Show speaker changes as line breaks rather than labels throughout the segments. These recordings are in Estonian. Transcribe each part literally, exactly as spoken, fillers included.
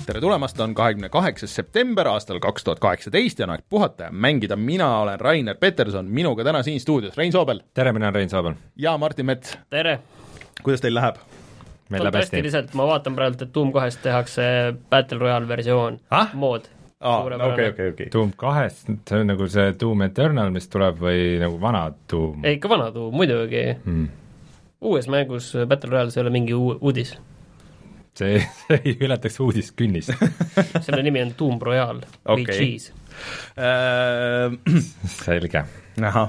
tere tulemast, on kahekümne kaheksas september aastal kaks tuhat kaheksateist ja on aeg puhata ja mängida. Mina olen Rainer Peterson, minuga täna siin stuudios Rein Soobel.
Tere, mina olen Rein Soobel.
Ja Martin Mets.
Tere.
Kuidas teil läheb?
Meil läheb hästi.
Lihtsalt ma vaatan praegu, et Doom kahest tehakse Battle Royale versioon,
ah?
mood.
Ah, okay, okay, okay.
Doom kahest, see on nagu see Doom Eternal, mis tuleb või nagu vana Doom?
Ei, ikka vana Doom, muidugi. Hmm. Uues mängus Battle Royale see ei ole mingi uudis.
See, see ei ületaks uudist künnist.
Selle nimi on Doom Royale või okay. Cheese.
Uh,
Selge.
Aha.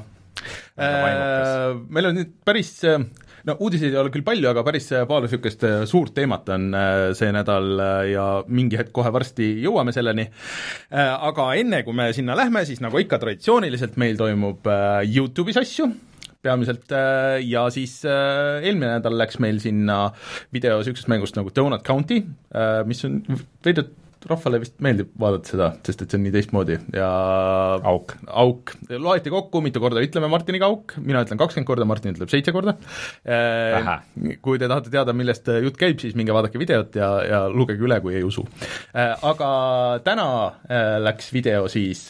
Uh, meil on nüüd päris, no uudiseid ei ole küll palju, aga päris paar niisugust suurt teemat on see nädal ja mingi hetk kohe varsti jõuame selleni. Aga enne, kui me sinna lähme, siis nagu ikka traditsiooniliselt meil toimub YouTube'is asju, peamiselt, ja siis eelmine nädal läks meil sinna video niisugusest mängust nagu Donut County, mis on veidrat rahvale vist meeldib vaadata seda, sest et see on nii teistmoodi ja
auk,
auk. Loeti kokku, mitu korda ütleme Martiniga auk, mina ütlen kakskümmend korda, Martin ütleb seitse korda. Kui te tahate teada, millest jutt käib, siis minge vaadake videot ja, ja lugege üle, kui ei usu. Aga täna läks video siis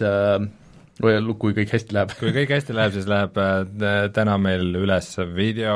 või kui kõik hästi läheb.
Kui kõik hästi läheb, siis läheb äh, täna meil üles video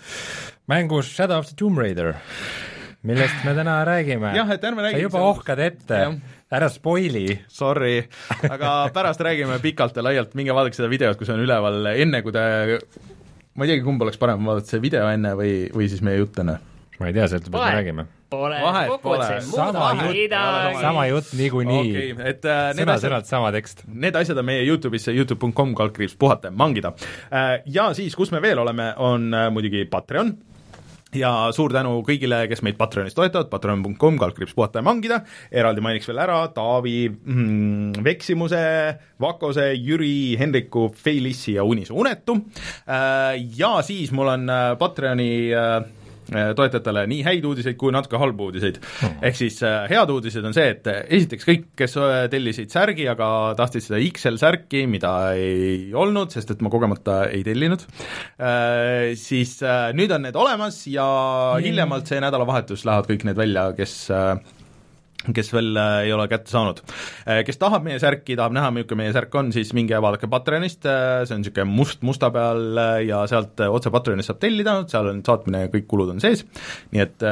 mängus Shadow of the Tomb Raider, millest me täna räägime.
Jah, et ärme räägime.
Sa juba ohkad ette, ja. Ära spoili.
Sorry, aga pärast räägime pikalt ja laialt, minge vaadake seda videot, kui see on üleval, enne kui te, ma ei teagi, kumb oleks parem vaadata see video enne või, või siis meie jutt enne.
Ma ei tea, sealt me räägime.
Pole,
Vahet pole.
Sama jutt, sama jutt niikuinii. Okay,
et uh,
sõna sõnalt sama tekst.
Need asjad on meie YouTube'is youtube punkt com kaldkriips puhata ja mangida. Uh, ja siis, kus me veel oleme, on uh, muidugi Patreon. Ja suur tänu kõigile, kes meid Patreonis toetavad, patreon punkt com kaldkriips puhata ja mangida. Eraldi mainiks veel ära Taavi, mm, Veksimuse, Vakose, Jüri, Henriku, Feilissi ja Unisu Unetu. Uh, ja siis mul on uh, Patreoni uh, toetajatele nii häid uudiseid kui natuke halbu uudiseid. Hmm. Ehk siis äh, head uudised on see, et esiteks kõik, kes tellisid särgi, aga tahtsid seda X L särki, mida ei olnud, sest et ma kogemata ei tellinud, äh, siis äh, nüüd on need olemas ja hmm. hiljemalt see nädalavahetus lähevad kõik need välja, kes äh, kes veel ei ole kätte saanud. Kes tahab meie särki, tahab näha, milline meie särk on, siis minge vaadake Patreonist, see on niisugune must musta peal ja sealt otse Patreonist saab tellida, seal on saatmine ja kõik kulud on sees, nii et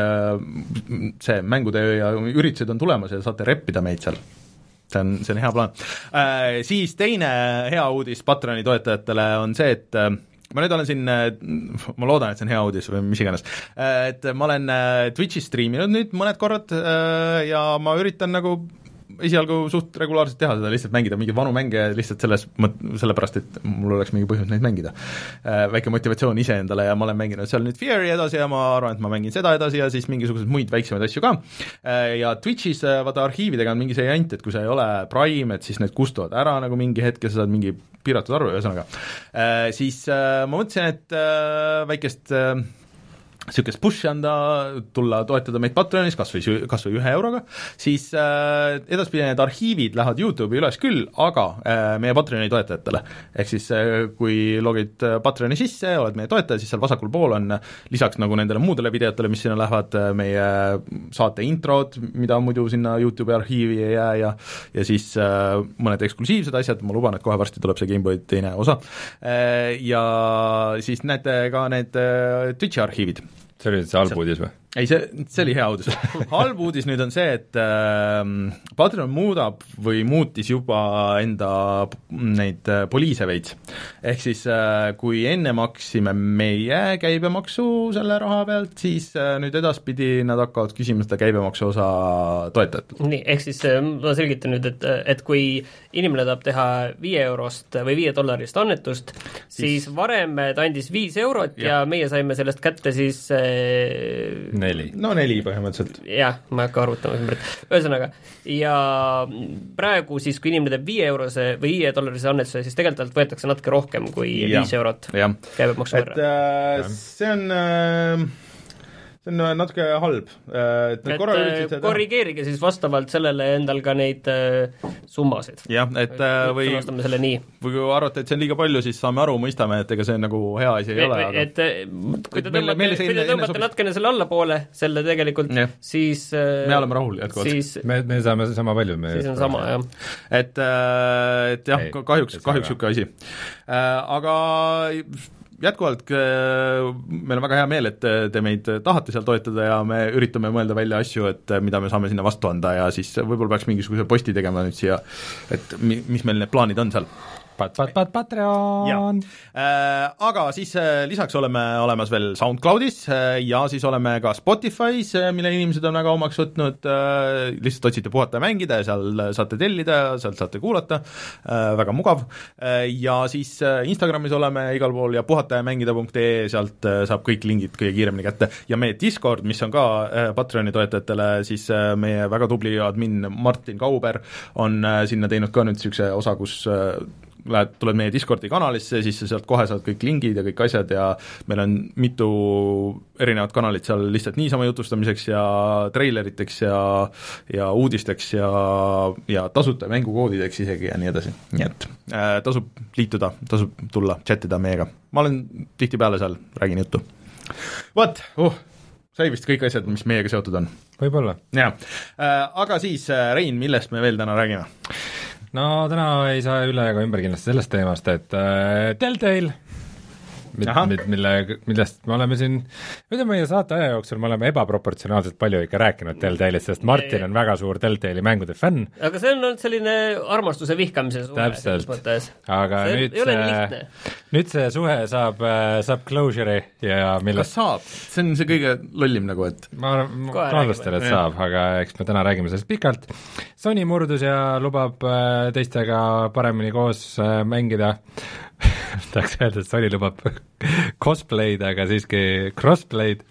see mängutöö ja üritused on tulemas ja saate reppida meid seal. See on, see on hea plaan. Siis teine hea uudis Patreoni toetajatele on see, et ma nüüd olen siin, ma loodan, et see on hea uudis või mis iganes, et ma olen Twitch'is streaminud nüüd mõned korrad ja ma üritan nagu esialgu suht regulaarselt teha seda, lihtsalt mängida mingeid vanu mänge lihtsalt selles, sellepärast, et mul oleks mingi põhjus neid mängida. Väike motivatsioon iseendale ja ma olen mänginud seal nüüd Fury edasi ja ma arvan, et ma mängin seda edasi ja siis mingisuguseid muid väiksemaid asju ka. Ja Twitch'is vaata arhiividega on mingi see jant, et kui sa ei ole Prime, et siis need kustuvad ära nagu mingi hetk ja sa saad mingi piiratud arvu, ühesõnaga. Siis ma mõtlesin, et väikest niisugust push'i anda, tulla toetada meid Patreonis kas või, kas või ühe euroga, siis äh, edaspidi need arhiivid lähevad YouTube'i üles küll, aga äh, meie Patreoni toetajatele. Ehk siis äh, kui logid Patreoni sisse, oled meie toetaja, siis seal vasakul pool on lisaks nagu nendele muudele videotele, mis sinna lähevad, meie saate introd, mida muidu sinna YouTube'i arhiivi ei jää ja, ja siis äh, mõned eksklusiivsed asjad, ma luban, et kohe varsti tuleb see Gameboy teine osa äh, ja siis näete ka need äh, Twitch'i arhiivid.
See oli see halb uudis või?
Ei, see, see oli hea uudis. Halb uudis nüüd on see, et äh, Patreon muudab või muutis juba enda neid äh, poliise veits. Ehk siis äh, kui enne maksime meie käibemaksu selle raha pealt, siis äh, nüüd edaspidi nad hakkavad küsima seda käibemaksu osa toetajatelt.
Nii, ehk siis äh, ma selgitan nüüd, et, et kui inimene tahab teha viie eurost või viie dollarist annetust, siis, siis varem ta andis viis eurot ja, ja meie saime sellest kätte siis äh,
neli.
No neli põhimõtteliselt.
Jah, ma ei hakka arvutama. Ühesõnaga, ja praegu siis, kui inimene teeb viie eurose või viie dollarise annetuse, siis tegelikult võetakse natuke rohkem kui ja, viis eurot käibemaksu võrra.
Et äh, see on... Äh, see on natuke halb, et nad korra üritasid seda
korrigeerige siis vastavalt sellele endal ka neid äh, summasid.
jah, et äh, või
sõnastame selle nii.
või kui arvate, et see on liiga palju, siis saame aru, mõistame, et ega see nagu hea asi ei
et,
ole, aga
et kui te tõmbate, kui te tõmbate sobis... natukene selle allapoole, selle tegelikult, yeah. siis
me oleme rahul jätkuvalt.
Siis,
me, me saame sama palju.
siis on sama, jah.
Et, et jah, kahjuks, kahjuks niisugune asi. Aga jätkuvalt meil on väga hea meel, et te meid tahate seal toetada ja me üritame mõelda välja asju, et mida me saame sinna vastu anda ja siis võib-olla peaks mingisuguse posti tegema nüüd siia, et mis meil need plaanid on seal.
Pat, pat, pat, Patreon!
Äh, aga siis äh, lisaks oleme olemas veel SoundCloudis äh, ja siis oleme ka Spotify's, äh, mille inimesed on väga omaks võtnud, äh, lihtsalt otsite puhata ja mängida ja seal saate tellida, sealt saate kuulata, äh, väga mugav, äh, ja siis äh, Instagramis oleme igal pool ja puhata ja mängida punkt ee, sealt äh, saab kõik lingid kõige kiiremini kätte ja meie Discord, mis on ka äh, Patreoni toetajatele, siis äh, meie väga tubli admin Martin Kauber on äh, sinna teinud ka nüüd niisuguse osa, kus äh, lähed, tuled meie Discordi kanalisse, siis sa sealt kohe saad kõik lingid ja kõik asjad ja meil on mitu erinevat kanalit seal lihtsalt niisama jutustamiseks ja treileriteks ja, ja uudisteks ja, ja tasuta mängukoodideks isegi ja nii edasi. Nii et äh, tasub liituda, tasub tulla, chattida meiega. Ma olen tihtipeale seal, räägin juttu. Vot, uh, sai vist kõik asjad, mis meiega seotud on.
Võib-olla.
Jah, äh, aga siis Rein, millest me veel täna räägime?
No täna ei saa üle ega ümber kindlasti sellest teemast, et äh, Telltale, mille, mille, millest me oleme siin, mida meie saate aja jooksul me oleme ebaproportsionaalselt palju ikka rääkinud Telltale'ist, sest Martin on väga suur Telltale'i mängude fänn.
Aga see on olnud selline armastuse vihkamise suhe.
Täpselt, aga see nüüd see, nüüd see suhe saab, saab closure'i ja millest...
Kas saab? See on see kõige lollim nagu, et...
Ma, ma kahtlustan, et saab, aga eks me täna räägime sellest pikalt. Sony murdus ja lubab teistega paremini koos mängida. Tahaks öelda, et Sony lubab cosplay'd, aga siiski crossplay'd.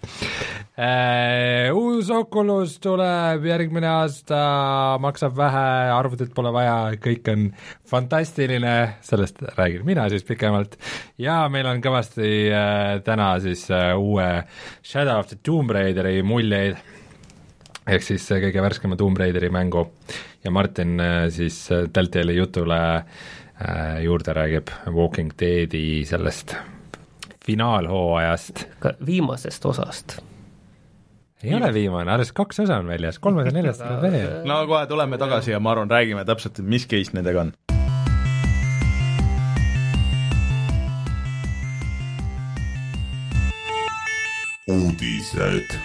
Äh, uus Oculus tuleb järgmine aasta, maksab vähe, arvutit pole vaja, kõik on fantastiline, sellest räägin mina siis pikemalt. Ja meil on kõvasti äh, täna siis äh, uue Shadow of the Tomb Raideri muljeid, ehk siis kõige värskema Tomb Raideri mängu. Ja Martin äh, siis äh, Telltale'i jutule juurde räägib Walking Deadi sellest finaalhooajast.
Viimasest osast.
Ei ole viimane, alles kaks osa on väljas, kolmas ja neljast tuleb veel.
No kohe tuleme tagasi ja ma arvan, räägime täpselt, mis case nendega on. Uudised.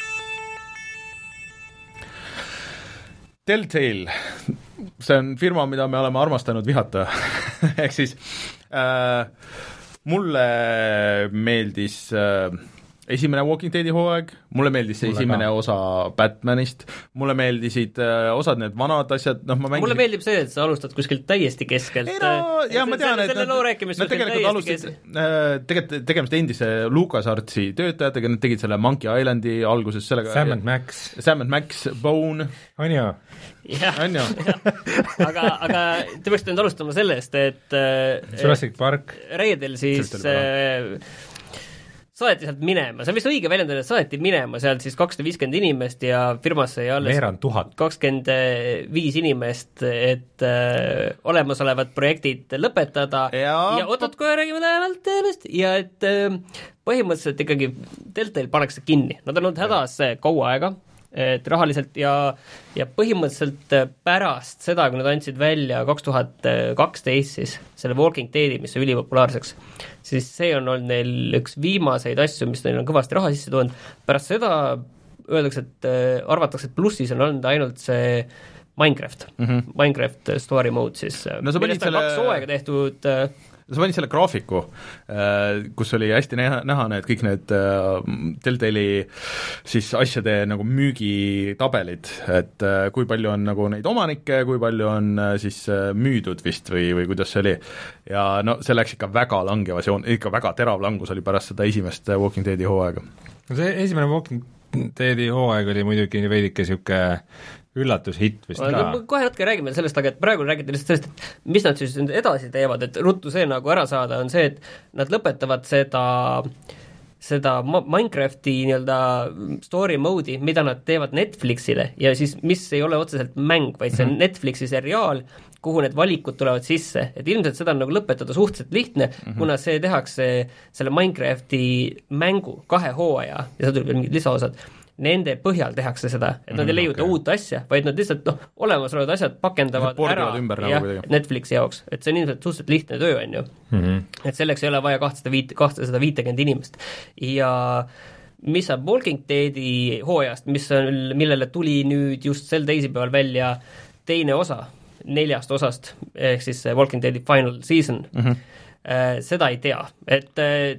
Telltale, see on firma, mida me oleme armastanud vihata ehk siis äh, mulle meeldis äh, esimene Walking Deadi hooaeg, mulle meeldis see mulle esimene ka. Osa Batmanist, mulle meeldisid äh, osad need vanad asjad, noh ma mängisin... Mulle
meeldib see, et sa alustad kuskilt täiesti keskelt.
Ei no, jah, ma tean, et nad, nad tegelikult alustasid äh, tegelikult tegemist endise LucasArtsi töötajatega, nad tegid selle Monkey Islandi alguses sellega...
Sam and Max.
Sam and Max, Bone.
On ju?
jah, aga, aga te peaksite nüüd alustama sellest, et
Jurassic Park
reedel siis äh, saeti sealt minema, see on vist õige väljendada, et saeti minema sealt siis kakssada viiskümmend inimest ja firmasse jäi alles kakskümmend viis inimest, et äh, olemasolevad projektid lõpetada ja, ja oot-oot, kohe räägime lähemalt sellest ja et äh, põhimõtteliselt ikkagi Telltale pannakse kinni, nad on olnud hädas kaua aega, et rahaliselt ja, ja põhimõtteliselt pärast seda, kui nad andsid välja kaks tuhat kaksteist siis selle Walking Deadi, mis on ülipopulaarseks, siis see on olnud neil üks viimaseid asju, mis neil on kõvasti raha sisse toonud. Pärast seda öeldakse, et arvatakse, et plussis on olnud ainult see Minecraft, mm-hmm. Minecraft story mode siis, no, millest on selle... kaks hooaega tehtud
sa panin selle graafiku, kus oli hästi näha, näha need kõik need Telltale'i siis asjade nagu müügitabelid, et kui palju on nagu neid omanikke, kui palju on siis müüdud vist või, või kuidas see oli. Ja no see läks ikka väga langevas joon, ikka väga terav langus oli pärast seda esimest Walking Deadi hooaega.
No see esimene Walking Deadi hooaeg oli muidugi veidike siuke üllatushitt vist ka.
Kohe natuke räägime sellest, aga et praegu räägite lihtsalt sellest, et mis nad siis edasi teevad, et ruttu see nagu ära saada, on see, et nad lõpetavad seda seda Minecrafti nii-öelda story mode'i, mida nad teevad Netflixile ja siis, mis ei ole otseselt mäng, vaid see on mm-hmm. Netflixi seriaal, kuhu need valikud tulevad sisse, et ilmselt seda on nagu lõpetada suhteliselt lihtne, mm-hmm. kuna see tehakse selle Minecrafti mängu kahe hooaja ja see tuleb veel mingid lisaosad, nende põhjal tehakse seda, et nad mm, ei leiuta okay. uut asja, vaid nad lihtsalt noh, olemasolevad asjad pakendavad ära jah, Netflixi jaoks, et see on ilmselt suhteliselt lihtne töö, on ju mm-hmm. et selleks ei ole vaja kahtesada viit, kahtesada viitekümmet inimest ja mis saab Walking Deadi hooajast, mis on, millele tuli nüüd just sel teisipäeval välja teine osa neljast osast, ehk siis Walking Deadi Final Season mm-hmm. seda ei tea, et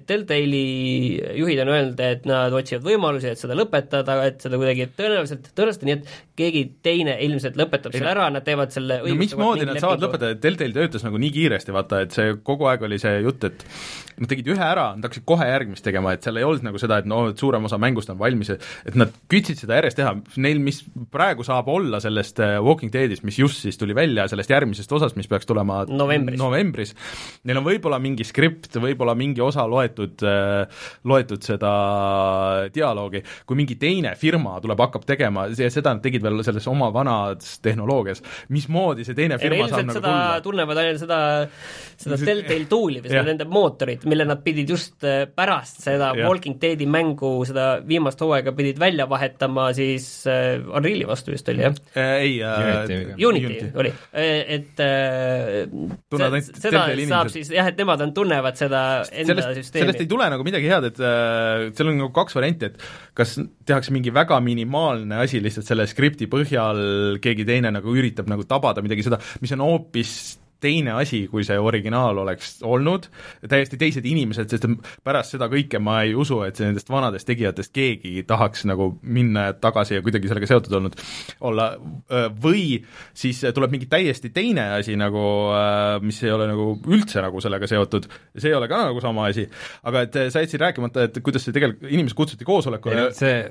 Telltale'i juhid on öelnud, et nad otsivad võimalusi, et seda lõpetada, et seda kuidagi tõenäoliselt, tõenäoliselt nii, et keegi teine ilmselt lõpetab selle ära, nad teevad selle
no mismoodi nad saavad lõpetada, et Telltale töötas nagu nii kiiresti, vaata, et see kogu aeg oli see jutt, et nad tegid ühe ära, nad hakkasid kohe järgmist tegema, et seal ei olnud nagu seda, et no, et suurem osa mängust on valmis, et nad kütsid seda järjest teha, neil, mis praegu saab olla sellest Walking Deadist, mis just siis tuli välja, sellest järgmisest osast, mis peaks tulema
novembris,
novembris. Neil on võib-olla mingi skript, võib-olla mingi osa loetud, loetud seda dialoogi, kui mingi teine firma tuleb, hakkab tegema, seda nad tegid veel selles oma vanas tehnoloogias, mismoodi see teine firma
ja
saab nagu
seda
tulla?
Tunnevad ainult seda, seda Telltale tooli või seda nende mootorit, mille nad pidid just pärast seda ja. Walking Deadi mängu, seda viimast hooaega pidid välja vahetama siis äh, Unreali vastu just oli, jah?
Ei,
Unity, Unity, Unity oli. Et äh, see, seda saab siis, jah, et nemad on, tunnevad seda enda
sellest,
süsteemi.
Sellest ei tule nagu midagi head, et äh, seal on nagu kaks varianti, et kas tehakse mingi väga minimaalne asi lihtsalt selle skripti põhjal, keegi teine nagu üritab nagu tabada midagi seda, mis on hoopis teine asi, kui see originaal oleks olnud, täiesti teised inimesed, sest pärast seda kõike ma ei usu, et see nendest vanadest tegijatest keegi tahaks nagu minna tagasi ja kuidagi sellega seotud olnud olla, või siis tuleb mingi täiesti teine asi nagu, mis ei ole nagu üldse nagu sellega seotud, see ei ole ka nagu sama asi, aga et sa jätsid rääkimata, et kuidas see tegelikult, inimesed kutsuti koosolekule.
See,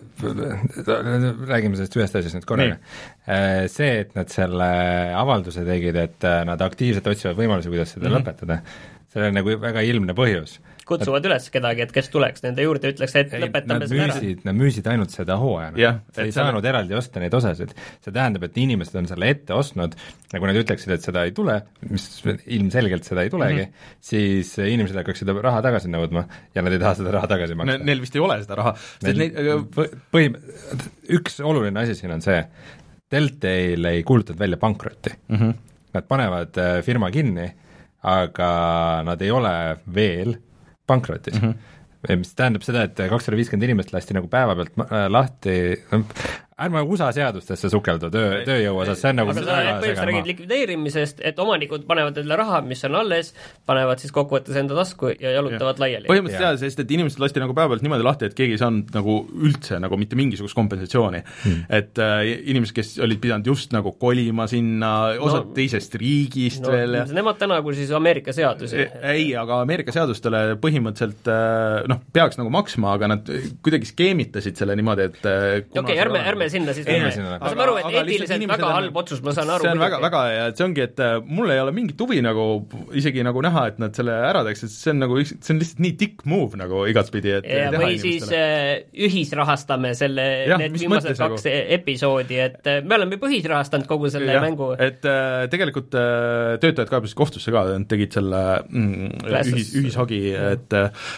räägime sellest ühest asjast nüüd korraga. See, et nad selle avalduse tegid, et nad aktiivselt otsivad võimalusi, kuidas seda mm-hmm. lõpetada. See on nagu väga ilmne põhjus.
Kutsuvad nad, üles kedagi, et kes tuleks nende juurde, ütleks, et ei, lõpetame seda ära.
Nad müüsid ainult seda hooajana.
Yeah,
sa ei saanud selle... eraldi osta neid osasid. See tähendab, et inimesed on selle ette ostnud, nagu nad ütleksid, et seda ei tule, mis ilmselgelt seda ei tulegi, mm-hmm. siis inimesed hakkaksid raha tagasi nõudma ja nad ei taha seda raha tagasi maksta.
Neil vist ei ole seda raha.
Neid... Põhim... Üks oluline asi siin on see, Telltale ei kuulutanud välja pankrotti. Mm-hmm. Nad panevad firma kinni, aga nad ei ole veel pankrotis. Mm-hmm. Mis tähendab seda, et kakssada viiskümmend inimest lasti nagu päeva pealt lahti, ärme U S A seadustesse sukeldu töö, tööjõu osas, see on nagu
aga sa põhimõtteliselt räägid likvideerimisest, et omanikud panevad endale raha, mis on alles, panevad siis kokkuvõttes enda tasku ja jalutavad ja. laiali.
Põhimõtteliselt jah, sest et inimesed lasti nagu päeva pealt niimoodi lahti, et keegi ei saanud nagu üldse nagu mitte mingisugust kompensatsiooni. Hmm. Et äh, inimesed, kes olid pidanud just nagu kolima sinna, osad no, teisest riigist
no,
veel.
Nemad tänagu siis Ameerika seadusi.
Ei, aga Ameerika seadustele põhimõtteliselt äh, noh, peaks nagu maksma, aga nad kuidagi skeemitasid selle niimoodi, et äh,
okei, okay, ärme, ärme sinna siis ma saan aru, et eetiliselt väga halb otsus, ma saan aru.
See on väga, väga ja see ongi, et mul ei ole mingit huvi nagu isegi nagu näha, et nad selle ära teeks, et see on nagu, see on lihtsalt nii dick move nagu igatspidi, et
ja, või siis äh, ühisrahastame selle, ja, need viimased kaks nagu? episoodi, et äh, me oleme põhisrahastanud kogu selle ja, mängu.
Et äh, tegelikult äh, töötajad kaebasid kohtusse ka, tegid selle mm, ühis, ühishagi, et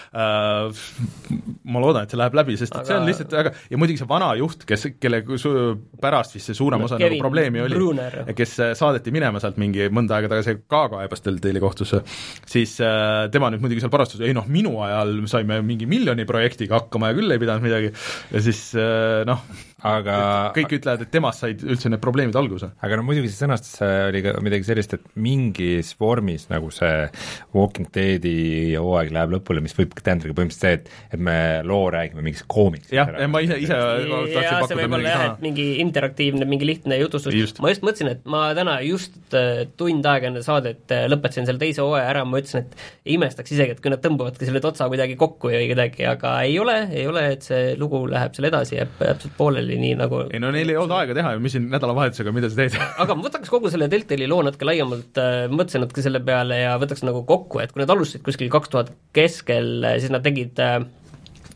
äh, ma loodan, et see läheb läbi, sest aga... see on lihtsalt väga, ja muidugi see vana juht, kes, kelle pärast vist see suurem osa Kevin nagu probleemi oli, Brunner. Kes saadeti minema sealt mingi mõnda aega tagasi ka kaebas Telltale'i kohtusse, siis äh, tema nüüd muidugi seal parastus, ei noh, minu ajal saime mingi miljoni projektiga hakkama ja küll ei pidanud midagi ja siis äh, noh, aga kõik ütlevad, et temast said üldse need probleemid alguse.
Aga no muidugi see sõnastus oli ka midagi sellist, et mingis vormis nagu see Walking Deadi hooaeg läheb lõpule, mis võib tähendada põhimõtteliselt see, et, et me loo räägime mingis koomiks.
jah, ma ise, ise
ja see võib olla jah, et mingi interaktiivne, mingi lihtne jutustus. Just. Ma just mõtlesin, et ma täna just tund aega enne saadet lõpetasin selle teise hooaja ära, ma ütlesin, et imestaks isegi, et kui nad tõmbavadki selle otsa kuidagi kokku või kuidagi, aga ei ole, ei ole, et see lugu läheb seal edasi, jääb täpselt pooleli nii nagu
ei no neil ei olnud aega teha ja mis siin nädalavahetusega, mida sa teed?
aga ma võtaks kogu selle Telltale'i loo natuke laiemalt, mõtlesin natuke selle peale ja võtaks nagu kokku, et kui nad alustasid kuskil kaks tuhat keskel, siis nad tegid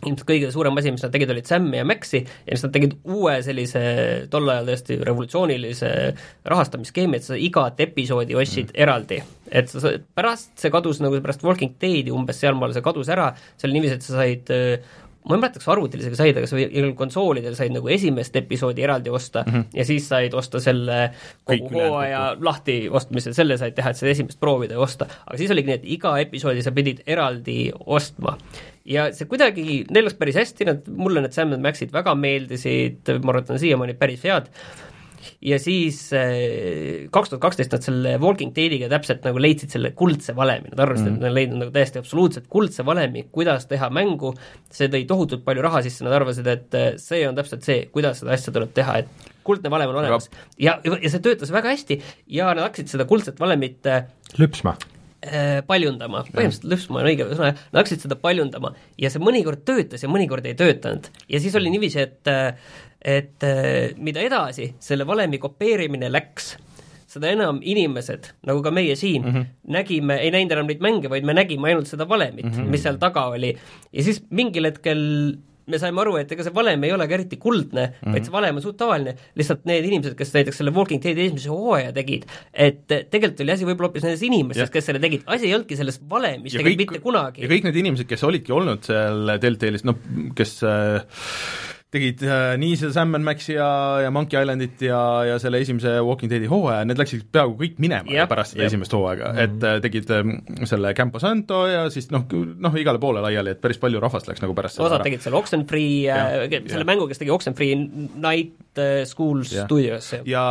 ilmselt kõige suurem asi, mis nad tegid, olid Sam'i ja Maxi ja siis nad tegid uue sellise tol ajal tõesti revolutsioonilise rahastamisskeemi, et sa igat episoodi ostsid mm. eraldi. Et sa, pärast see kadus nagu pärast Walking Deadi umbes sealmaal see kadus ära, see oli niiviisi, et sa said ma ei mäleta, kas arvutil isegi said, aga sa konsoolidel said nagu esimest episoodi eraldi osta mm -hmm. ja siis said osta selle kogu hooaja lahti ostmise, selle said teha, et seda esimest proovida ja osta. Aga siis oligi nii, et iga episoodi sa pidid eraldi ostma. Ja see kuidagi, neil läks päris hästi, nad, mulle need Sam and Maxid väga meeldisid, ma arvan, siiamaani päris head. Ja siis kaks tuhat kaksteist nad selle Walking Deadiga täpselt nagu leidsid selle kuldse valemi, nad arvasid, mm. et nad leidnud nagu täiesti absoluutselt kuldse valemi, kuidas teha mängu, see tõi tohutult palju raha sisse, nad arvasid, et see on täpselt see, kuidas seda asja tuleb teha, et kuldne valem on olemas. Ja, ja see töötas väga hästi ja nad hakkasid seda kuldset valemit
lüpsma
paljundama, põhimõtteliselt lüpsma on õige sõna, nad hakkasid seda paljundama ja see mõnikord töötas ja mõnikord ei töötanud. Ja siis oli niiviisi, et et mida edasi selle valemi kopeerimine läks, seda enam inimesed, nagu ka meie siin, mm -hmm. nägime, ei näinud enam neid mänge, vaid me nägime ainult seda valemit, mm -hmm. mis seal taga oli. Ja siis mingil hetkel me saime aru, et ega see valem ei ole ka eriti kuldne, mm -hmm. vaid see valem on suht tavaline, lihtsalt need inimesed, kes näiteks selle Walking Dead esimese hooaja tegid, et tegelikult oli asi võib-olla hoopis nendes inimestes, kes selle tegid, asi ei olnudki selles valemis tegelikult mitte kunagi.
Ja kõik need inimesed, kes olidki olnud seal Telltale'is, noh, kes äh, tegid äh, nii seda Sam and Maxi ja, ja Monkey Islandit ja, ja selle esimese Walking Deadi hooaja, need läksid peaaegu kõik minema yep, pärast seda yep. esimest hooaega, mm -hmm. et äh, tegid äh, selle Campo Santo ja siis noh, noh igale poole laiali, et päris palju rahvast läks nagu pärast
osad tegid selle Oxenfree, ja, selle ja. mängu, kes tegi Oxenfree Night School ja. Studios. Ja,
ja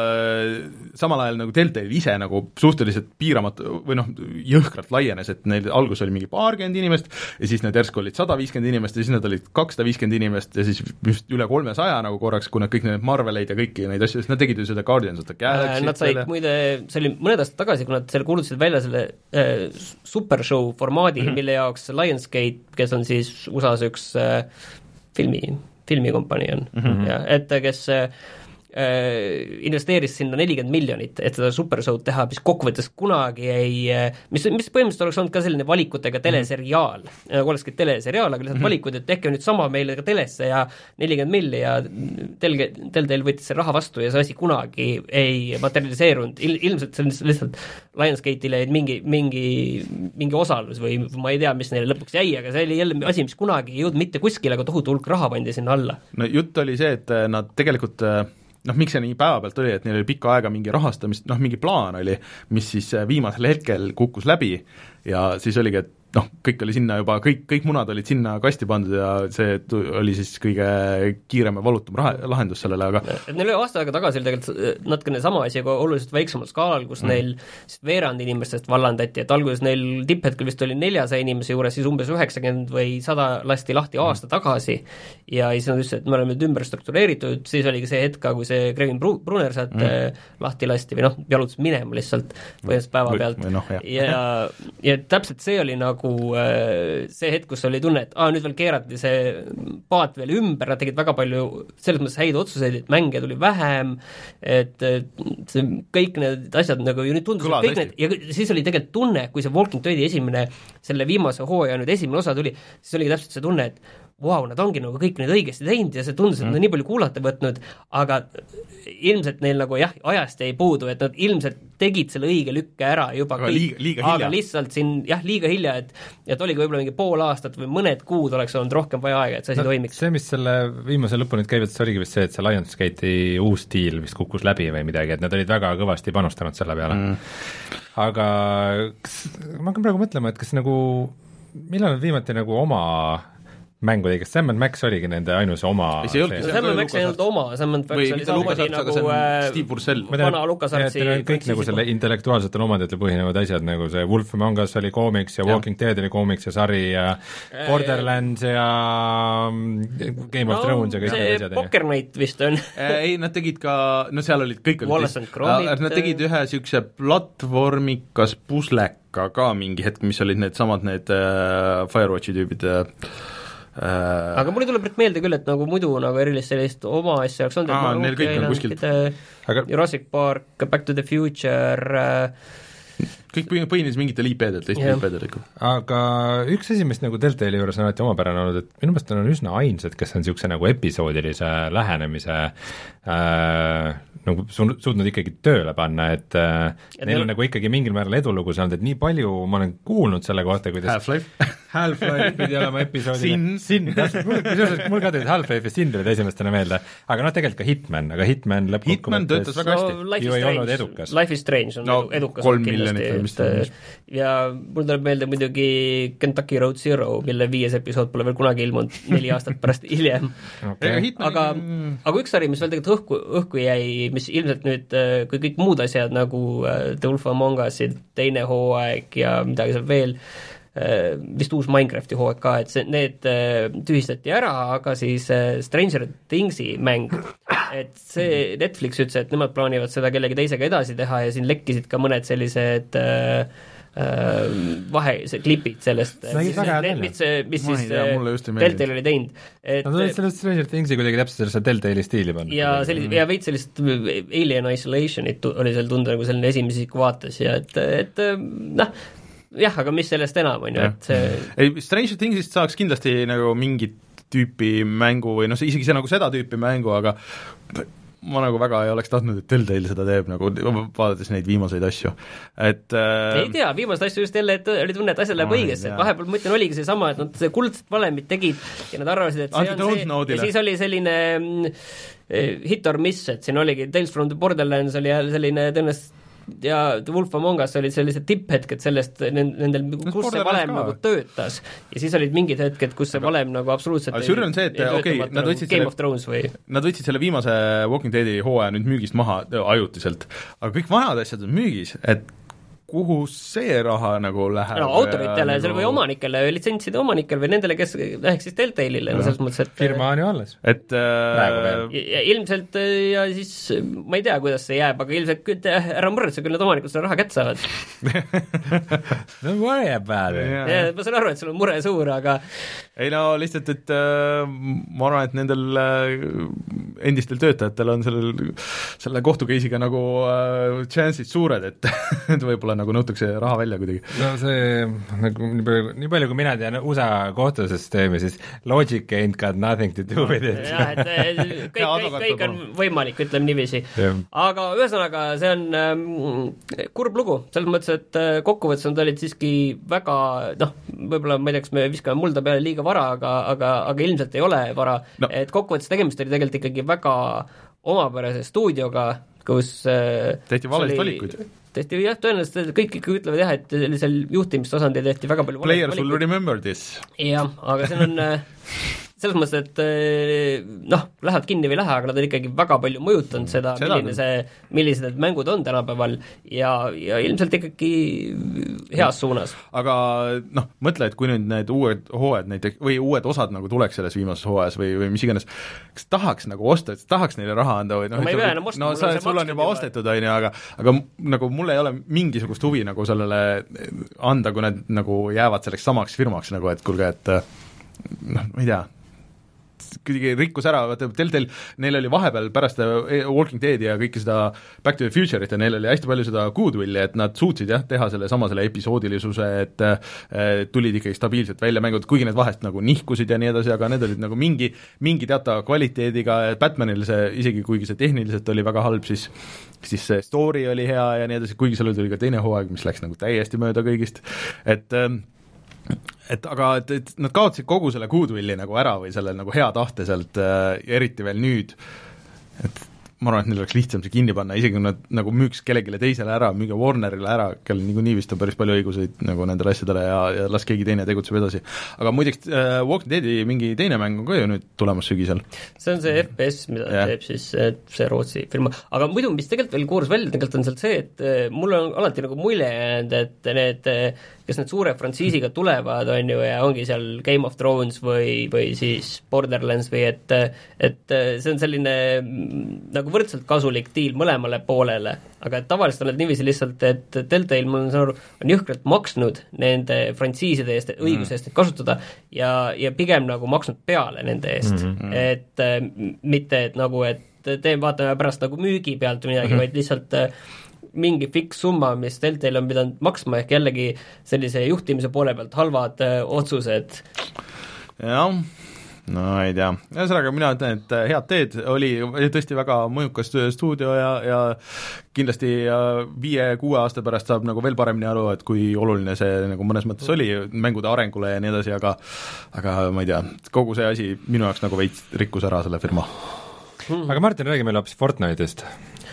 samal ajal nagu Telltale ise nagu suhteliselt piiramatu või noh, jõhkralt laienes, et neil algus oli mingi paarkümmend inimest ja siis need järsku olid sada viiskümmend inimest ja siis nad olid kakssada viiskümmend inimest ja siis just üle kolmesaja nagu korraks, kui nad kõik need Marveleid ja kõiki neid asju, sest nad tegid ju seda Guardians of the Galaxy.
Nad said muide, see oli mõned aastad tagasi, kui nad selle kuulutasid välja selle äh, supershow formaadi mm, -hmm. mille jaoks Lionsgate, kes on siis U S A-s üks äh, filmi, filmikompanii on mm, -hmm. ja et kes äh, investeeris sinna nelikümmend miljonit, et seda supershow'd teha, mis kokkuvõttes kunagi ei, mis, mis põhimõtteliselt oleks olnud ka selline valikutega teleseriaal, nagu olekski teleseriaal, aga lihtsalt mm -hmm. valikud, et tehke nüüd sama meile ka telesse ja nelikümmend milli ja Tel-, Telltale võttis selle raha vastu ja see asi kunagi ei materialiseerunud, Il, ilmselt see on lihtsalt Lionsgate'ile jäid mingi, mingi, mingi osalus või ma ei tea, mis neile lõpuks jäi, aga see oli jälle asi, mis kunagi ei jõudnud mitte kuskile, aga tohutu hulk raha pandi sinna alla.
No jutt oli see, et nad tegelikult noh, miks see nii päevapealt oli, et neil oli pikka aega mingi rahastamist, noh, mingi plaan oli, mis siis viimasel hetkel kukkus läbi ja siis oligi, et noh, kõik oli sinna juba, kõik, kõik munad olid sinna kasti pandud ja see oli siis kõige kiirem ja valutum raha, lahendus sellele, aga
neil oli aasta aega tagasi tegelikult natukene sama asi, aga oluliselt väiksemal skaalal, kus mm. neil veerand inimestest vallandati, et alguses neil tipphetkel vist oli neljasaja inimese juures, siis umbes üheksakümmend või sada lasti lahti aasta mm. tagasi ja siis nad ütlesid, et me oleme nüüd ümber struktureeritud, siis oligi see hetk, kui see Kevin Brunner sealt mm. lahti lasti või noh, jalutas minema lihtsalt põhimõtteliselt päeva pealt
no,
ja, ja täpselt see oli nagu see hetk, kus oli tunne, et aa, nüüd veel keerati see paat veel ümber, nad tegid väga palju selles mõttes häid otsuseid, et mänge tuli vähem, et see, kõik need asjad nagu ju nüüd tundus, et kõik need, ja siis oli tegelikult tunne, kui see Walking Deadi esimene, selle viimase hooaja nüüd esimene osa tuli, siis oligi täpselt see tunne, et vau wow,, nad ongi nagu kõik need õigesti teinud ja see tundus, et mm. nad nii palju kuulata võtnud, aga ilmselt neil nagu jah, ajast ei puudu, et nad ilmselt tegid selle õige lükke ära juba
aga
kõik,
liiga, liiga hilja.
Aga lihtsalt siin jah, liiga hilja, et et oligi võib-olla mingi pool aastat või mõned kuud oleks olnud rohkem vaja aega, et see asi no, toimiks.
See, mis selle viimase lõppu nüüd käivitas, oligi vist see, et see Lionsgate'i uus stiil vist kukkus läbi või midagi, et nad olid väga kõvasti panustanud selle peale mm.. aga kas, ma hakkan praegu mõtlema, et kas nagu, millal nad viimati nagu oma mängu tegi, kas Sam and Max oligi nende ainus oma
Sam and Max ei olnud oma, Sam and Max oli samamoodi nagu
Steve Bursell.
vana LucasArtsi
kõik nagu selle intellektuaalsetel omanditel põhinevad asjad, nagu see Wolf Among Us oli koomiks ja, ja Walking Dead oli koomiks ja sari ja Borderlands ja Game of no, Thrones ja kõik need asjad.
Poker Night vist on
ei, nad tegid ka, no seal olid kõik
Wallace and Gromit.
Nad tegid ühe niisuguse platvormikas pusleka ka mingi hetk, mis olid need samad need uh, Firewatchi tüübid uh,
Uh, aga mulle tuleb meelde küll, et nagu muidu nagu erilist sellist oma asja oleks olnud,
neil kõik on kuskilt
aga... Jurassic Park, Back to the Future uh,
kõik põhines mingitel I P-del, teistel yeah. I P-del ikka.
Aga üks asi, mis nagu Telltale'i juures on alati omapärane olnud, et minu meelest on üsna ainsad, kes on niisuguse nagu episoodilise lähenemise äh, nagu suutnud ikkagi tööle panna, et äh, neil on nagu ikkagi mingil määral edulugu saanud, et nii palju ma olen kuulnud selle kohta, kuidas
Half-Life
Half-Life pidi olema episoodile
Sin, Sin
mul ka tulid Half-Life ja Sin tulid esimestena meelde, aga noh, tegelikult ka Hitman, aga Hitman
Hitman töötas väga hästi
no,
ju ei olnud edukas.
Life is Strange on no, edukas
kolm miljonit
et, ja mul tuleb meelde muidugi Kentucky Road Zero, mille viies episood pole veel kunagi ilmunud neli aastat pärast hiljem
okay.
aga, aga üks sari, mis veel tegelikult õhku, õhku jäi, mis ilmselt nüüd, kui kõik muud asjad nagu The Wolf Among Us, teine hooaeg ja midagi seal veel, vist uus Minecrafti hooaeg ka, et see, need tühistati ära, aga siis Stranger Thingsi mäng, et see Netflix ütles, et nemad plaanivad seda kellegi teisega edasi teha ja siin lekkisid ka mõned sellised äh, vahe, see klipid sellest, mis, mis, mis siis Telltale oli teinud.
Nad olid sellest Stranger Thingsi kuidagi täpselt sellesse Telltale'i stiili pannud.
Ja, sellis, ja veits sellist Alien Isolationit oli seal tunda nagu selline esimese isiku vaates ja et, et noh, jah, aga mis sellest enam on ju, et see
ei, Stranger Thingsist saaks kindlasti nagu mingit tüüpi mängu või noh, isegi see nagu seda tüüpi mängu, aga ma nagu väga ei oleks tahtnud, et Telltale seda teeb, nagu vaadates neid viimaseid asju, et äh...
ei tea, viimased asju just jälle, et oli tunne, et asjad läheb õigesse, et vahepeal ma mõtlen, oligi see sama, et nad kuldset valemit tegid ja nad arvasid, et see on see,
noodile.
Ja siis oli selline hit or miss, et siin oligi Tales from the Borderlands oli jälle selline tõenäoliselt ja The Wolf Among Us olid sellised tipphetked sellest, nendel, kus see valem nagu töötas ja siis olid mingid hetked, kus see valem nagu absoluutselt
aga sürr on see, et okei, okay, nad võtsid
Game
selle,
of Thrones või
nad võtsid selle viimase Walking Deadi hooaja nüüd müügist maha ajutiselt, aga kõik vanad asjad on müügis, et kuhu see raha nagu läheb?
No autoritele nagu... või omanikele, litsentside omanikele või nendele, kes ehk siis Telltale'ile, no selles mõttes, et
firma on ju alles.
Et äh...
ja, ilmselt ja siis ma ei tea, kuidas see jääb, aga ilmselt ära muretse, küll need omanikud selle raha kätte saavad.
No worry about it.
Ja, ma saan aru, et sul on mure suur, aga
ei no lihtsalt, et äh, ma arvan, et nendel äh, endistel töötajatel on sellel, selle kohtukeisiga nagu äh, chance'id suured, et, et võib-olla nagu nõutakse raha välja kuidagi.
No see, nagu nii palju, nii palju kui mina tean U S A kohtusüsteemi, siis logic ain't got nothing to do with it.
jah, et kõik, kõik, kõik on võimalik, ütleme niiviisi. Aga ühesõnaga, see on ähm, kurb lugu, selles mõttes, et kokkuvõttes nad olid siiski väga, noh, võib-olla ma ei tea, kas me viskame mulda peale liiga vara, aga, aga, aga ilmselt ei ole vara, no. Et kokkuvõttes tegemist oli tegelikult ikkagi väga omapärase stuudioga, kus
tehti valesid valikuid.
Tehti jah, tõenäoliselt kõik ikka ütlevad jah, et sellisel juhtimistasandil tehti väga palju
Players will remember this.
Jah, aga see on selles mõttes, et noh, lähevad kinni või ei lähe, aga nad on ikkagi väga palju mõjutanud seda, seda milline see, millised need mängud on tänapäeval ja, ja ilmselt ikkagi heas suunas.
Aga noh, mõtle, et kui nüüd need uued hooajad näiteks, või uued osad nagu tuleks selles viimases hooajas või, või mis iganes, kas tahaks nagu osta, et tahaks neile raha anda või noh,
no, et, osta,
no sa, sul on juba ostetud, on ju, aga, aga nagu mul ei ole mingisugust huvi nagu sellele anda, kui need nagu jäävad selleks samaks firmaks nagu, et kuulge, et noh, ma ei tea, kuidagi rikkus ära, vaata Telltale, neil oli vahepeal pärast Walking Deadi ja kõike seda Back to the Future'it ja neil oli hästi palju seda goodwilli, et nad suutsid jah, teha selle sama selle episoodilisuse, et eh, tulid ikkagi stabiilselt välja mängud, kuigi need vahest nagu nihkusid ja nii edasi, aga need olid nagu mingi, mingi teatava kvaliteediga, Batmanil see, isegi kuigi see tehniliselt oli väga halb, siis siis see story oli hea ja nii edasi, kuigi seal tuli ka teine hooaeg, mis läks nagu täiesti mööda kõigist, et et aga et, et nad kaotasid kogu selle goodwilli nagu ära või selle nagu hea tahte sealt äh, ja eriti veel nüüd, et ma arvan, et neil oleks lihtsam see kinni panna, isegi kui nad nagu müüks kellelegi teisele ära, müüge Warnerile ära, kellel niikuinii vist on päris palju õiguseid nagu nendele asjadele ja, ja las keegi teine tegutseb edasi. Aga muideks äh, Walking Deadi mingi teine mäng on ka ju nüüd tulemas sügisel.
See on see F P S, mida yeah. teeb siis see Rootsi firma. Aga muidu, mis tegelikult veel koorus välja, tegelikult on sealt see, et mul on alati nagu mulje jäänud, et need kes need suure frantsiisiga tulevad, on ju, ja ongi seal Game of Thrones või, või siis Borderlands või et, et see on selline nagu võrdselt kasulik diil mõlemale poolele, aga et tavaliselt on need niiviisi lihtsalt, et Telltale, ma olen aru, on jõhkralt maksnud nende frantsiiside eest, õiguse eest kasutada ja, ja pigem nagu maksnud peale nende eest, mm-hmm. et mitte, et nagu, et tee, vaatame pärast nagu müügi pealt või midagi, mm-hmm. vaid lihtsalt mingi fiks summa, mis Telltale on pidanud maksma, ehk jällegi sellise juhtimise poole pealt halvad öö, otsused.
Jah, no ei tea, ühesõnaga mina ütlen, et head teed, oli tõesti väga mõjukas stuudio ja, ja kindlasti viie-kuue aasta pärast saab nagu veel paremini aru, et kui oluline see nagu mõnes mõttes oli mängude arengule ja nii edasi, aga aga ma ei tea, kogu see asi minu jaoks nagu veits rikkus ära selle firma.
Aga Martin, räägi meile hoopis Fortnite'ist.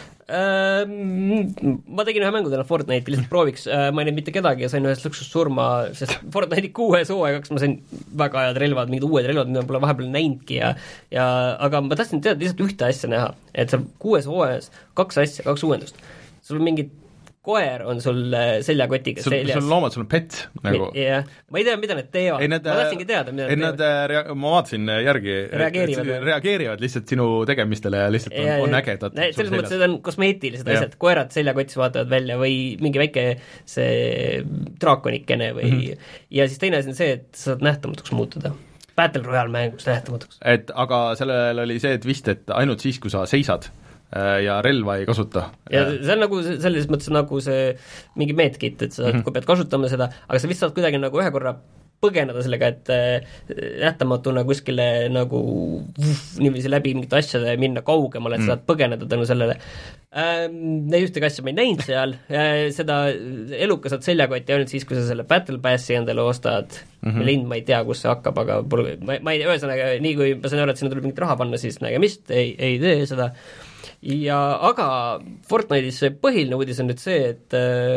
Ma tegin ühe mängu täna Fortnite'i lihtsalt prooviks, ma ei näinud mitte kedagi ja sain ühest lõksust surma, sest Fortnite'i kuues hooaegaks ma sain väga head relvad, mingid uued relvad, mida ma pole vahepeal näinudki ja ja aga ma tahtsin teada lihtsalt ühte asja näha, et seal kuues hooajas kaks asja, kaks uuendust. Sul on mingid koer on sul seljakotiga
sul, seljas. Sul on loomad, sul on pet nagu.
Yeah. Ma ei tea, mida need teevad. Ei, need, ma tahtsingi teada, mida
ei,
need
teevad. Rea- ma vaatasin järgi,
reageerivad,
reageerivad lihtsalt sinu tegemistele ja lihtsalt ja, on, on ägedad.
Selles mõttes, et on kosmeetilised asjad, koerad seljakotis vaatavad välja või mingi väike see draakonikene või mm-hmm. ja siis teine asi on see, et sa saad nähtamatuks muutuda. Battle Royale mängus nähtamatuks.
Et aga sellel oli see, et vist, et ainult siis, kui sa seisad ja relva ei kasuta.
Ja see on nagu selles mõttes nagu see mingi medkit, et sa mm-hmm. kui pead kasutama seda, aga sa vist saad kuidagi nagu ühe korra põgeneda sellega, et nähtamatuna kuskile nagu vuh, niiviisi läbi mingite asjade minna kaugemale, et mm. saad põgeneda tänu sellele. Neid ühtegi asja ma ei näinud seal, seda eluka saad seljakotti ainult siis, kui sa selle Battle Passi endale ostad, mm-hmm. lind ma ei tea, kus see hakkab, aga pole, ma, ma ei tea, ühesõnaga, nii kui ma sain aru, et sinna tuleb mingit raha panna, siis nägemist ei, ei tee seda. Ja aga Fortnite'is see põhiline uudis on nüüd see, et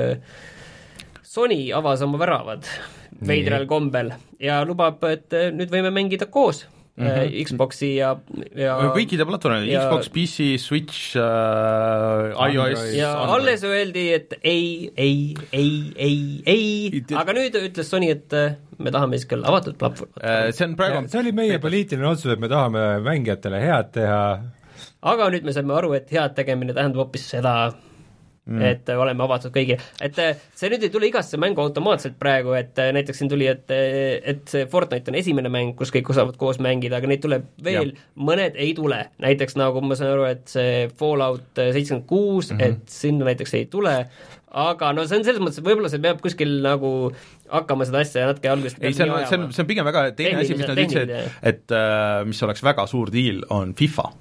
äh, Sony avas oma väravad veidral kombel ja lubab, et nüüd võime mängida koos mm-hmm. Xboxi ja, ja
kõikide platvormid, Xbox, P C, Switch, äh, iOS
ja Android. Alles öeldi, et ei, ei, ei, ei, ei, aga nüüd ütles Sony, et me tahame siis küll avatud platvorm.
See on praegu
see oli meie poliitiline otsus, et me tahame mängijatele head teha.
Aga nüüd me saame aru, et head tegemine tähendab hoopis seda, mm. et oleme avatud kõigi. Et see nüüd ei tule igasse mängu automaatselt praegu, et näiteks siin tuli, et, et see Fortnite on esimene mäng, kus kõik saavad koos mängida, aga neid tuleb veel, ja. Mõned ei tule. Näiteks nagu ma saan aru, et see Fallout seitsekümmend kuus, mm-hmm. et sinna näiteks ei tule, aga no see on selles mõttes, et võib-olla see peab kuskil nagu hakkama seda asja ja natuke algust
ei, see on, see on, see on pigem väga teine asi, mis nad ütlesid, et, et uh, mis oleks väga suur deal, on FIFA.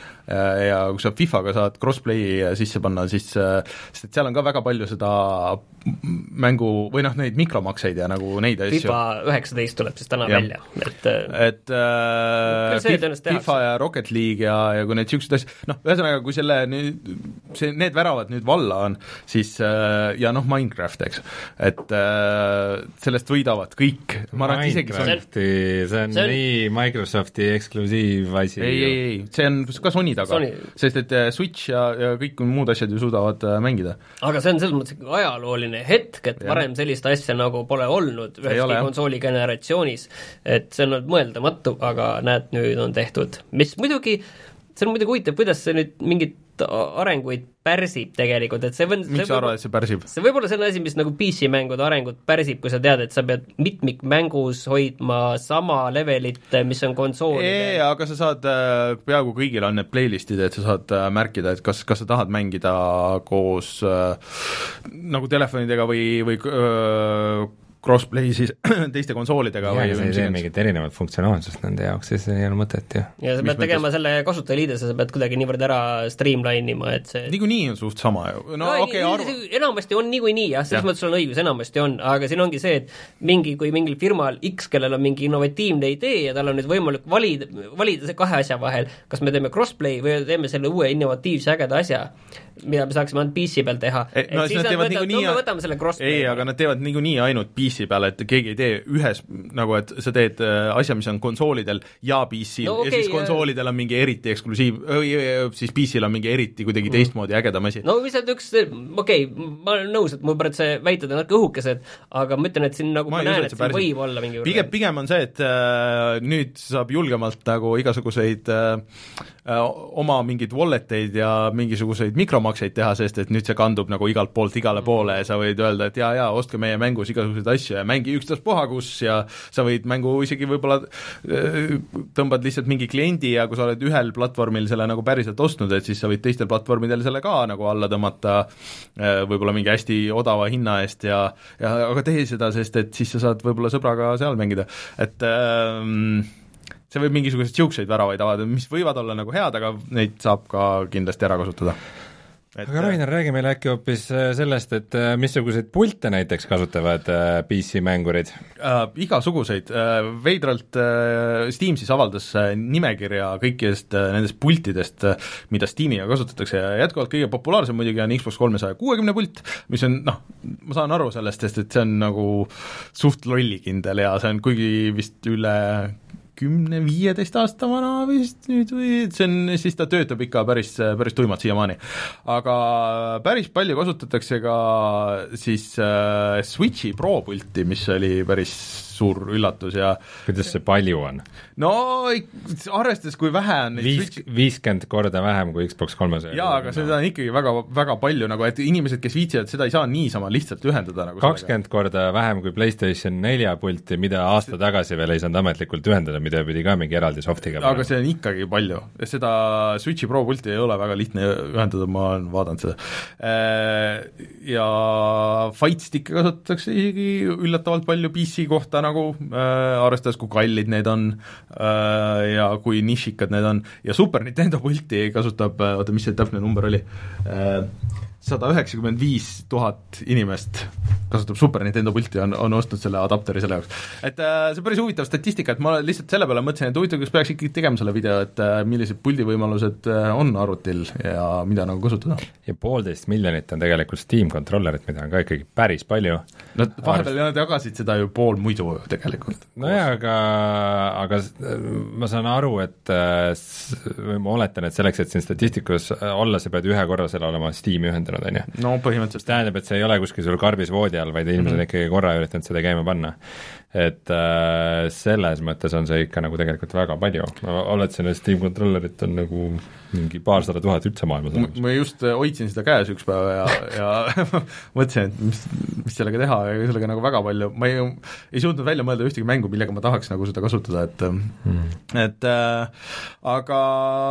Ja kui sa FIFAga saad crossplay sisse panna, siis sest seal on ka väga palju seda mängu või noh, neid mikromakseid ja nagu neid asju.
FIFA üheksateist tuleb siis täna ja. Välja. Et,
et äh, FIFA ja Rocket League ja, ja kui need niisugused asjad, noh, ühesõnaga, kui selle nüüd, see, need väravad nüüd valla on, siis äh, ja noh, Minecraft, eks, et äh, sellest võidavad kõik. Ma arvan, et isegi
Minecrafti, see on, see on nii Microsofti eksklusiiv asi.
Ei, ei, ei, see on ka Sony taga, Sony. Sest et Switch ja, ja kõik muud asjad ju suudavad mängida.
Aga see on selles mõttes ajalooline hetk, et ja. Varem sellist asja nagu pole olnud üheski konsooli generatsioonis, et see on olnud mõeldamatu, aga näed, nüüd on tehtud. Mis muidugi, see on muidugi huvitav, kuidas see nüüd mingit arenguid pärsib tegelikult, et see võin,
miks sa arvad, et see pärsib?
See võib-olla see on asi, mis nagu P C-mängude arengut pärsib, kui sa tead, et sa pead mitmikmängus hoidma sama levelit, mis on konsoolidel.
Aga sa saad, peaaegu kõigil on need playlistid, et sa saad märkida, et kas, kas sa tahad mängida koos äh, nagu telefonidega või, või äh, crossplay siis teiste konsoolidega
ja, või sa ei tee mingit erinevat funktsionaalsust nende jaoks, siis ei ole mõtet ju.
Ja sa pead tegema mõttes? Selle kasutajaliidese, sa pead kuidagi niivõrd ära streamline ima, et see
niikuinii on suht sama ju. No, no okay, arv...
enamasti on niikuinii jah, selles ja. Mõttes on õigus, enamasti on, aga siin ongi see, et mingi, kui mingil firmal X, kellel on mingi innovatiivne idee ja tal on nüüd võimalik valida, valida see kahe asja vahel, kas me teeme crossplay või teeme selle uue innovatiivse ägeda asja, mida me saaksime ainult P C peal teha.
E, no, et siis nad võtame,
nii... no, me võtame selle crossplay.
Ei, aga nad teevad niikuinii ainult P C peal, et keegi ei tee ühes, nagu et sa teed asja, mis on konsoolidel ja P C-l no, okay, ja siis konsoolidel on mingi eriti eksklusiiv, siis P C-l on mingi eriti kuidagi teistmoodi ägedam asi.
No mis on üks, okei okay,, ma olen nõus, et mul pärast see väited on natuke õhukesed, aga ma ütlen, et siin nagu ma, ma näen, et siin võib olla mingi
pigem, pigem on see, et äh, nüüd saab julgemalt nagu igasuguseid äh, oma mingeid walleteid ja mingisuguseid mikromakseid teha, sest et nüüd see kandub nagu igalt poolt igale poole ja sa võid öelda, et jaa, jaa, ostke meie mängus igasuguseid asju ja mängi ükstaspuha kus ja sa võid mängu isegi võib-olla tõmbad lihtsalt mingi kliendi ja kui sa oled ühel platvormil selle nagu päriselt ostnud, et siis sa võid teistel platvormidel selle ka nagu alla tõmmata võib-olla mingi hästi odava hinna eest ja, ja aga tee seda, sest et siis sa saad võib-olla sõbraga seal mängida, et ähm, see võib mingisuguseid siukseid väravaid avada, mis võivad olla nagu head, aga neid saab ka kindlasti ära kasutada.
Et, aga Rainer, räägi meile äkki hoopis sellest, et missuguseid pilte näiteks kasutavad P C-mängurid?
Äh, igasuguseid. Äh, veidralt äh, Steam siis avaldas nimekirja kõikidest äh, nendest pultidest, mida Steamiga kasutatakse ja jätkuvalt kõige populaarsem muidugi on Xbox kolmesaja kuuekümne pult, mis on, noh, ma saan aru sellest, sest et see on nagu suht lollikindel ja see on kuigi vist üle kümne, viieteist aasta vana vist nüüd või see on, siis ta töötab ikka päris, päris tuimalt siiamaani. Aga päris palju kasutatakse ka siis äh, Switchi Pro pulti, mis oli päris suur üllatus ja
kuidas see palju on?
No arvestades, kui vähe on
Viis, viiskümmend korda vähem kui Xbox kolmesaja.
Jaa, aga seda on ikkagi väga, väga palju, nagu et inimesed, kes viitsivad, seda ei saa niisama lihtsalt ühendada nagu
kakskümmend korda vähem kui PlayStation nelja pulti, mida aasta see... tagasi veel ei saanud ametlikult ühendada, mida pidi ka mingi eraldi softiga
aga see on ikkagi palju. Seda Switchi Pro pulti ei ole väga lihtne ühendada, ma olen vaadanud seda. Ja Fight Stick'i kasutatakse isegi üllatavalt palju P C kohta nagu äh, arvestades, kui kallid need on äh, ja kui nišikad need on ja Super Nintendo pulti kasutab, oota, mis see täpne number oli äh,, sada üheksakümmend viis tuhat inimest kasutab Super Nintendo pulti, on, on ostnud selle adapteri selle jaoks. Et äh, see on päris huvitav statistika, et ma lihtsalt selle peale mõtlesin, et huvitav, kas peaks ikkagi tegema selle video, et äh, millised puldivõimalused äh, on arvutil ja mida nagu kasutada.
Ja poolteist miljonit on tegelikult Steam controllerit, mida on ka ikkagi päris palju.
Nad vahepeal Arv... jagasid seda ju pool muidu tegelikult.
No jaa, aga, aga ma saan aru, et või ma oletan, et selleks, et siin statistikus olla, sa pead ühe korra selle olema Steam'i ühendanud.
No põhimõtteliselt.
Tähendab, et see ei ole kuskil sul karbis voodi all, vaid inimesed mm-hmm. ikkagi korra üritanud seda käima panna. Et äh, selles mõttes on see ikka nagu tegelikult väga palju. Ma oletasin, et Steam controllerit on nagu mingi paarsada tuhat üldse maailmas.
Ma, ma just hoidsin seda käes üks päev ja, ja mõtlesin, et mis, mis sellega teha ja sellega nagu väga palju, ma ei, ei suutnud välja mõelda ühtegi mängu, millega ma tahaks nagu seda kasutada, et mm. et äh, aga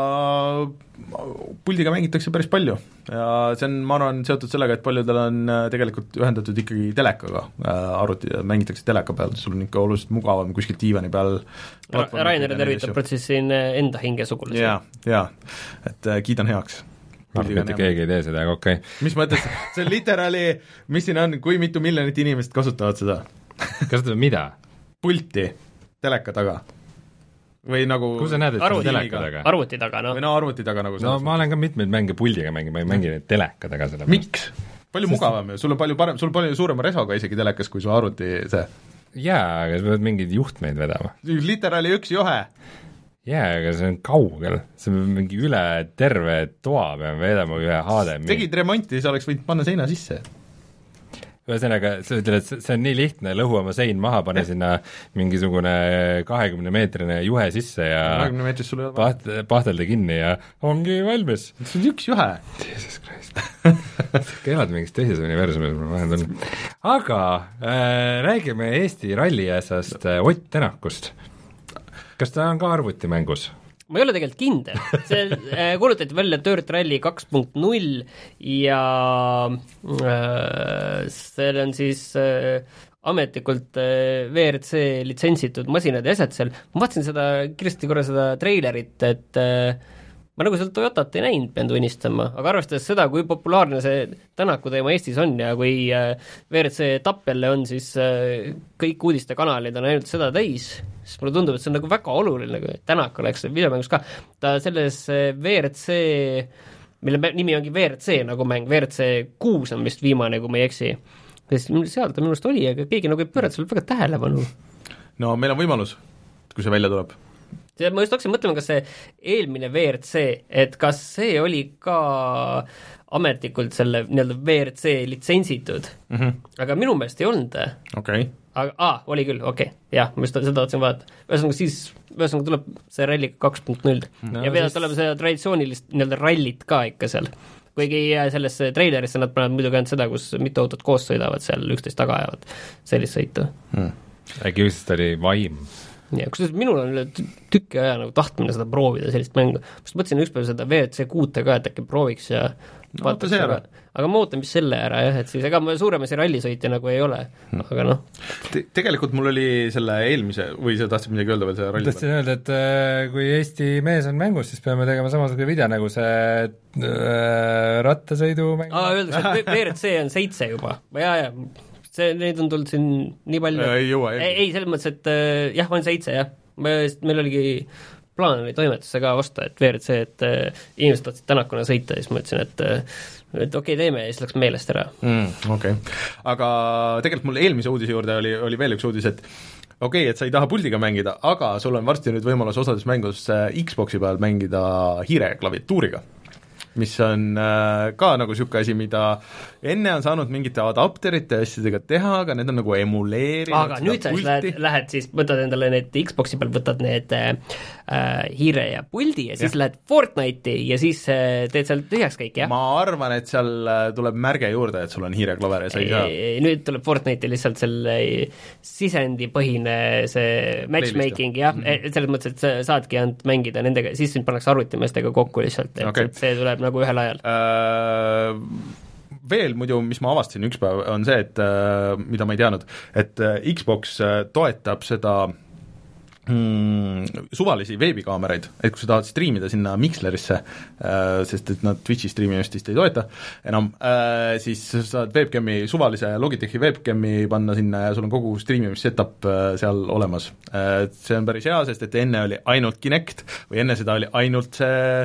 puldiga mängitakse päris palju ja see on, ma arvan, seotud sellega, et paljudel on tegelikult ühendatud ikkagi telekaga äh, arvuti ja mängitakse teleka peal, sul on ikka oluliselt mugavam kuskil diivani peal.
Rainer tervitab protsessi siin enda hingesugulasi.
jaa, jaa, et äh, kiidan heaks.
Ma arvan, et keegi ei tee seda, aga okei okay..
mis mõttes, see on literaali, mis siin on, kui mitu miljonit inimest kasutavad seda?
kasutavad mida?
Pulti, teleka taga. Või nagu
kus sa näed, et
arvuti
teleka taga?
Arvuti taga, noh.
Või no arvuti taga nagu
no ma olen ka mitmeid mänge puldiga mängi, ma ei mängi neid teleka taga selle
miks? Palju Sest... mugavam ju, sul on palju parem, sul on palju suurema resoga isegi telekas, kui su arvuti see.
Jaa, aga sa pead mingeid juhtmeid vedama.
Literaali üks johe.
Jaa, aga see on kaugel, see on mingi üle terve toa peame vedama ühe H D M I.
Tegid remonti, sa oleks võinud panna seina sisse.
Ühesõnaga, sa ütled, et see on nii lihtne, lõhu oma sein maha, pane sinna mingisugune kahekümne meetrine juhe sisse ja
kahekümne meetrist sul ei ole
paht, pahtelda kinni ja ongi valmis.
See on üks juhe.
Jesus Christ. Käivad mingis teises universumis, ma vahendun. Aga äh, räägime Eesti ralliäsast äh, Ott Tänakust. Kas ta on ka arvutimängus?
Ma ei ole tegelikult kindel, see äh, kuulutati välja Dirt Rally kaks punkt null ja äh, seal on siis äh, ametlikult äh, V R C litsentsitud masinad ja asjad seal. Ma vaatasin seda, kirjasti korra seda treilerit, et äh, ma nagu seal Toyotat ei näinud, pean tunnistama, aga arvestades seda, kui populaarne see Tänaku teema Eestis on ja kui äh, V R C tappelle on, siis äh, kõik uudistekanalid on ainult seda täis, siis mulle tundub, et see on nagu väga oluline, nagu Tänak oleks videomängus ka. Ta selles V R C, mille nimi ongi V R C nagu mäng, V R C kuus on vist viimane, kui ma ei eksi. Seal ta minust oli, aga keegi nagu ei pöörata seal väga tähelepanu.
No meil on võimalus, kui see välja tuleb.
Ma just hakkasin mõtlema, kas see eelmine V R C, et kas see oli ka ametlikult selle nii-öelda V R C litsentsitud, mm-hmm. aga minu meelest ei olnud.
Okay.
Aga, aa, oli küll, okei, okay. jah, ma just seda tahtsin vaadata. Ühesõnaga siis, ühesõnaga tuleb see ralli kaks punkt null no, ja peab siis... olema see traditsioonilist nii-öelda rallit ka ikka seal. kuigi selles treilerisse nad panevad muidugi ainult seda, kus mitu autot koos sõidavad seal, üksteist taga ajavad sellist sõitu
hmm.. äkki just oli vaim.
Ja kusjuures minul on üle tükki aja nagu tahtmine seda proovida, sellist mängu. Ma mõtlesin ükspäev seda V C kuute ka, et äkki prooviks ja
no, vaataks ära.
Aga ma ootan, mis selle ära, jah, et siis ega ma suuremasi rallisõitja nagu ei ole, aga noh
Te,. Tegelikult mul oli selle eelmise, või sa tahtsid midagi öelda veel selle ralli?
Tahtsin öelda, et äh, kui Eesti mees on mängus, siis peame tegema samasugune video nagu see äh, rattasõidumäng.
Aa, öeldakse, et V R C on seitse juba, ja, ja see, neid on tulnud siin nii palju.
Ei jõua,
ei. Ei, selles mõttes, et äh, jah, on seitse, jah. Me, meil oligi plaan oli toimetusse ka osta, et V R C, et äh, inimesed tahtsid tänakuna sõita, siis ma ütlesin, et äh, et okei okay, teeme ja siis läks meelest ära
mm,. Okei okay., aga tegelikult mul eelmise uudise juurde oli, oli veel üks uudis, et okei okay,, et sa ei taha puldiga mängida, aga sul on varsti nüüd võimalus osades mängus Xboxi peal mängida hiireklaviatuuriga, mis on äh, ka nagu niisugune asi, mida enne on saanud mingite adapterite asjadega teha, aga need on nagu emuleerinud
aga nüüd sa siis lähed, lähed siis, võtad endale need Xboxi peal, võtad need äh, hiire ja puldi ja siis ja. lähed Fortnite'i ja siis äh, teed seal tühjaks kõik, jah?
Ma arvan, et seal tuleb märge juurde, et sul on hiireklaver ja sa ei saa.
Nüüd tuleb Fortnite'i lihtsalt selle sisendipõhine see matchmaking, jah, mm-hmm. selles mõttes, et sa saadki ainult mängida nendega, siis sind pannakse arvutimeestega kokku lihtsalt, et okay. see tuleb nagu ühel ajal
äh, veel muidu, mis ma avastasin üks päev, on see, et äh, mida ma ei teadnud, et äh, Xbox äh, toetab seda mm, suvalisi veebikaameraid, et kui sa tahad striimida sinna Mixlerisse äh,, sest et nad Twitchi striimimist vist ei toeta enam äh,, siis saad webcami, suvalise Logitechi webcami panna sinna ja sul on kogu striimimis setup äh, seal olemas äh,. See on päris hea, sest et enne oli ainult Kinect või enne seda oli ainult see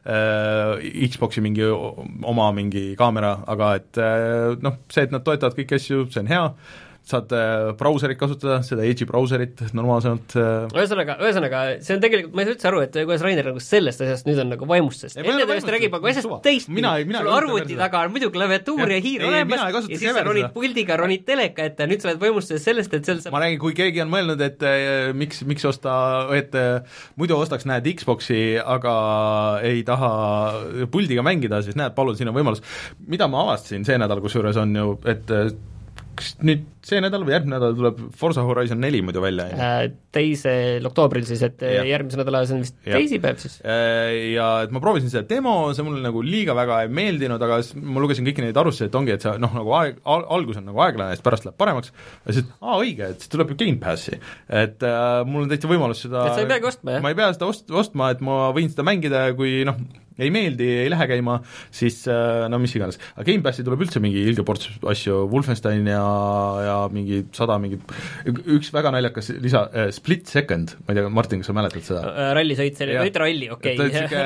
äh, Xboxi mingi oma mingi kaamera, aga et äh, noh, see, et nad toetavad kõiki asju, see on hea, saad äh, brauserit kasutada, seda Edge'i brauserit normaalselt äh...
ühesõnaga, ühesõnaga, see on tegelikult, ma ei saa üldse aru, et kuidas Rainer nagu sellest asjast nüüd on nagu vaimust, sest enne ta just räägib, aga asjast teist sul arvuti taga on muidu klaviatuur ja, ja hiir olemas ja siis sa ronid puldiga, ronid teleka ette ja nüüd sa oled vaimustuses sellest, et seal saab
ma räägin, kui keegi on mõelnud, et äh, miks, miks osta, et äh, muidu ostaks, näed, Xboxi, aga ei taha puldiga mängida, siis näed, palun, siin on võimalus. Mida ma avastasin see nädal, kusjuures on ju, et äh, kas nüüd see nädal või järgmine nädal tuleb Forza Horizon neli muidu välja?
Äh, teisel oktoobril siis, et ja. järgmise nädala see on vist ja. teisipäev siis?
Ja et ma proovisin seda demo, see mulle nagu liiga väga ei meeldinud, aga ma lugesin kõiki neid arvustusi, et ongi, et see noh, nagu aeg, algus on nagu aeglane, siis pärast läheb paremaks, ja siis, aa õige, et see tuleb ju Game Passi. Et äh, mul on täitsa võimalus seda
et sa ei peagi ostma, jah?
Ma ei pea seda ost-, ostma, et ma võin seda mängida, kui noh, ei meeldi, ei lähe käima, siis no mis iganes. Aga Game Passi tuleb üldse mingi ilge ports asju, Wolfenstein ja, ja mingi sada, mingi üks väga naljakas lisa, äh, Split Second, ma ei tea, Martin, kas sa mäletad seda?
Rallisõit, see oli ralli, okei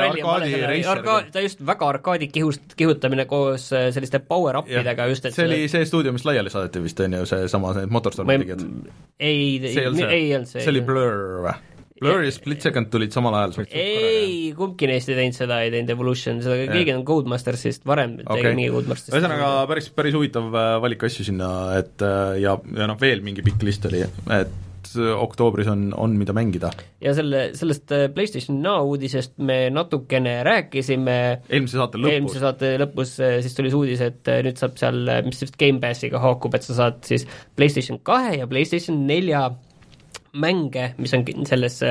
okay. Arka, ta just väga arkaadi kihust, kihutamine koos selliste power-upidega just, et
see oli see stuudio, mis laiali saadeti vist, on ju, see sama, see Motorstormi tegijad.
Ei, ei olnud see.
See oli Blur või? Blur ja Split Second tulid samal ajal.
Ei, kumbki neist ei teinud seda, ei teinud Evolution, seda keegi on Codemastersist varem okay. tegi mingi Codemastersist.
Ühesõnaga päris, päris huvitav valik asju sinna, et ja, ja noh, veel mingi pikk list oli, et oktoobris on, on mida mängida.
Ja selle, sellest PlayStation Now uudisest me natukene rääkisime
eelmise saate lõpus.
Eelmise saate lõpus, siis tuli see uudis, et nüüd saab seal, mis just Game Passiga haakub, et sa saad siis PlayStation kahe ja PlayStation nelja mänge, mis on selles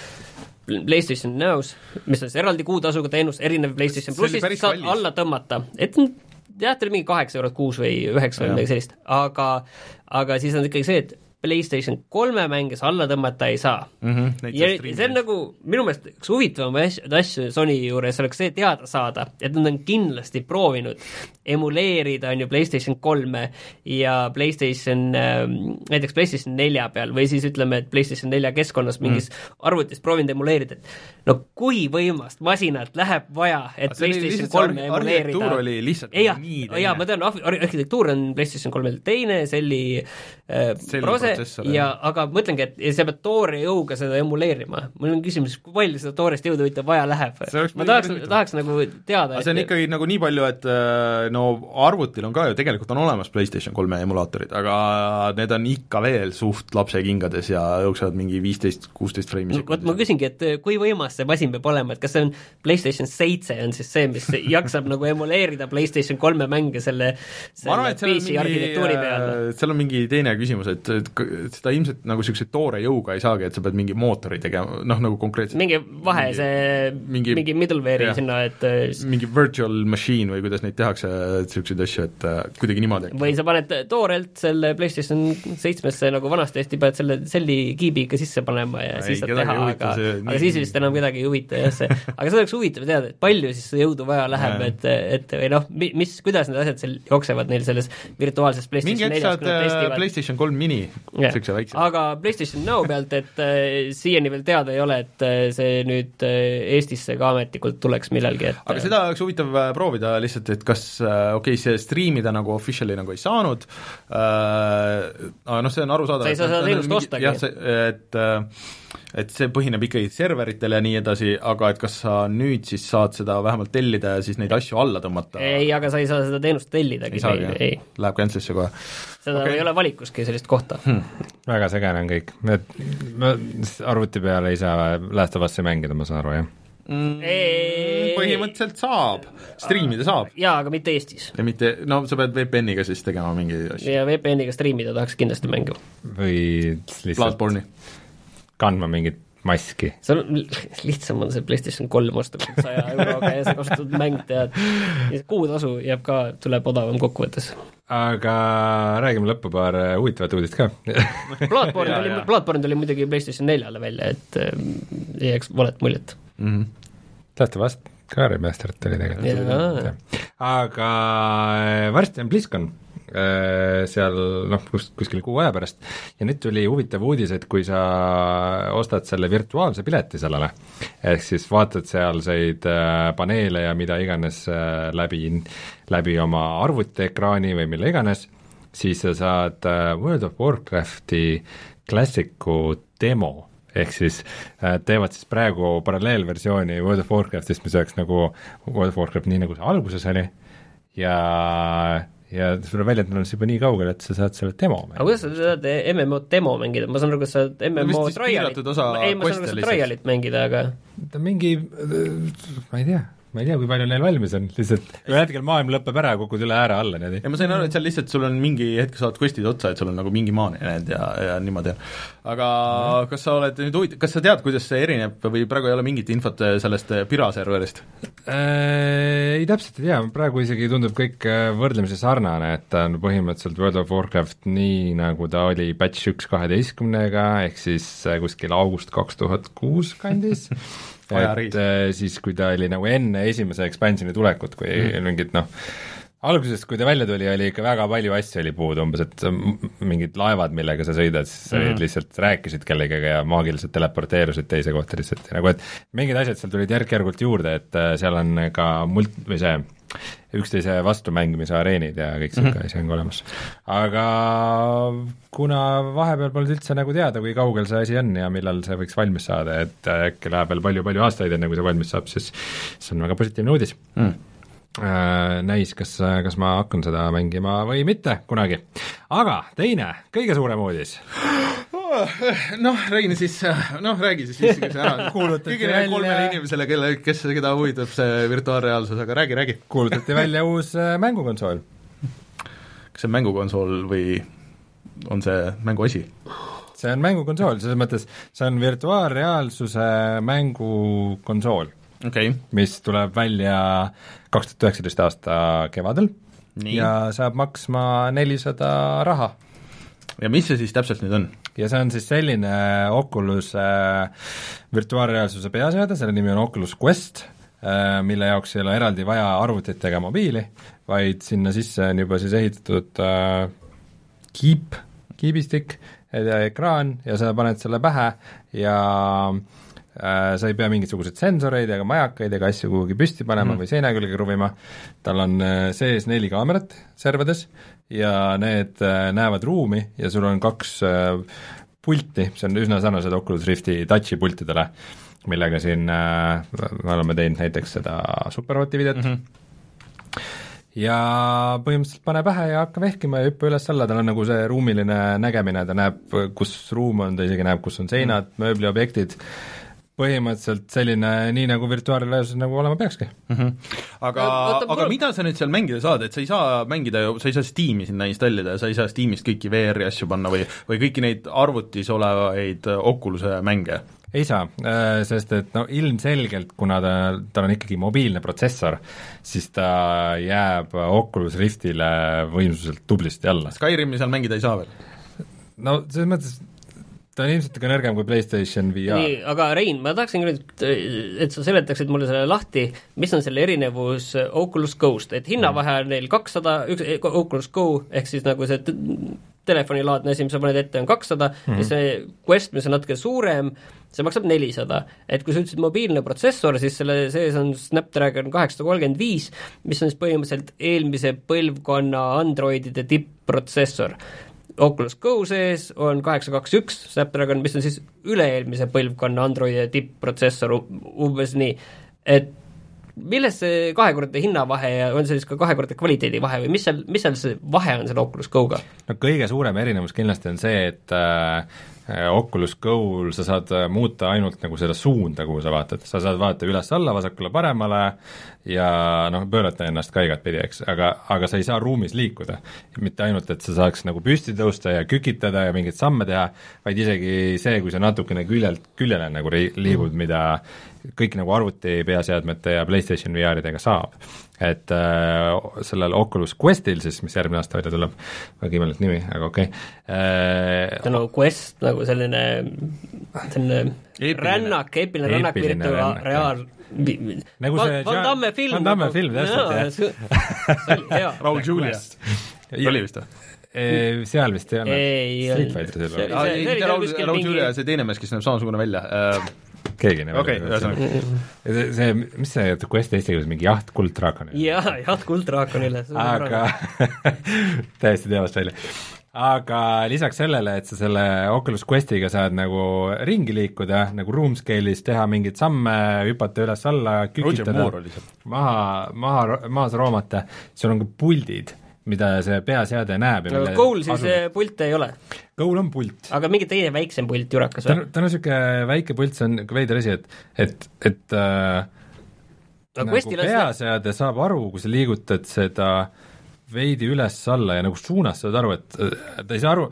PlayStation Now's, mis on siis eraldi kuutasuga teenus, erinev PlayStation Plussist, saad kallis. Alla tõmmata, et jah, ta oli mingi kaheksa eurot kuus või üheksa või midagi sellist, aga, aga siis on ikkagi see, et PlayStation kolme mänge sa alla tõmmata ei saa
mm-hmm,
ja see on nagu minu meelest üks huvitavam asju Sony juures oleks see teada saada, et nad on kindlasti proovinud emuleerida on ju PlayStation kolme ja PlayStation näiteks PlayStation nelja peal või siis ütleme, et PlayStation nelja keskkonnas mingis mm. arvutis proovinud emuleerida, et no kui võimast masinat läheb vaja, et aga PlayStation kolme emuleerida.
Arhitektuur oli lihtsalt
ja,
nii
teine. Jaa, ma tean, arhitektuur on PlayStation kolmel teine, see oli äh, prosse, ja aga mõtlengi, et sa pead toore jõuga seda emuleerima. Mul on küsimus, kui palju seda toorest jõudu võtta vaja läheb? Ma tahaks, tahaks nagu teada.
See on et... ikkagi nagu nii palju, et no arvutil on ka ju tegelikult on olemas PlayStation kolme emulaatorid, aga need on ikka veel suht lapsekingades ja jooksevad mingi viisteist kuusteist freimi sekundis.
Vot ma küsingi, et kui võimas see masin peab olema, et kas see on PlayStation seitse on siis see, mis jaksab nagu emuleerida PlayStation kolme mänge selle, selle arvan, P C arhitektuuri peal.
Seal on mingi teine küsimus, et, et seda ilmselt nagu niisuguse toore jõuga ei saagi, et sa pead mingi mootori tegema, noh nagu konkreetselt
mingi vahe, mingi, see mingi, mingi middleware'i jah, sinna, et
mingi virtual machine või kuidas neid tehakse, niisuguseid asju, et kuidagi niimoodi.
Või sa paned toorelt selle PlayStation seitsmesse nagu vanasti hästi pead selle selli kiibi ikka sisse panema ja ei, siis saad teha, aga, aga siis vist enam kedagi ei huvita jah see, aga seda oleks huvitav teada, et palju siis jõudu vaja läheb, et, et või noh, mis, kuidas need asjad seal jooksevad neil selles virtuaalses PlayStation neljas, kui nad testivad.
PlayStation kolm mini, niisuguse väikse.
Aga PlayStation Now pealt, et äh, siiani veel teada ei ole, et äh, see nüüd äh, Eestisse ka ametlikult tuleks millalgi, et
aga seda oleks huvitav proovida lihtsalt, et kas äh, okei okay,, see streamida nagu officially nagu ei saanud äh,, aga noh, see on arusaadav.
Sa ei saa seda teenust ostagi.
jah, see, et äh, et see põhineb ikkagi serveritel ja nii edasi, aga et kas sa nüüd siis saad seda vähemalt tellida ja siis neid asju alla tõmmata?
Ei, aga sa ei saa seda teenust tellidagi.
ei saagi, ei. Läheb cancel'isse kohe.
Seda okay. ei ole valikuski sellist kohta hmm..
väga segane on kõik, et arvuti peale ei saa Last of Us'i mängida, ma saan aru, jah?
Mm, põhimõtteliselt saab, striimida saab.
Jaa, aga mitte Eestis.
Ja mitte, no sa pead V P N-iga siis tegema mingi asju.
Ja V P N-iga striimida tahaks kindlasti mängu.
Või lihtsalt
Bloodborne'i
kandma mingit maski.
See on, lihtsam on see PlayStation kolm osta saja euroga ja sa kasutad mäng tead. Ja kuutasu jääb ka, tuleb odavam kokkuvõttes.
Aga räägime lõppu paar huvitavat uudist ka.
Bloodborne tuli, Bloodborne tuli muidugi PlayStation neljale välja, et äh, ei jääks valet muljet.
Mm-hmm. Lähte vast ka remasterit oli tegelikult. Aga varsti on BlizzCon seal noh, kus, kuskil kuu aja pärast ja nüüd tuli huvitav uudis, et kui sa ostad selle virtuaalse pileti sellele, ehk siis vaatad sealseid paneele ja mida iganes läbi, läbi oma arvutiekraani või mille iganes, siis sa saad World of Warcrafti klassiku demo, ehk siis teevad siis praegu paralleelversiooni World of Warcraftist, mis oleks nagu World of Warcraft nii, nagu see alguses oli ja ja tuleb välja, et meil on see juba nii kaugel, et sa saad selle demo mängida.
Aga kuidas sa saad M M O demo mängida? Ma saan aru, kas sa saad M M O trialit, ei, ma saan aru, kas sa trialit mängida, aga
ta mingi, ma ei tea, ma ei tea, kui palju neil valmis on, lihtsalt ühel hetkel maailm lõpeb ära, kukud üle ääre alla. Need.
Ja ma sain aru, et seal lihtsalt sul on mingi hetk saad questid otsa, et sul on nagu mingi maani need ja, ja niimoodi. Aga mm. kas sa oled nüüd huvitav, kas sa tead, kuidas see erineb või praegu ei ole mingit infot sellest Pira-serverist?
Äh, ei täpselt ei tea, praegu isegi tundub kõik võrdlemisi sarnane, et ta on põhimõtteliselt World of Warcraft nii, nagu ta oli patch üks kaheteistkümnega, ehk siis kuskil august kaks tuhat kuus kandis et siis, kui ta oli nagu enne esimese expansioni tulekut, kui mm. mingid noh, algusest, kui ta välja tuli, oli ikka väga palju asju oli puudu, umbes, et mingid laevad, millega sa sõidad, siis mm. lihtsalt rääkisid kellegagi ja maagiliselt teleporteerusid teise kohta lihtsalt, nagu et mingid asjad seal tulid järk-järgult juurde, et seal on ka mult-, või see üksteise vastu mängimise areenid ja kõik selline mm-hmm. asi on ka olemas. aga kuna vahepeal polnud üldse nagu teada, kui kaugel see asi on ja millal see võiks valmis saada, et äkki läheb veel palju-palju aastaid, enne kui see valmis saab, siis see on väga positiivne uudis mm. äh, näis, kas, kas ma hakkan seda mängima või mitte kunagi. Aga teine, kõige suurem uudis
noh, räägin siis, noh, räägi siis viiskümmend ära. kõigile kolmele inimesele, kelle, kes, keda huvitab see virtuaalreaalsus, aga räägi, räägi.
Kuulutati välja uus mängukonsool.
Kas see on mängukonsool või on see mänguasi?
See on mängukonsool, selles mõttes see on virtuaalreaalsuse mängukonsool,
okay.
mis tuleb välja kaks tuhat üheksateist aasta kevadel Nii. ja saab maksma nelisada raha.
Ja mis see siis täpselt nüüd on?
Ja see on siis selline Oculus äh, virtuaalreaalsuse peaseade, selle nimi on Oculus Quest, äh, mille jaoks ei ole eraldi vaja arvutit ega mobiili, vaid sinna sisse on juba siis ehitatud äh, kiip, kiibistik ja ekraan ja sa paned selle pähe ja äh, sa ei pea mingisuguseid sensoreid ega majakaid ega asju kuhugi püsti panema mm. või seina külge kruvima, tal on äh, sees neli kaamerat servades ja need äh, näevad ruumi ja sul on kaks äh, pulti, see on üsna sarnased Oculus Rifti touchi pultidele, millega siin äh, me oleme teinud näiteks seda Superhoti videot mm, -hmm. ja põhimõtteliselt pane pähe ja hakka vehkima ja hüppa üles-alla, tal on nagu see ruumiline nägemine, ta näeb, kus ruum on, ta isegi näeb, kus on seinad mm., mööbliobjektid, põhimõtteliselt selline, nii nagu virtuaalreaalsus nagu olema peakski
mm. -hmm. Aga, aga mul... mida sa nüüd seal mängida saad, et sa ei saa mängida ju, sa ei saa Steam'i sinna installida ja sa ei saa Steam'ist kõiki V R-i asju panna või, või kõiki neid arvutis olevaid Oculus'e mänge?
Ei saa, sest et no ilmselgelt, kuna ta, tal on ikkagi mobiilne protsessor, siis ta jääb Oculus Riftile võimsuselt tublisti alla.
Skyrimi seal mängida ei saa veel?
No selles mõttes ta on ilmselt ka nõrgem kui PlayStation V R.
Nii, aga Rein, ma tahaksin nüüd, et sa seletaksid mulle selle lahti, mis on selle erinevus Oculus Go'st, et hinnavahe on neil kakssada, üks Oculus Go, ehk siis nagu see telefonilaadne asi, mis sa paned ette, on kakssada mm-hmm. ja see Quest, mis on natuke suurem, see maksab nelisada. Et kui sa ütlesid mobiilne protsessor, siis selle sees on Snapdragon kaheksasada kolmkümmend viis, mis on siis põhimõtteliselt eelmise põlvkonna Androidide tipp-protsessor. Oculus Go sees on kaheksa kaks üks Snapdragon, mis on siis üle-eelmise põlvkonna Androidi tipp-protsessor, umbes nii, et milles see kahekordne hinnavahe ja on see siis ka kahekordne kvaliteedivahe või mis seal, mis seal see vahe on selle Oculus Go-ga?
No kõige suurem erinevus kindlasti on see, et äh, Oculus Go'l sa saad muuta ainult nagu seda suunda, kuhu sa vaatad, sa saad vaadata üles-alla, vasakule, paremale ja noh, pöörata ennast ka igatpidi, eks, aga, aga sa ei saa ruumis liikuda. Mitte ainult, et sa saaks nagu püsti tõusta ja kükitada ja mingeid samme teha, vaid isegi see, kui sa natukene küljelt, küljele nagu liigud, mida kõik nagu arvuti peaseadmete ja PlayStation V R-idega saab. Et äh, sellel Oculus Questil siis, mis järgmine aasta välja tuleb, väga imelik nimi, aga okei okay. äh,
see on nagu Quest, nagu selline selline rännak, eepiline rännak virtuaal
nagu see
Van Damme film
Van Damme film, täpselt,
jah
Raul Julia oli vist või?
Seal vist ei
olnud
Street Fighter
Raul Julia, see teine mees, kes näeb samasugune välja
keegi näeb
okay,
see, see, mis see Quest Eesti keeles, mingi jaht kulddraakonile?
jaa, jaht kulddraakonile
aga täiesti teemast välja. Aga lisaks sellele, et sa selle Oculus Questiga saad nagu ringi liikuda, nagu room scale'is teha mingeid samme, hüpata üles-alla, kükitada, maha, maha, maas roomata, sul on ka puldid, mida see peaseade näeb.
No Goal siis asub... pult ei ole?
Goal on pult.
Aga mingi teie väiksem pult jurakas või?
Ta on niisugune väike pult, see on veider asi, et, et, et äh, nagu peaseade seda... saab aru, kui sa liigutad seda veidi üles-alla ja nagu suunas saad aru, et ta ei saa aru,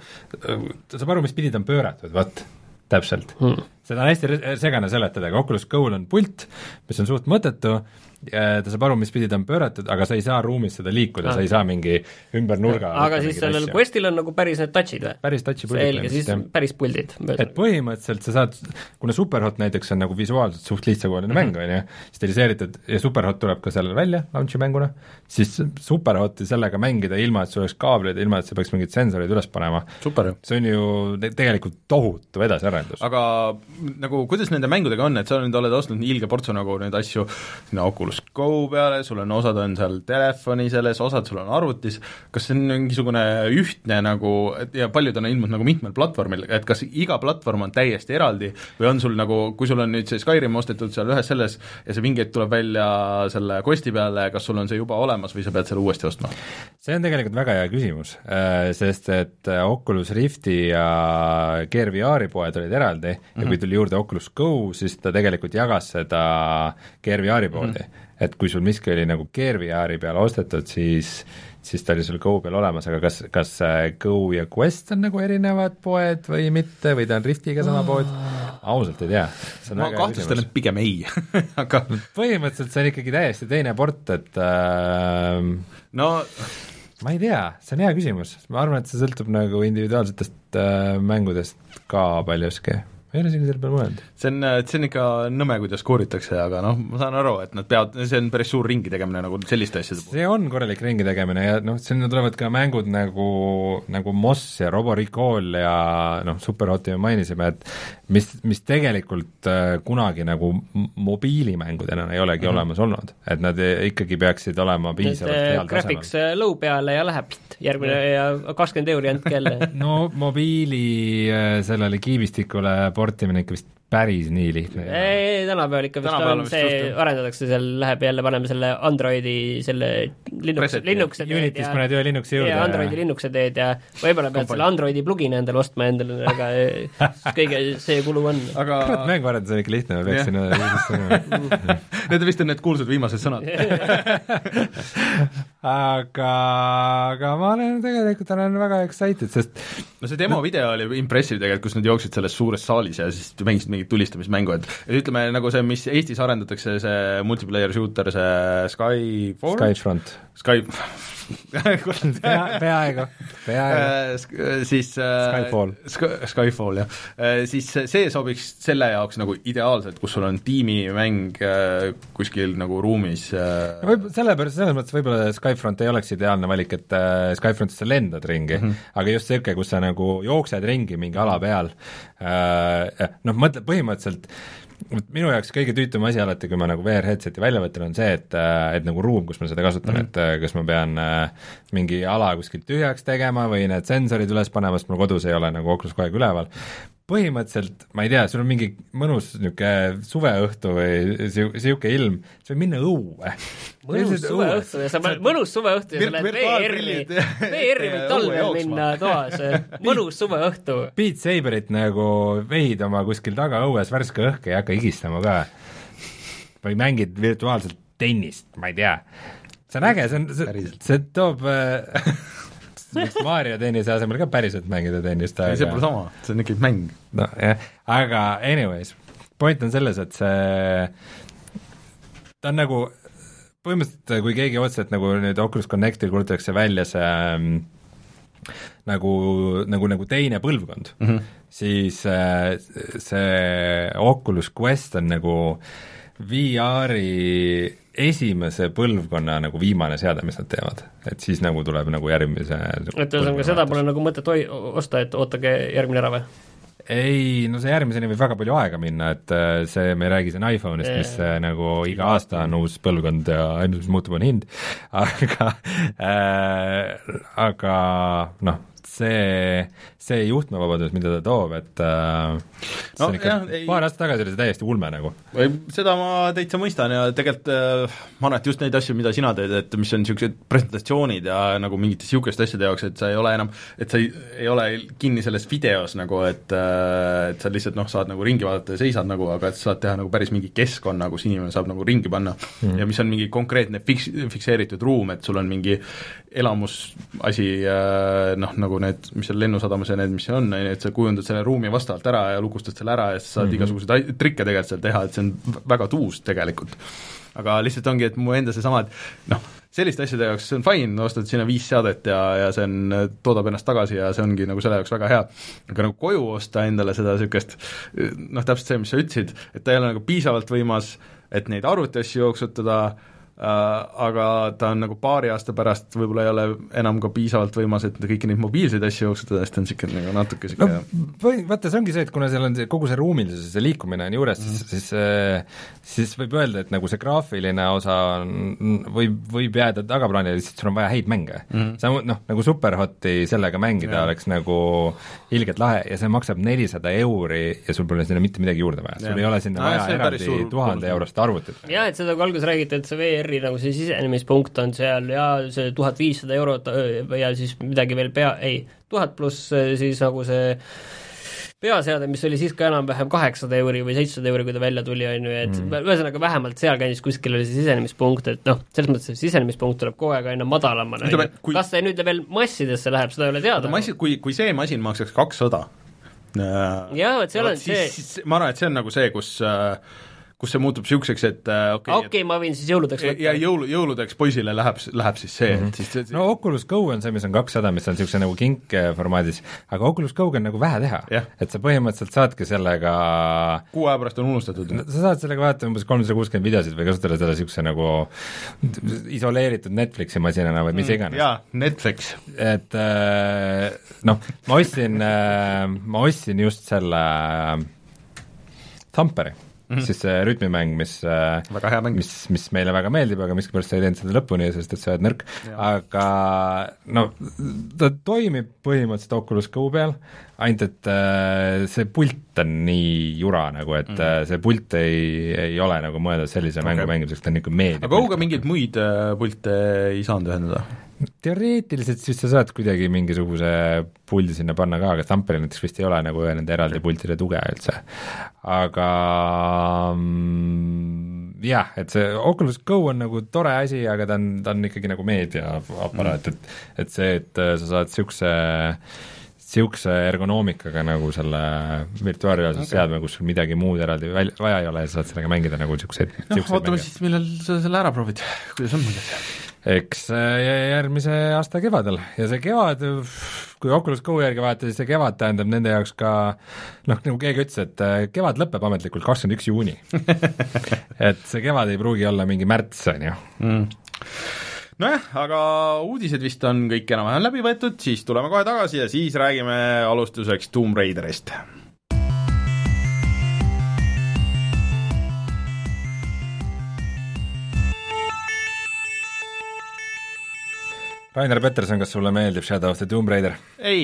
ta saab aru, mis pidi ta on pööratud, vaat, täpselt hmm.. Seda on hästi segane seletada, aga Oculus Go'l on pult, mis on suht mõttetu, ta saab aru, mis pidi ta on pööratud, aga sa ei saa ruumis seda liikuda ah., sa ei saa mingi ümber nurga
aga siis sellel asja. Questil on nagu päris need touchid või?
Päris touchi puldid.
Selge, siis jah. Päris puldid.
Et põhimõtteliselt sa saad, kuna Superhot näiteks on nagu visuaalselt suht lihtsakohaline mm-hmm. mäng, on ju, stiliseeritud, ja Superhot tuleb ka sellele välja, launchi mänguna, siis Superhoti sellega mängida ilma, et sul oleks kaableid, ilma, et sa peaks mingeid sensoreid üles panema.
Super.
See on ju tegelikult tohutu edasiarendus.
Aga nagu, kuidas nende mängudega on, et sa nüüd oled ostnud nii ilge portsu nagu neid asju sinna Oculus Go peale, sul on osad on seal telefoni selles, osad sul on arvutis, kas see on mingisugune ühtne nagu, ja paljud on ilmunud nagu mitmel platvormil, et kas iga platvorm on täiesti eraldi või on sul nagu, kui sul on nüüd see Skyrim ostetud seal ühes selles ja see mingi hetk tuleb välja selle Questi peale, kas sul on see juba olemas või sa pead selle uuesti ostma?
See on tegelikult väga hea küsimus, sest et Oculus Rifti ja Gear V R-i poed olid eraldi mm-hmm. ja kui tuli juurde Oculus Go, siis ta tegelikult jagas seda Gear V R-i poodi mm-hmm. et kui sul miski oli nagu Gear V R-i peale ostetud, siis, siis ta oli sul Go peal olemas, aga kas, kas Go ja Quest on nagu erinevad poed või mitte, või ta on Riftiga sama pood? Ausalt ei tea.
Ma kahtlustan, et pigem ei. aga
põhimõtteliselt see on ikkagi täiesti teine port, et äh,
no
ma ei tea, see on hea küsimus. Ma arvan, et see sõltub nagu individuaalsetest äh, mängudest ka paljuski. ma ei ole isegi selle peale mõelnud.
see on, see on ikka nõme, kuidas kooritakse, aga noh, ma saan aru, et nad peavad, see on päris suur ringi tegemine nagu selliste asjade puhul.
see on korralik ringi tegemine ja noh, sinna tulevad ka mängud nagu, nagu Moss ja Robo Recall ja noh, Superhoti me mainisime, et mis, mis tegelikult äh, kunagi nagu mobiilimängudena ei olegi mm-hmm. olemas olnud, et nad ikkagi peaksid olema piisavalt heal tasemel.
Graphics low peale ja läheb järgmine ja kakskümmend euri andke jälle.
no mobiili äh, sellele kiibistikule portimine ikka vist päris nii lihtne.
ei, tänapäeval ikka vist on see, juhtum. Arendatakse seal, läheb jälle, paneme selle Androidi, selle Linux, Linuxe teed
Unitis ja, paned ühe Linuxi juurde.
ja Androidi ja. Linuxe teed ja võib-olla pead selle Androidi plugini endale ostma endale, aga kõige see kulu on.
aga kurat, mänguarendus on ikka lihtne, ma peaksin
Need vist on need kuulsud viimased sõnad.
aga, aga ma olen tegelikult olen väga excited, sest
no see demo video oli impressive tegelikult, kus nad jooksid selles suures saalis ja siis mängisid mingit tulistamismängu, et, et ütleme nagu see, mis Eestis arendatakse, see multiplayer shooter, see Skyfall?
Skyfront.
Sky...
Pea, peaaegu, peaaegu.
siis
Skyfall.
Skyfall, jah. Siis see sobiks selle jaoks nagu ideaalselt, kus sul on tiimimäng kuskil nagu ruumis.
Võib, selle pärast, selles mõttes võib-olla Skyfront ei oleks ideaalne valik, et Skyfrontis sa lendad ringi, mm-hmm. aga just see, kus sa nagu jooksed ringi mingi ala peal, noh, mõtle põhimõtteliselt minu jaoks kõige tüütum asi alati, kui ma nagu V R-headseti välja võtan, on see, et, et nagu ruum, kus ma seda kasutan mm, -hmm. et kas ma pean mingi ala kuskilt tühjaks tegema või need sensorid üles panema, sest mul kodus ei ole nagu Oculus kogu aeg üleval. Põhimõtteliselt, ma ei tea, sul on mingi mõnus niisugune suveõhtu või sihuke ilm, sa võid minna õue.
Mõnus suveõhtu ja sa mõnus suveõhtu ja sa lähed V R-i, V R-i võid talvel minna toas, mõnus suveõhtu.
Beat Saberit nagu vehid oma kuskil taga õues värske õhk ei hakka higistama ka. või mängid virtuaalselt tennist, ma ei tea. see on äge, see on, see, see toob Mario tennise asemel ka päriselt mängida tennist.
Aga... see pole sama, see on ikka mäng.
No, jah. Aga anyways, point on selles, et see ta on nagu põhimõtteliselt, kui keegi otseselt nagu nüüd Oculus Connectil kuulutatakse välja see ähm, nagu, nagu, nagu teine põlvkond, mm-hmm. siis äh, see Oculus Quest on nagu V R-i esimese põlvkonna nagu viimane seade, mis nad teevad. Et siis nagu tuleb nagu järgmise
et ühesõnaga seda pole nagu mõtet oi- osta, et ootage järgmine ära või?
Ei, no see järgmiseni võib väga palju aega minna, et see, me ei räägi siin iPhone'ist, mis äh, nagu iga aasta on uus põlvkond ja ainult mis muutub on hind, aga äh, aga noh, see, see juhtmevabadus, mida ta toob, et äh, no, see on ikka jah, ei, paar aastat tagasi oli see täiesti ulme nagu.
Seda ma täitsa mõistan ja tegelikult äh, ma arvan, et just neid asju, mida sina teed, et mis on niisugused presentatsioonid ja nagu mingite niisugust asjade jaoks, et sa ei ole enam, et sa ei, ei ole kinni selles videos nagu, et, äh, et sa lihtsalt noh, saad nagu ringi vaadata ja seisad nagu, aga et sa saad teha nagu päris mingi keskkonna, kus inimene saab nagu ringi panna mm. ja mis on mingi konkreetne fiks, fikseeritud ruum, et sul on mingi elamusasi äh, noh, nagu need, mis seal lennusadamas ja need, mis see on, et sa kujundad selle ruumi vastavalt ära ja lukustad selle ära ja sa saad mm-hmm. igasuguseid trikke tegelikult seal teha, et see on väga tuus tegelikult. Aga lihtsalt ongi, et mu enda seesama, et noh, selliste asjade jaoks see on fine, ostad sinna viis seadet ja, ja see on, toodab ennast tagasi ja see ongi nagu selle jaoks väga hea. Aga nagu koju osta endale seda niisugust, noh, täpselt see, mis sa ütlesid, et ta ei ole nagu piisavalt võimas, et neid arvutiasju jooksutada, Uh, aga ta on nagu paari aasta pärast võib-olla ei ole enam ka piisavalt võimas, et kõiki neid mobiilseid asju jooksutada, sest on siuke nagu natuke siuke
no, või, vaata, see ongi see, et kuna seal on see, kogu see ruumilisus ja see liikumine on juures mm, -hmm. siis, siis, siis võib öelda, et nagu see graafiline osa on, võib, võib jääda tagaplaanile, lihtsalt sul on vaja häid mänge mm. -hmm. sa noh, nagu Superhoti sellega mängida ja. Oleks nagu ilgelt lahe ja see maksab nelisada euri ja sul pole sinna mitte midagi juurde vaja, sul ja. Ei ole sinna no, vaja eraldi tuhande eurost arvutit.
Jah, et seda kui alguses räägiti, et see V R nagu see sisenemispunkt on seal ja see tuhat viissada eurot ja siis midagi veel pea, ei, tuhat pluss siis nagu see peaseade, mis oli siis ka enam-vähem kaheksasada euri või seitsesada euri, kui ta välja tuli, on ju, et mm. ühesõnaga vähemalt seal käis kuskil oli see sisenemispunkt, et noh, selles mõttes see sisenemispunkt tuleb kogu aeg aina madalamana. Kui... kas see nüüd veel massidesse läheb, seda ei ole teada?
Massid, kui, kui see masin maksaks kakssada
jah, et seal on
siis,
see
ma arvan, et see on nagu see, kus kus see muutub niisuguseks, et okei okay,
okay, ma võin siis jõuludeks
võtta. Ja jõulu, jõuludeks poisile läheb, läheb siis see, mm-hmm. et siis see,
no Oculus Go on see, mis on kakssada, mis on niisuguse nagu kink formaadis, aga Oculus Go on nagu vähe teha yeah., et sa põhimõtteliselt saadki sellega
kuu aja pärast on unustatud.
Sa saad sellega vaadata umbes kolmsada kuuskümmend videosid või kasutada seda niisuguse nagu isoleeritud Netflixi masinana või mis mm, iganes.
Jaa, Netflix.
Et noh, ma ostsin, ma ostsin just selle Thumperi. Mm-hmm. siis see rütmimäng, mis, mis, mis meile väga meeldib, aga miskipärast sa ei teinud seda lõpuni, sest et sa oled nõrk, aga no ta toimib põhimõtteliselt Oculus Go peal, ainult et äh, see pult on nii jura nagu, et mm-hmm. see pult ei, ei ole nagu mõeldud sellise okay. mängu mängimiseks, ta on niisugune meedia.
aga Goga mingeid muid äh, pulte ei saanud ühendada?
Teoreetiliselt siis sa saad kuidagi mingisuguse puldi sinna panna ka, aga Thumperil näiteks vist ei ole nagu nende eraldi pultide tuge üldse. Aga mm, jah, et see Oculus Go on nagu tore asi, aga ta on, ta on ikkagi nagu meediaaparaat, et, et see, et sa saad niisuguse niisuguse ergonoomikaga nagu selle virtuaalreaalsuse okay. seadme, kus sul midagi muud eraldi väl, vaja ei ole ja sa saad sellega mängida nagu niisuguseid
noh, ootame siis, millal sa selle ära proovid, kuidas on muidu?
Eks järgmise aasta kevadel ja see kevad, kui Oculus Go järgi vaadata, siis see kevad tähendab nende jaoks ka noh, nagu keegi ütles, et kevad lõpeb ametlikult kakskümmend üks juuni et see kevad ei pruugi olla mingi märts, on ju mm.
Nojah, aga uudised vist on kõik enam-vähem läbi võetud, siis tuleme kohe tagasi ja siis räägime alustuseks Tomb Raiderist.
Rainer Peterson, kas sulle meeldib Shadow of the Tomb Raider?
Ei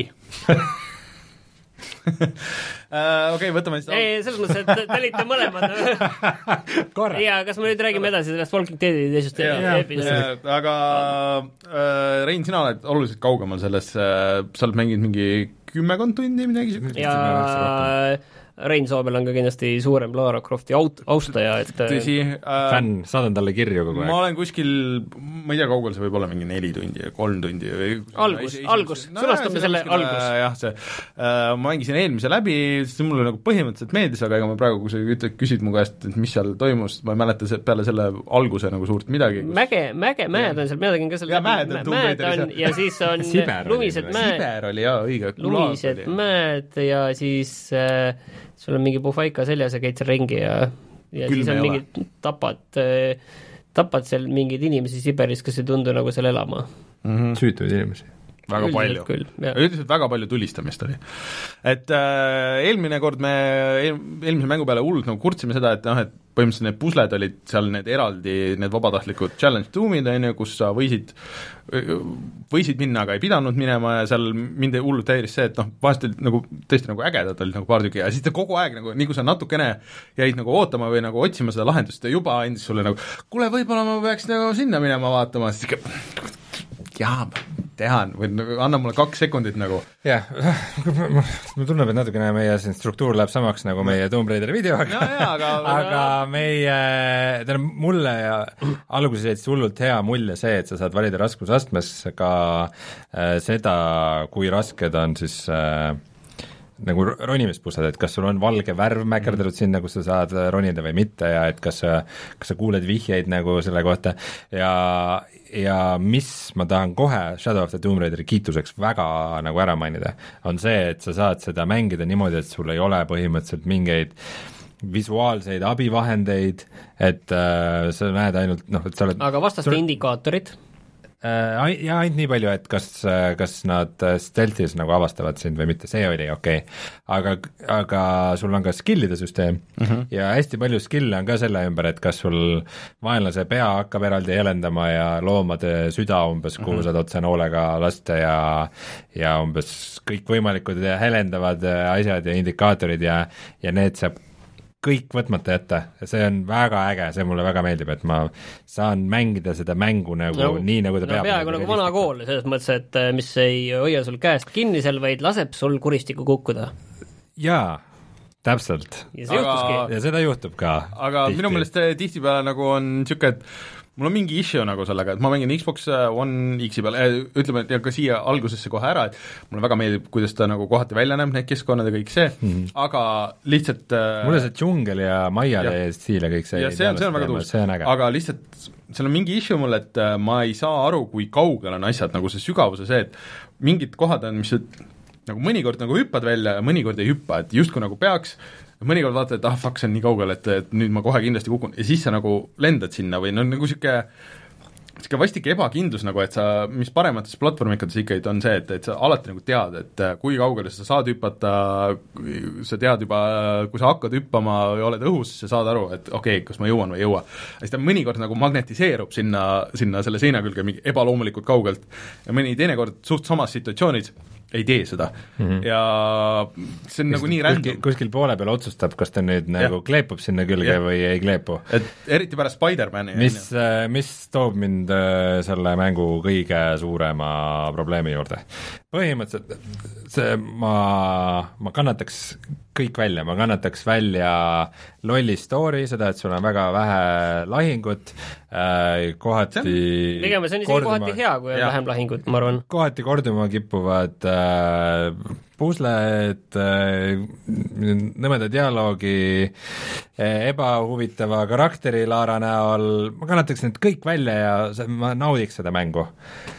Uh, okei okay,, võtame siis
ei, selles mõttes, et te olite mõlemad ja kas me nüüd räägime edasi sellest Walking Deadi teisest episoodist?
Aga uh, Rein, sina oled oluliselt kaugemal selles uh, sa oled mänginud mingi kümmekond tundi midagi
ja Rein Soomel on ka kindlasti suurem Lara Crofti aut-, austaja, et
tõsi,
äh, fänn, saadan talle kirju kogu aeg.
Ma olen kuskil, ma ei tea, kaugel see võib olla mingi neli tundi ja kolm tundi või
algus, algus, no, sõnastame selle algus.
Jah, see, äh, ma mängisin eelmise läbi, see mulle nagu põhimõtteliselt meeldis, aga ega ma praegu, kui sa ütled, küsid mu käest, et mis seal toimus, ma ei mäleta see, peale selle alguse nagu suurt midagi. Kus...
Mäge, mäge, mäed on seal, mina tegin ka selle
ja mäed on,
mäed on ja siis on lumised mäed.
Siber oli, jaa, õige.
Lumised mäed ja siis äh, sul on mingi puhvaika seljas ja käid seal ringi ja, ja
Külme
siis on mingid tapad, tapad seal mingeid inimesi Siberis, kes ei tundu nagu seal elama.
Mm-hmm. Süütuid inimesi.
Väga
Üldiselt
palju. Üldiselt väga palju tulistamist oli. Et äh, eelmine kord me eel, eelmise mängu peale hullult nagu kurtsime seda, et noh, et põhimõtteliselt need pusled olid seal need eraldi, need vabatahtlikud challenge doomid, on ju, kus sa võisid võisid minna, aga ei pidanud minema ja seal mind hullult häiris see, et noh, vahest olid nagu tõesti nagu ägedad olid nagu paar tükki ja siis ta kogu aeg nagu, nii kui sa natukene jäid nagu ootama või nagu otsima seda lahendust ja juba andis sulle nagu, kuule, võib-olla ma peaks nagu sinna minema vaatama, siis ikka jaa, tehan, või anna mulle kaks sekundit nagu.
Jah, mul tunneb, et natukene meie siin struktuur läheb samaks nagu meie Tomb Raideri videoga
no, jah, aga,
aga meie, tähendab, mulle ja alguses jäid hullult hea mulje see, et sa saad valida raskusastmes ka äh, seda, kui rasked on siis äh, nagu ronimispusled, et kas sul on valge värv mäkerdatud mm. sinna, kus sa saad ronida või mitte ja et kas sa, kas sa kuuled vihjeid nagu selle kohta ja, ja mis ma tahan kohe Shadow of the Tomb Raideri kiituseks väga nagu ära mainida, on see, et sa saad seda mängida niimoodi, et sul ei ole põhimõtteliselt mingeid visuaalseid abivahendeid, et äh, sa näed ainult noh, et sa oled
aga vastaste sul... indikaatorid
Äh, ja ainult nii palju, et kas, kas nad stealth'is nagu avastavad sind või mitte, see oli okei okay. aga, aga sul on ka skill'ide süsteem uh -huh. ja hästi palju skill'e on ka selle ümber, et kas sul vaenlase pea hakkab eraldi helendama ja loomade süda umbes, kuhu uh -huh. saad otse noolega lasta ja ja umbes kõikvõimalikud helendavad asjad ja indikaatorid ja, ja need saab kõik võtmata jätta ja see on väga äge, see mulle väga meeldib, et ma saan mängida seda mängu nagu no, nii, nagu ta
no,
peab.
Peaaegu nagu vana kool, selles mõttes, et mis ei hoia sul käest kinni seal, vaid laseb sul kuristikku kukkuda.
Jaa, täpselt.
Ja see aga,
ja seda juhtub ka.
Aga tihti. Minu meelest tihtipeale nagu on niisugune, et mul on mingi issue nagu sellega, et ma mängin Xbox One X-i peal, ütleme, et ja ka siia algusesse kohe ära, et mulle väga meeldib, kuidas ta nagu kohati välja näeb, need keskkonnad ja kõik see mm, -hmm. aga lihtsalt
mulle see džungel ja maiade stiil ja kõik see
ja see on, see on väga tuus, aga lihtsalt seal on mingi issue mul, et ma ei saa aru, kui kaugel on asjad, nagu see sügavuse see, et mingid kohad on, mis nagu mõnikord nagu hüppad välja ja mõnikord ei hüppa, et justkui nagu peaks, mõnikord vaatad, et ah fuck, see on nii kaugel, et, et nüüd ma kohe kindlasti kukun ja siis sa nagu lendad sinna või no nagu niisugune niisugune vastik ebakindlus nagu, et sa, mis paremates platvormikades ikkagi on see, et, et sa alati nagu tead, et kui kaugele sa saad hüpata, sa tead juba, kui sa hakkad hüppama või oled õhus, sa saad aru, et okei okay,, kas ma jõuan või ei jõua. siis ta mõnikord nagu magnetiseerub sinna, sinna selle seina külge mingi ebaloomulikult kaugelt ja mõni teinekord suht samas situatsioonis ei tee seda mm -hmm. ja see on Just nagu nii random.
Kuskil poole peal otsustab, kas ta nüüd nagu ja. kleepub sinna külge ja. või ei kleepu.
Et eriti pärast Spider-mani.
Mis, mis toob mind selle mängu kõige suurema probleemi juurde? Põhimõtteliselt see, ma, ma kannataks kõik välja, ma kannataks välja lolli story, seda, et sul on väga vähe lahingut, äh, kohati
pigem see on isegi korduma, kohati hea, kui on ja. vähem lahingut, ma arvan.
Kohati korduma kippuvad äh, pusled äh,, nõmeda dialoogi äh, ebahuvitava karakteri Lara näol, ma kannataks need kõik välja ja see, ma naudiks seda mängu.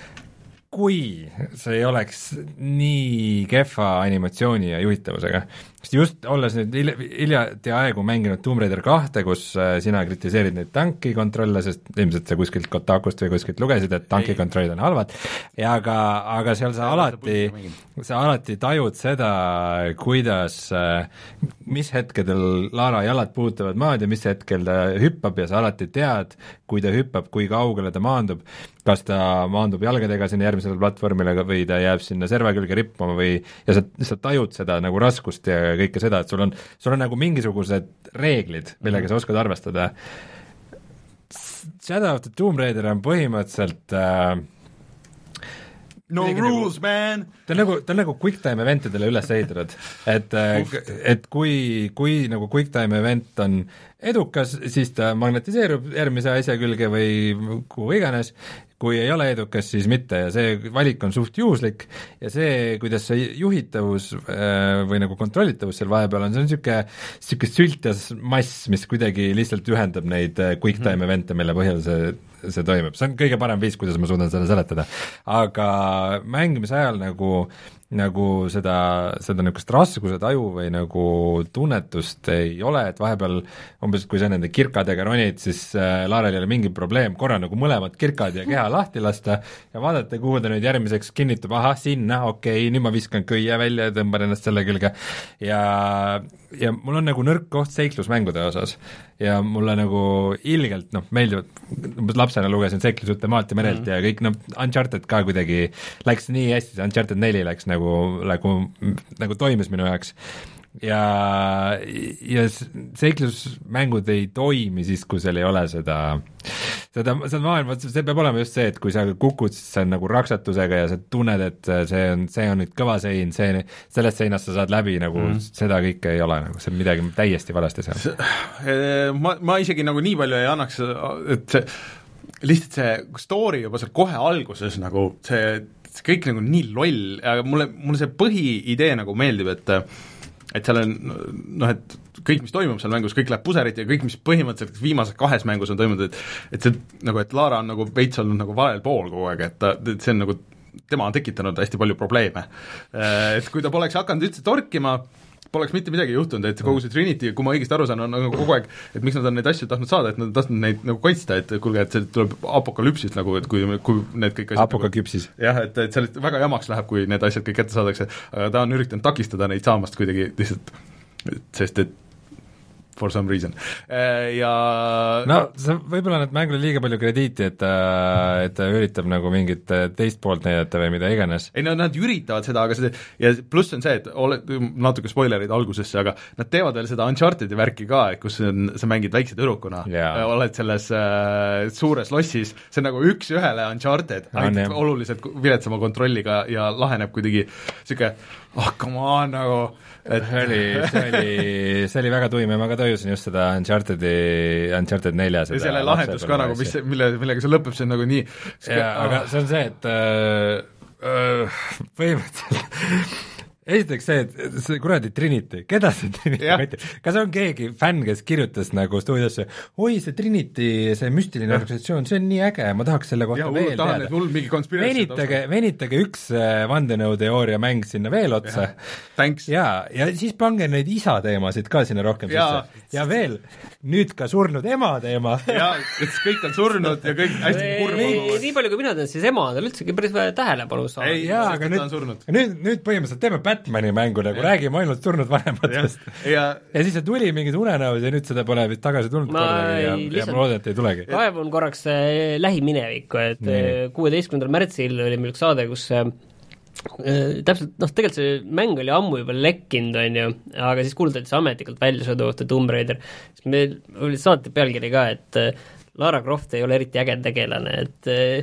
Kui see ei oleks nii kehva animatsiooni ja juhitavusega, sest just olles nüüd hiljati aegu mänginud Tomb Raider kahte, kus sina kritiseerid neid tankikontrolle, sest ilmselt sa kuskilt Kotakust või kuskilt lugesid, et tankikontrollid on halvad, ja aga, aga seal sa alati, sa alati tajud seda, kuidas, mis hetkedel Lara jalad puutuvad maad ja mis hetkel ta hüppab ja sa alati tead, kui ta hüppab, kui kaugele ta maandub, kas ta maandub jalgadega sinna järgmisele platvormile või ta jääb sinna serva külge rippama või, ja sa, sa tajud seda nagu raskust ja kõike seda, et sul on, sul on nagu mingisugused reeglid, millega mm. sa oskad arvestada. Shadow of the Tomb Raider on põhimõtteliselt äh,
no rules, nagu, man!
Ta on nagu, ta on nagu QuickTime eventidele üles ehitatud, et, et kui, kui nagu QuickTime event on edukas, siis ta magnetiseerub järgmise asja külge või kuhu iganes, kui ei ole edukas, siis mitte ja see valik on suht juhuslik ja see, kuidas see juhitavus või nagu kontrollitavus seal vahepeal on, see on niisugune, niisugune sültas mass, mis kuidagi lihtsalt ühendab neid QuickTime mm-hmm. evente, mille põhjal see, see toimub. See on kõige parem viis, kuidas ma suudan seda seletada. Aga mängimise ajal nagu nagu seda, seda niisugust raskuse taju või nagu tunnetust ei ole, et vahepeal umbes kui sa nende kirkadega ronid, siis äh, Laarel ei ole mingi probleem korra nagu mõlemad kirkad ja keha lahti lasta ja vaadata, kuhu ta nüüd järgmiseks kinnitub, ahah, sinna, okei okay,, nüüd ma viskan köie välja ja tõmban ennast selle külge ja, ja mul on nagu nõrk koht seiklusmängude osas ja mulle nagu ilgelt, noh, meeldivad, umbes lapsena lugesin seiklusjutte maalt ja merelt mm. ja kõik, noh, Uncharted ka kuidagi läks nii hästi, see Uncharted neli läks nagu nagu, nagu, nagu toimis minu jaoks ja, ja seiklusmängud ei toimi siis, kui seal ei ole seda seda, seda maailma, see peab olema just see, et kui sa kukud, siis see on nagu raksatusega ja sa tunned, et see on, see on nüüd kõva sein, see, sellest seinast sa saad läbi, nagu mm. seda kõike ei ole, nagu see on midagi täiesti valesti seal.
Ma, ma isegi nagu nii palju ei annaks, et see, lihtsalt see story juba seal kohe alguses nagu see see kõik nagu nii loll, aga mulle, mulle see põhiidee nagu meeldib, et et seal on noh, et kõik, mis toimub seal mängus, kõik läheb puseriti ja kõik, mis põhimõtteliselt viimases kahes mängus on toimunud, et et see nagu, et Lara on nagu veits olnud nagu valel pool kogu aeg, et ta, et see on nagu, tema on tekitanud hästi palju probleeme. Et kui ta poleks hakanud üldse torkima, poleks mitte midagi juhtunud, et kogu see Trinity, kui ma õigesti aru saan, on nagu kogu aeg, et miks nad on neid asju tahtnud saada, et nad tahtnud neid nagu kaitsta, et kuulge, et see tuleb apokalüpsist nagu, et kui, kui need kõik asjad
apokalüpsis nagu,.
jah, et, et sellest väga jamaks läheb, kui need asjad kõik kätte saadakse, aga ta on üritanud takistada neid saamast kuidagi lihtsalt, sest et for some reason. Ja
no see võib-olla need mängule liiga palju krediiti, et ta, et ta üritab nagu mingit teist poolt näidata või mida iganes.
ei no nad üritavad seda, aga see, ja pluss on see, et ole, natuke spoilerid algusesse, aga nad teevad veel seda Unchartedi värki ka, et kus on, sa mängid väikse tüdrukuna yeah., oled selles äh, suures lossis, see on nagu üks-ühele Uncharted, ainult no, oluliselt viletsama kontrolliga ja laheneb kuidagi niisugune oh, come on, nagu
et see oli, see oli, see oli väga tuim ja ma ka tajusin just seda Uncharted'i, Uncharted nelja
ja selle lahendus ka nagu, mis, mille, millega see lõpeb, see on nagu nii
jaa, aga see on see, et äh, äh, põhimõtteliselt esiteks see, et see kuradi Trinity, keda see Trinity mängib, kas on keegi fänn, kes kirjutas nagu stuudiosse, oi, see Trinity, see müstiline organisatsioon, see on nii äge, ma tahaks selle kohta ja, veel teada. venitage, venitage üks vandenõuteooria mäng sinna veel otsa. ja, ja siis pange neid isa teemasid ka sinna rohkem ja. sisse. Ja veel, nüüd ka surnud ema teema.
ja, et kõik on surnud ja kõik hästi kurb on.
Nii palju, kui mina tean, siis ema on üldsegi päris tähelepanu saada.
ei, jaa, aga nüüd, nüüd, nüüd põhimõtteliselt teeme Batmani mängu nagu, räägime ainult surnud vanematest. Ja, ja, ja siis see tuli mingid unenäod ja nüüd seda pole vist tagasi tulnud ma kordagi ja, ja ma loodan, et ei tulegi.
Kaevun korraks äh, lähiminevikku, et mm. kuueteistkümnendal märtsil oli meil üks saade, kus äh, täpselt, noh, tegelikult see mäng oli ammu juba lekkinud, on ju, aga siis kuulutati see ametlikult välja sõdu kohta Tomb Raider. Siis meil oli saate pealkiri ka, et äh, Lara Croft ei ole eriti äge tegelane, et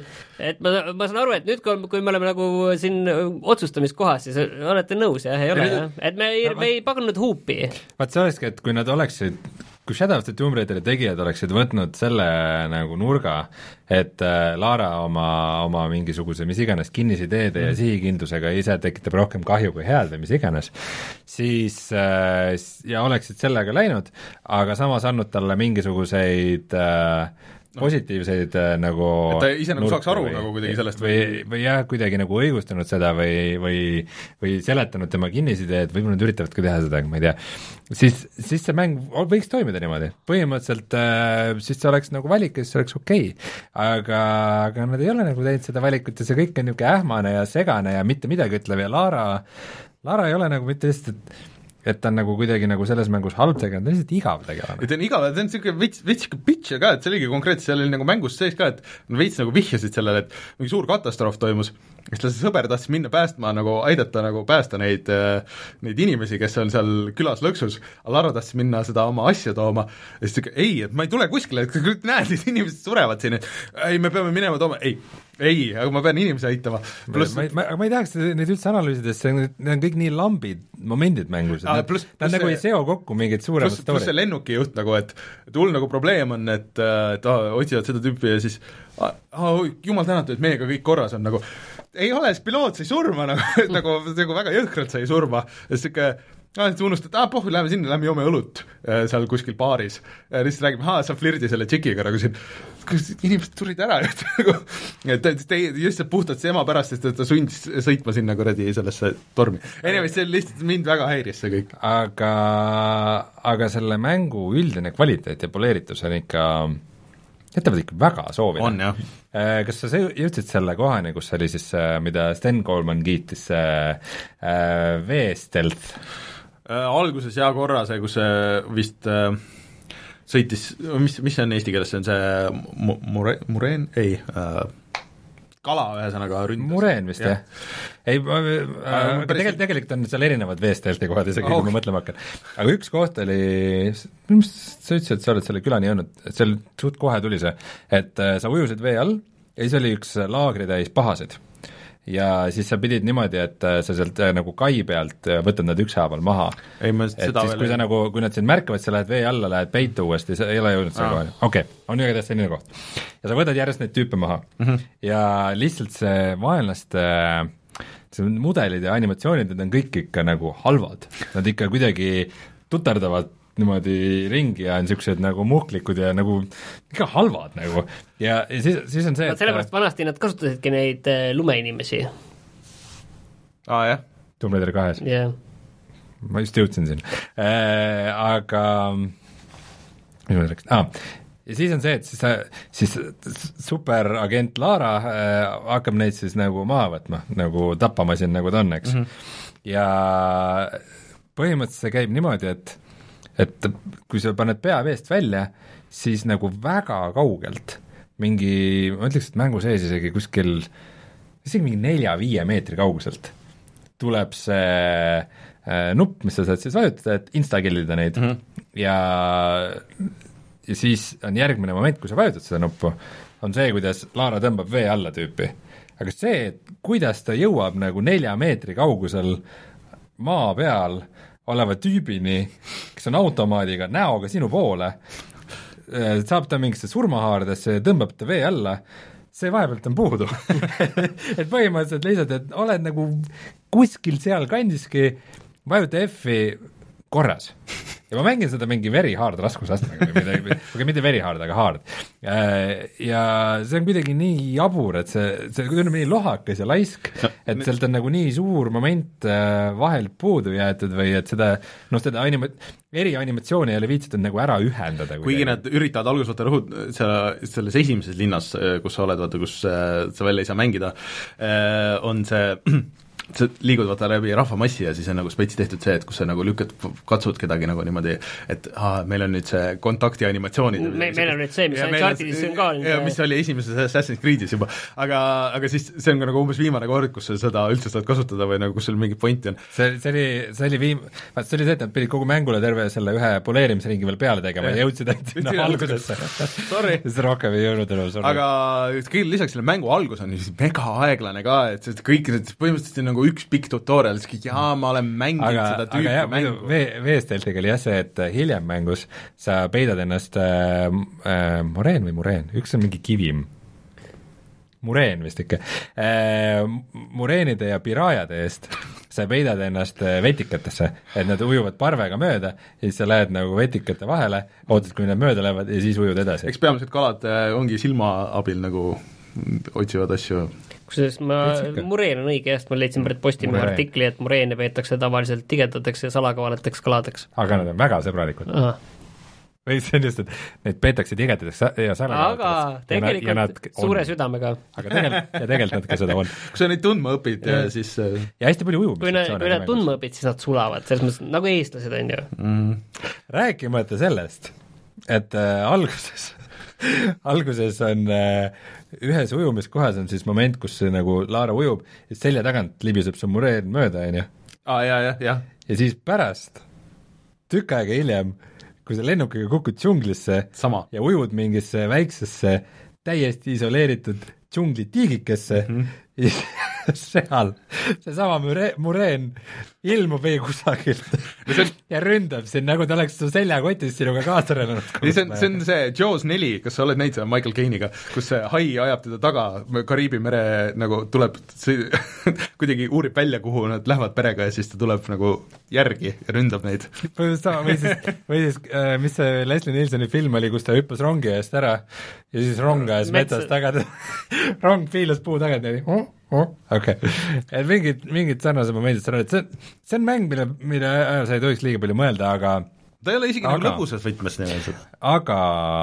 et ma, ma saan aru, et nüüd, kui, kui me oleme nagu siin otsustamiskohas, siis olete nõus, jah, ei ole, jah? Et me ei, me ei pakunud huupi.
Vaat see olekski, et kui nad oleksid, kui Shadow of the Tomb Raideri tegijad oleksid võtnud selle nagu nurga, et äh, Lara oma, oma mingisuguse mis iganes kinnisideede mm. ja sihikindlusega ise tekitab rohkem kahju kui head või mis iganes, siis äh, ja oleksid sellega läinud, aga samas andnud talle mingisuguseid äh, positiivseid äh, nagu
et ta ise nagu saaks aru või, nagu kuidagi sellest
või, või jah, kuidagi nagu õigustanud seda või, või, või seletanud tema kinnisideed, võib-olla nad üritavadki teha seda, ma ei tea, siis, siis see mäng võiks toimida niimoodi. Põhimõtteliselt äh, siis see oleks nagu valik ja siis see oleks okei okay. aga, aga nad ei ole nagu teinud seda valikut ja see kõik on niisugune ähmane ja segane ja mitte midagi ütlev ja Lara, Lara ei ole nagu mitte lihtsalt, et et ta on nagu kuidagi nagu selles mängus halb tegelane, ta on lihtsalt igav tegelane.
ta on igav, ta on niisugune veits, veits pitch ka, et see oligi konkreetselt, seal oli nagu mängus sees ka, et veits nagu vihjasid sellele, et mingi suur katastroof toimus, siis ta sõber tahtsis minna päästma, nagu aidata nagu päästa neid, neid inimesi, kes on seal külas lõksus, aga Lara tahtsis minna seda oma asja tooma, ja siis ta ei, et ma ei tule kuskile, et näed, need inimesed surevad siin, et ei, me peame minema tooma, ei, ei, aga ma pean inimesi aitama.
Plus... ma, ma, ma ei tahaks neid üldse analüüsides, need on kõik nii lambid momendid mängus, et
plus,
nad nagu ei seo kokku mingid suuremad
story. Plus see lennuki juht nagu, et, et hull nagu probleem on, et, et ah, otsivad seda tüüpi ja siis ah, jumal tänatud, et meiega kõik korras on nagu, ei ole, siis piloot sai surma nagu, nagu, nagu väga jõhkralt sai surma ja siis ikka ah, et unustad, ah pohv, lähme sinna, lähme joome õlut seal kuskil baaris. Lihtsalt räägime, aa, sa flirdi selle tšikiga nagu siin, kus inimesed turid ära, et te just puhtalt see ema pärast, sest ta sundis sõitma sinna kuradi sellesse tormi. Anyway, see lihtsalt mind väga häiris see kõik.
Aga, aga selle mängu üldine kvaliteet ja poleeritus on ikka, jätavad ikka väga soovida.
On, jah.
Kas sa jõudsid selle kohani, kus oli siis, mida Sten Coleman kiitis, V-Stealth?
Äh, alguses hea korra see, kus see vist äh, sõitis, mis, mis see on eesti keeles, see on see mure, mureen, ei äh, kala ühesõnaga ründas.
Mureen vist, jah? Ei, aga tegelikult, tegelikult on seal erinevad V-Stealthi kohad isegi, kui ma mõtlema hakkan. Aga üks koht oli, mis sa ütlesid, et sa oled selle külani jõudnud, et seal suht kohe tuli see, et äh, sa ujusid vee all ja siis oli üks laagri täis pahasid. Ja siis sa pidid niimoodi, et sa sealt nagu kai pealt võtad nad ükshaaval maha.
Ei, ma et seda
siis, kui, sa nagu, kui nad sind märkavad, sa lähed vee alla, lähed peitu uuesti, sa ei ole jõudnud selle kohani. Okei, okay, on ju tähtsa selline koht. Ja sa võtad järjest neid tüüpe maha. Mm-hmm. Ja lihtsalt see vaenlaste see mudelid ja animatsioonid, need on kõik ikka nagu halvad. Nad ikka kuidagi tuterdavad niimoodi ringi ja on niisugused nagu muhklikud ja nagu ikka halvad nagu. Ja, ja siis, siis on see,
et sellepärast vanasti nad kasutasidki neid äh, lumeinimesi.
Aa, jah.
Tomb Raider kahes.
jah.
Ma just jõudsin siin. Äh, aga mis ma rääksin? Ah, ja siis on see, et siis, siis superagent Lara äh, hakkab neid siis nagu maha võtma, nagu tappama siin, nagu ta on, eks. Mm-hmm. Ja põhimõtteliselt see käib niimoodi, et et kui sa paned pea veest välja, siis nagu väga kaugelt mingi, ma ütleks, et mängu sees isegi kuskil, isegi mingi nelja-viie meetri kauguselt tuleb see äh, nupp, mis sa saad siis vajutada, et insta-killida neid mm-hmm. ja, ja siis on järgmine moment, kui sa vajutad seda nuppu, on see, kuidas Lara tõmbab vee alla tüüpi. Aga see, et kuidas ta jõuab nagu nelja meetri kaugusel maa peal oleva tüübini, kes on automaadiga näoga sinu poole, saab ta mingisse surmahaardesse ja tõmbab ta vee alla, see vahepealt on puudu et põhimõtteliselt lihtsalt, et oled nagu kuskil seal kandiski, vajuta F-i korras. Ja ma mängin seda mingi very hard raskusastmega või midagi, aga mitte very hard, aga hard. Ja see on kuidagi nii jabur, et see, see on nii lohakas ja laisk, et sealt on nagu nii suur moment vahel puudu jäetud või et seda, noh, seda anima-, eri animatsiooni ei ole viitsitud nagu ära ühendada.
Kuigi nad üritavad alguses vaata rõhud selle, selles esimeses linnas, kus sa oled, vaata, kus sa veel ei saa mängida, on see sa liigud vaata läbi rahvamassi ja siis on nagu spets tehtud see, et kus sa nagu lükkad, katsud kedagi nagu niimoodi, et aa, meil on nüüd see kontakti animatsioonid
me, meil on nüüd see, mis on Chartidis on ka
ja mis oli esimeses Assassin's Creed'is juba, aga, aga siis see on ka nagu umbes viimane kord, kus sa seda üldse saad kasutada või nagu kus sul mingi pointi on.
See, see oli, see oli viim-, vaat see oli see, et nad pidid kogu mängule terve selle ühe poleerimisringi veel peale tegema ja jõudsid ainult sinna algusesse siis rohkem ei jõudnud enam, sorry.
Aga kõige lisaks selle mängu algus on mega aeglane ka, et see kõik põhimõtteliselt nagu üks pikk tutorial, siis kõik, jaa, ma olen mänginud aga, seda tüüpi jah, mängu.
V-stealthiga oli jah see, et hiljem mängus sa peidad ennast äh, äh, Moreen või Mureen, üks on mingi kivim. Mureen vist ikka äh,. Mureenide ja pirajade eest sa peidad ennast vetikatesse, et nad ujuvad parvega mööda ja siis sa lähed nagu vetikate vahele, ootad, kui nad mööda lähevad ja siis ujud edasi.
Eks peamiselt kalad ongi silma abil nagu otsivad asju.
Kusjuures ma, mureen on õige, just ma leidsin pärit Postimehe artikli, et mureene peetakse tavaliselt tigedateks ja salakavaleteks kaladeks.
Aga nad on väga sõbralikud. Aha. Või see on just, et neid peetakse tigedateks ja salakavaleteks.
Aga tegelikult suure südamega.
Aga tegelikult, ja tegelikult nad ka seda on.
Kui sa neid tundma õpid ja siis
ja hästi palju ujumist.
Kui, kui nad tundma õpid, siis nad sulavad, selles mõttes nagu eestlased on ju.
Mm. Rääkimata sellest, et äh, alguses alguses on äh, ühes ujumiskohas on siis moment, kus nagu Laara ujub ja selja tagant libiseb su mureen mööda, on ju.
Aa, jah, jah, jah.
Ja siis pärast, tükk aega hiljem, kui sa lennukiga kukud džunglisse
Sama.
ja ujud mingisse väiksesse täiesti isoleeritud džunglitiigikesse mm, -hmm. ja seal seesama mure, mureen ilmub ei kusagil on... ja ründab sind, nagu ta oleks su seljakotis sinuga kaasa relanud.
See on, see on see Jaws neli, kas sa oled näinud seda Michael Caine'iga, kus see hai ajab teda taga, Kariibi mere nagu tuleb, kuidagi uurib välja, kuhu nad lähevad perega ja siis ta tuleb nagu järgi ja ründab neid.
või siis, või siis äh, mis see Leslie Nielseni film oli, kus ta hüppas rongi eest ära ja siis rong ajas metsas tagad rong piilus puu tagad ja oh, oh, okei okay. et mingid, mingid sarnased momendid sa oled, see, see on mäng, mille, mille ajal sa ei tohiks liiga palju mõelda, aga
ta ei ole isegi aga, nagu lõbusas võtmes niimoodi.
Aga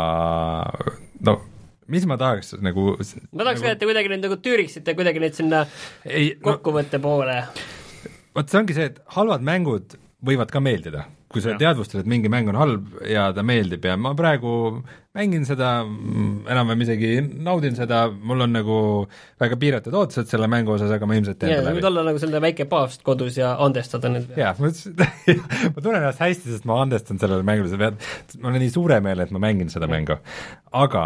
no mis ma tahaks nagu
ma tahaks nagu, ka, et te kuidagi neid nagu tüüriksite kuidagi neid sinna ei, kokkuvõtte no, poole.
Vot see ongi see, et halvad mängud võivad ka meeldida, kui sa teadvustad, et mingi mäng on halb ja ta meeldib ja ma praegu mängin seda, enam-vähem isegi naudin seda, mul on nagu väga piiratud ootused selle mängu osas, aga ma ilmselt teen
ta läbi. Võid olla nagu selline väike paavst kodus ja andestada nüüd.
Jah, ma, ma tunnen ennast hästi, sest ma andestan sellele mängule, ma olen nii suure meele, et ma mängin seda ja. mängu. Aga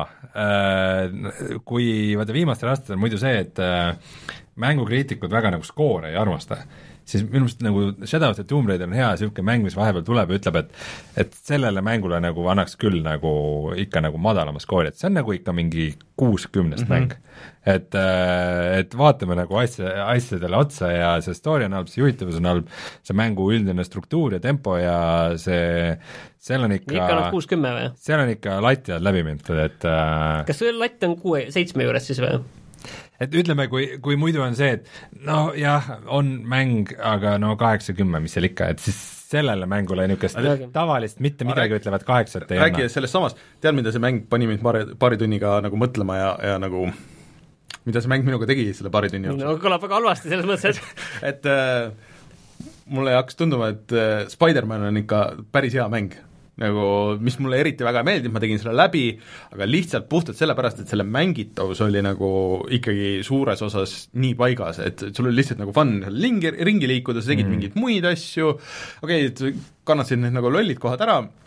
äh, kui vaata viimastel aastatel on muidu see, et äh, mängukriitikud väga nagu skoore ei armasta, siis minu meelest nagu Shadow of the Tomb Raider on hea niisugune mäng, mis vahepeal tuleb ja ütleb, et et sellele mängule nagu annaks küll nagu ikka nagu madalama skoori, et see on nagu ikka mingi kuuskümnest mm -hmm. mäng. Et, et vaatame nagu asja, asjadele otsa ja see story on halb, see juhitavus on halb, see mängu üldine struktuur ja tempo ja see, seal on ikka
ikka on kuuskümmend või?
Seal on ikka latjad läbi mind, et
kas see latt on kuue, seitsme juures siis või?
Et ütleme, kui, kui muidu on see, et no jah, on mäng, aga no kaheksakümmend, mis seal ikka, et siis sellele mängule niisugust tavalist mitte midagi rääk, ütlevad kaheksat ei
anna. Räägi sellest samast, tead, mida see mäng pani mind paari, paari tunniga nagu mõtlema ja, ja nagu mida see mäng minuga tegi selle paari tunni jooksul?
No kõlab väga halvasti selles mõttes,
et et äh, mulle hakkas tunduma, et äh, Spider-Man on ikka päris hea mäng. Nagu, mis mulle eriti väga meeldib, ma tegin selle läbi, aga lihtsalt puhtalt sellepärast, et selle mängitavus oli nagu ikkagi suures osas nii paigas, et sul oli lihtsalt nagu fun lingi, ringi liikuda, sa tegid mm. mingeid muid asju, okei okay,, kannatasid need nagu lollid kohad ära,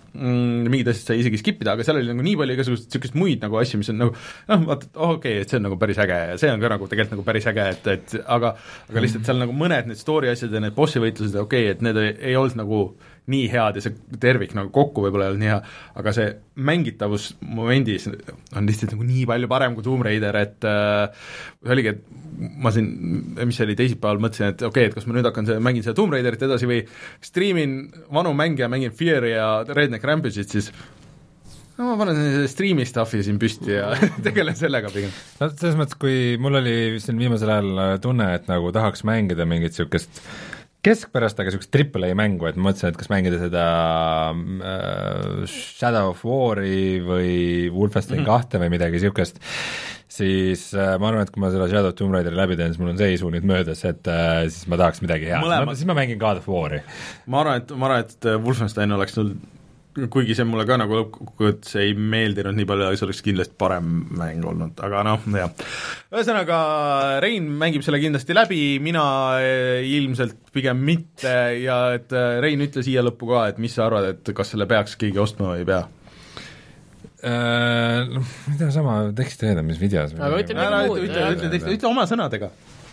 mm, mingid asjad sai isegi skip ida, aga seal oli nagu nii palju igasugust niisugust muid nagu asju, mis on nagu noh, vaata, oh, okei okay,, et see on nagu päris äge ja see on ka nagu tegelikult nagu päris äge, et, et aga aga lihtsalt seal nagu mõned need story asjad ja need bossi võitlused, okei okay,, et need ei, ei olnud nagu nii head ja see tervik nagu kokku võib-olla ei olnud nii hea, aga see mängitavus momendis on lihtsalt nagu nii palju parem kui Tomb Raider, et äh, see oligi, et ma siin, mis see oli teisipäeval, mõtlesin, et okei okay,, et kas ma nüüd hakkan see, mängin seda Tomb Raiderit edasi või striimin vanu mänge ja mängin Fear'i ja Redneck Rampage'it, siis no ma panen streami stuff'i siin püsti ja tegelen sellega pigem.
No selles mõttes, kui mul oli siin viimasel ajal tunne, et nagu tahaks mängida mingit niisugust keskpärast, aga niisugust triple A mängu, et ma mõtlesin, et kas mängida seda äh, Shadow of War'i või Wolfenstein mm. kahte või midagi niisugust, siis äh, ma arvan, et kui ma selle Shadow of Tomb Raideri läbi teen, siis mul on see isu nüüd möödas, et äh, siis ma tahaks midagi head, siis ma mängin God of War'i.
Ma arvan, et, ma arvan, et Wolfenstein oleks nüüd kuigi see mulle ka nagu lõppkokkuvõttes ei meeldinud nii palju, see oleks kindlasti parem mäng olnud, aga noh, jah. Ühesõnaga, Rein mängib selle kindlasti läbi, mina ilmselt pigem mitte ja et Rein ütle siia lõppu ka, et mis sa arvad, et kas selle peaks keegi ostma või ei pea?
Noh, mida sama tekst teeda, mis videos
aga ütle midagi muud.
Ütle, ütle, ütle, ütle oma sõnadega.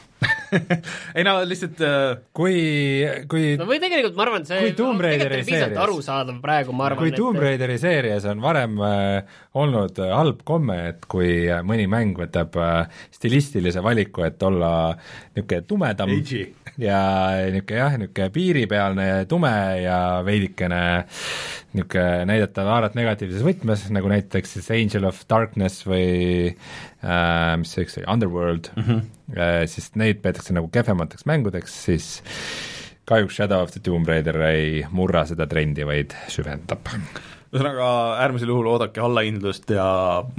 ei no lihtsalt uh...
kui, kui
no või tegelikult ma arvan, see
on tegelikult
piisavalt arusaadav praegu, ma arvan,
kui Tomb Raideri seerias on varem äh, olnud äh, halb komme, et kui äh, mõni mäng võtab äh, stilistilise valiku, et olla niisugune tumedam
Agi.
ja niisugune jah, niisugune piiripealne tume ja veidikene niisugune näidata haarat negatiivses võtmes, nagu näiteks siis Angel of Darkness või äh, mis see üks oli, Underworld mm, -hmm. äh, siis neid peetakse nagu kehvemateks mängudeks, siis kahjuks Shadow of the Tomb Raider ei murra seda trendi, vaid süvendab.
Ühesõnaga äärmisel juhul oodake allahindlust ja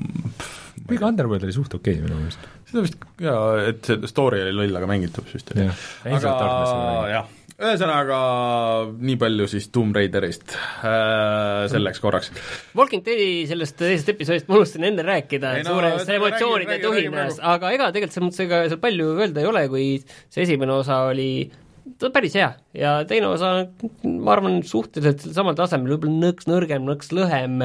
kuigi Underworld oli suht okei minu meelest.
seda vist, jaa, et see story oli loll, aga mängitav vist oli. aga jah, ühesõnaga nii palju siis Tomb Raiderist äh, selleks korraks.
Walking Deadi sellest teisest episoodist ma unustasin enne rääkida ei, no, suures emotsioonide tuhinas, aga ega tegelikult selles mõttes ega seal palju öelda ei ole, kui see esimene osa oli ta päris hea ja teine osa ma arvan suhteliselt samal tasemel, võib-olla nõks nõrgem, nõks lõhem,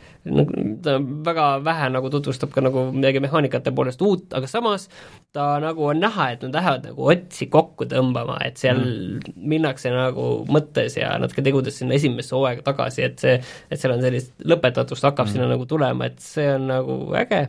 ta väga vähe nagu tutvustab ka nagu midagi mehaanikate poolest uut, aga samas ta nagu on näha, et nad lähevad nagu otsi kokku tõmbama, et seal mm. minnakse nagu mõttes ja natuke tegudes sinna esimesse hooaega tagasi, et see, et seal on sellist lõpetatust hakkab mm. sinna nagu tulema, et see on nagu äge,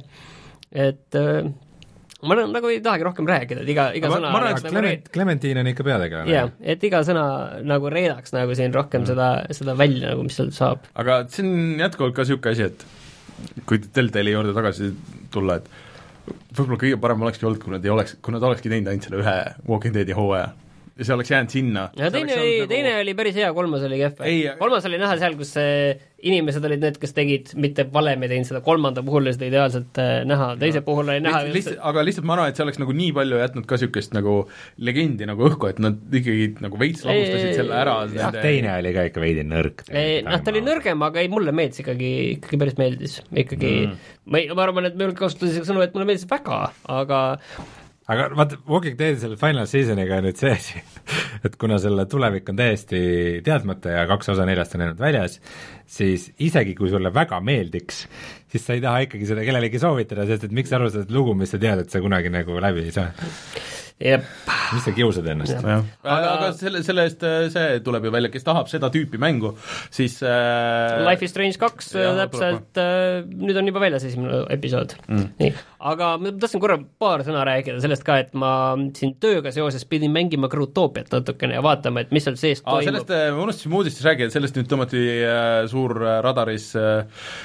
et äh, ma nagu ei tahagi rohkem rääkida, et iga, iga
ma,
sõna
ma arvan, et Clement, Clementine on ikka peategelane.
jah, et iga sõna nagu reedaks nagu siin rohkem mm. seda, seda välja nagu, mis seal saab.
aga see on jätkuvalt ka niisugune asi, et kui Telltale'i juurde tagasi tulla, et võib-olla kõige parem olekski olnud, kui nad ei oleks, kui nad olekski teinud ainult selle ühe Walking Deadi hooaja ja see oleks jäänud sinna.
ja teine oli, nagu... teine oli päris hea, kolmas oli kehv. kolmas oli näha seal, kus inimesed olid need, kes tegid mitte valem ja teinud seda, kolmanda puhul oli seda ideaalselt näha, teise ja. puhul oli näha
lihtsalt, lihtsalt, aga lihtsalt ma arvan, et see oleks nagu nii palju jätnud ka niisugust nagu legendi nagu õhku, et nad ikkagi nagu veits lahustasid selle ära.
jah, teine oli ka ikka veidi nõrk.
noh, ta oli nõrgem, aga ei, mulle meeldis ikkagi, ikkagi päris meeldis. ikkagi mm. ma, ma arvan, et me kasutasin sõnu, et mulle meeldis väga, aga
aga vaata, Walking Dead selle final seasoniga on nüüd see asi, et kuna selle tulevik on täiesti teadmata ja kaks osa neljast on jäänud väljas, siis isegi kui sulle väga meeldiks, siis sa ei taha ikkagi seda kellelegi soovitada, sest et miks sa arvastad lugu, mis sa tead, et sa kunagi nagu läbi ei saa.
Jep.
mis sa kiusad ennast?
aga, aga selle, selle eest see tuleb ju välja, kes tahab seda tüüpi mängu, siis äh...
Life is Strange kaks täpselt, äh, nüüd on juba väljas esimene episood mm. nii, aga ma tahtsin korra paar sõna rääkida sellest ka, et ma siin tööga seoses pidin mängima Grutoopiat natukene ja vaatama, et mis seal sees
Aa, toimub. Sellest äh, unustasin uudistes rääkida, sellest nüüd tõmmati äh, suur äh, radaris äh,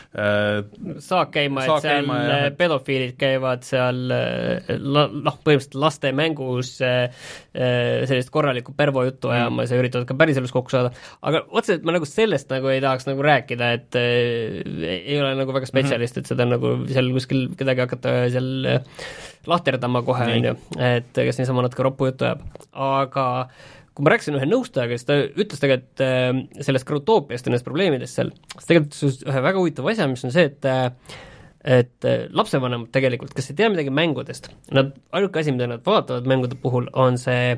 saak käima, et seal käima, ja, pedofiilid käivad seal äh, la, noh, põhimõtteliselt laste mängu sellist korralikku pervo juttu ajamas ja üritavad ka päriselus kokku saada, aga otseselt ma nagu sellest nagu ei tahaks nagu rääkida, et äh, ei ole nagu väga spetsialist, et seda nagu seal kuskil kedagi hakata seal lahterdama kohe, on ju, et kes niisama natuke roppu juttu ajab, aga kui ma rääkisin ühe nõustajaga, siis ta ütles tegelikult äh, sellest Grutoopiast ja nendest probleemidest seal, siis tegelikult ühe väga huvitav asja, mis on see, et äh, et lapsevanemad tegelikult, kes ei tea midagi mängudest, nad, ainuke asi, mida nad vaatavad mängude puhul, on see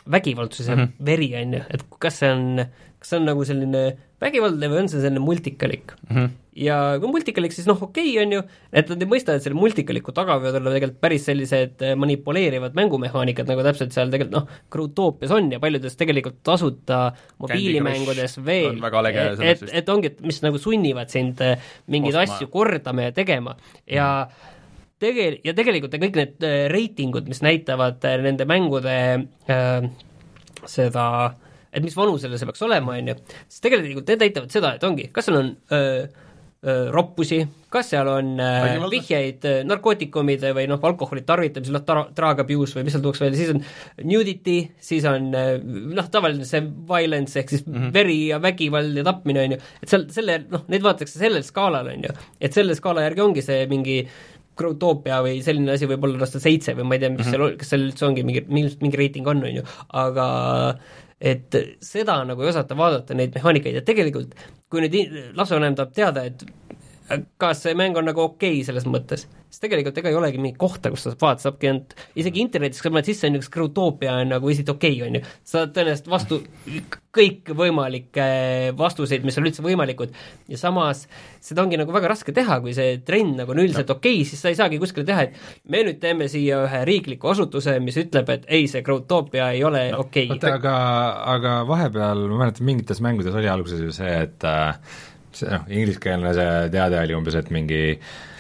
vägivaldsus ja mm -hmm. veri, on ju, et kas see on, kas see on nagu selline vägivaldne või on see selline multikalik mm. -hmm. ja kui multikalik, siis noh, okei okay, on ju, et nad ei mõista, et selle multikaliku taga võivad olla tegelikult päris sellised manipuleerivad mängumehaanikad, nagu täpselt seal tegelikult noh, Growtopias on ja paljudes tegelikult tasuta mobiilimängudes veel, et, et, et ongi, mis nagu sunnivad sind mingeid Ostma. asju kordama ja tegema ja mm. tege- ja tegelikult kõik need reitingud, mis näitavad nende mängude äh, seda et mis vanusele see peaks olema, on ju, siis tegelikult need näitavad seda, et ongi, kas seal on öö, öö, roppusi, kas seal on öö, vihjeid narkootikumide või noh, alkoholi tarvitamisel, noh, tra-, drug abuse või mis seal tuuakse välja, siis on nudity, siis on noh, tavaline see violence ehk siis mm -hmm. veri ja vägivald ja tapmine, on ju, et seal selle, noh, neid vaadatakse sellel skaalal, on ju, et selle skaala järgi ongi see mingi Growtopia või selline asi võib olla aasta seitse või ma ei tea, mis mm -hmm. seal, kas seal üldse ongi mingi, mingi reiting on, on ju, aga et seda nagu ei osata vaadata, neid mehaanikaid, ja tegelikult kui nüüd lapsevanem tahab teada, et kas see mäng on nagu okei okay selles mõttes, siis tegelikult ega ei olegi mingit kohta, kus sa saab vaadata, saabki ainult, isegi internetis, kui ma sisse on üks Growtopia on nagu isit okei okay,, on ju, sa saad tõenäoliselt vastu kõik võimalikke vastuseid, mis on üldse võimalikud, ja samas seda ongi nagu väga raske teha, kui see trend nagu on üldiselt no. okei okay,, siis sa ei saagi kuskile teha, et me nüüd teeme siia ühe riikliku asutuse, mis ütleb, et ei, see Growtopia ei ole no. okei okay..
aga, aga vahepeal, ma mäletan, mingites mängudes oli alguses ju see, et äh, see noh, ingliskeelne see teade oli umbes, et mingi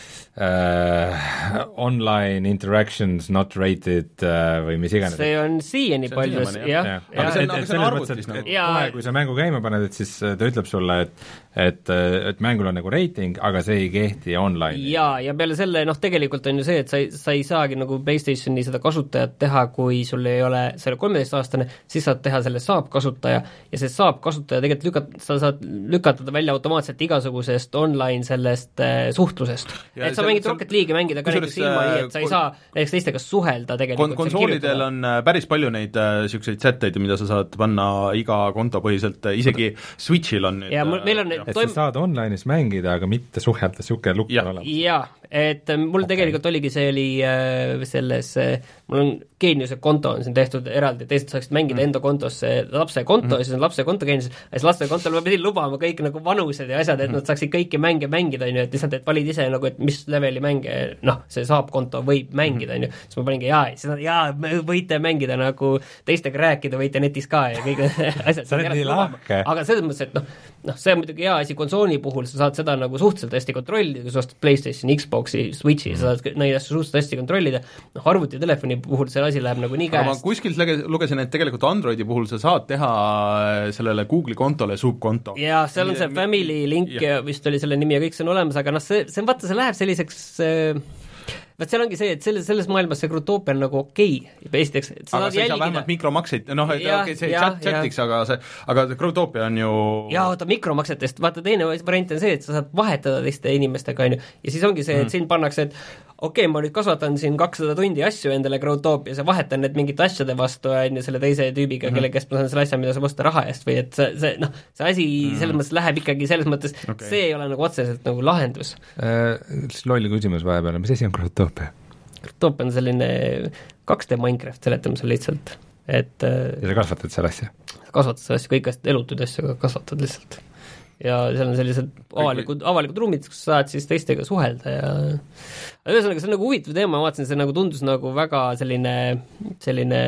Uh, online interactions not rated uh, või mis iganes.
see on siiani paljus, jah.
aga see on, aga see on arvutis nagu.
kohe, kui sa mängu käima paned, et siis ta ütleb sulle, et et, et mängul on nagu reiting, aga see ei kehti online'i.
jaa, ja peale selle, noh, tegelikult on ju see, et sa ei, sa ei saagi nagu PlayStationi seda kasutajat teha, kui sul ei ole, sa oled kolmeteistaastane, siis saad teha selle saab kasutaja, ja see saab kasutaja tegelikult lükat-, sa saad lükatada välja automaatselt igasugusest online sellest äh, suhtlusest. Ja et sa mängid Rocket League'i mängida ka näiteks ilma nii, et sa ei saa näiteks teistega suhelda tegelikult.
Konsoolidel on päris palju neid niisuguseid sätteid, mida sa saad panna iga konto põhiselt, isegi Switchil on nüüd
ja mul, meil on
et toim... sa saad online'is mängida, aga mitte suhelda, niisugune lukk on olemas.
jaa, et mul okay. tegelikult oligi, see oli äh, selles äh, mul on Geeniuse konto on siin tehtud eraldi, teised saaksid mängida mm. enda kontosse lapse konto mm. ja siis on lapse konto Geeniuses, ja siis laste kontol ma pidin lubama kõik nagu vanused ja asjad, et mm. nad saaksid kõiki mänge mängida, on ju, et lihtsalt, et valid ise nagu, et mis leveli mänge, noh, see saab konto võib mängida, on ju, siis ma paningi jaa, siis nad, jaa, võite mängida nagu teistega rääkida, võite netis ka ja kõik asjad.
sa oled nii lahke.
aga selles mõttes, et noh, noh, see on muidugi hea asi konsooli puhul, sa saad seda nagu suhteliselt hästi kontrollida, kui sa ostad PlayStation, Xboxi, Switchi mm., sa saad neid asju suhteliselt hästi kontrollida, noh, arvuti ja telefoni puhul see asi läheb nagu nii käest.
ma kuskilt lugesin, et tegelikult Androidi puhul sa saad teha sellele Google'i kontole subkonto.
jaa, seal on see Family Link ja, ja vist oli selle nimi ja kõik see on olemas, aga noh, see, see vaata, see läheb selliseks äh, vaat seal ongi see, et selles, selles maailmas see Growtopia on nagu okei okay., esiteks
aga sa ei saa vähemalt mikromakseid, noh, et okei okay,, see ja, chat, chatiks, aga see, aga Growtopia on ju
jaa, oota, mikromaksetest, vaata teine variant on see, et sa saad vahetada teiste inimestega, on ju, ja siis ongi see, et mm. siin pannakse, et okei okay,, ma nüüd kasvatan siin kakssada tundi asju endale Growtopias ja vahetan need mingite asjade vastu, on ju, selle teise tüübiga mm, -hmm. kelle käest ma saan selle asja, mida saab osta raha eest või et see, see noh, see asi mm. selles mõttes läheb ikkagi selles mõttes okay., see ei ole nagu otseselt nagu lahendus
äh,. loll küsimus vahepeal, mis asi on Growtopia?
Growtopia on selline kaks D Minecraft seletamisel lihtsalt, et
ja sa kasvatad selle asja?
sa kasvatad selle asja, kõik asjad, elutud asju kasvatad lihtsalt. Ja seal on sellised avalikud, avalikud ruumid, kus saad siis teistega suhelda ja ühesõnaga, see on nagu huvitav teema, ma vaatasin, see nagu tundus nagu väga selline, selline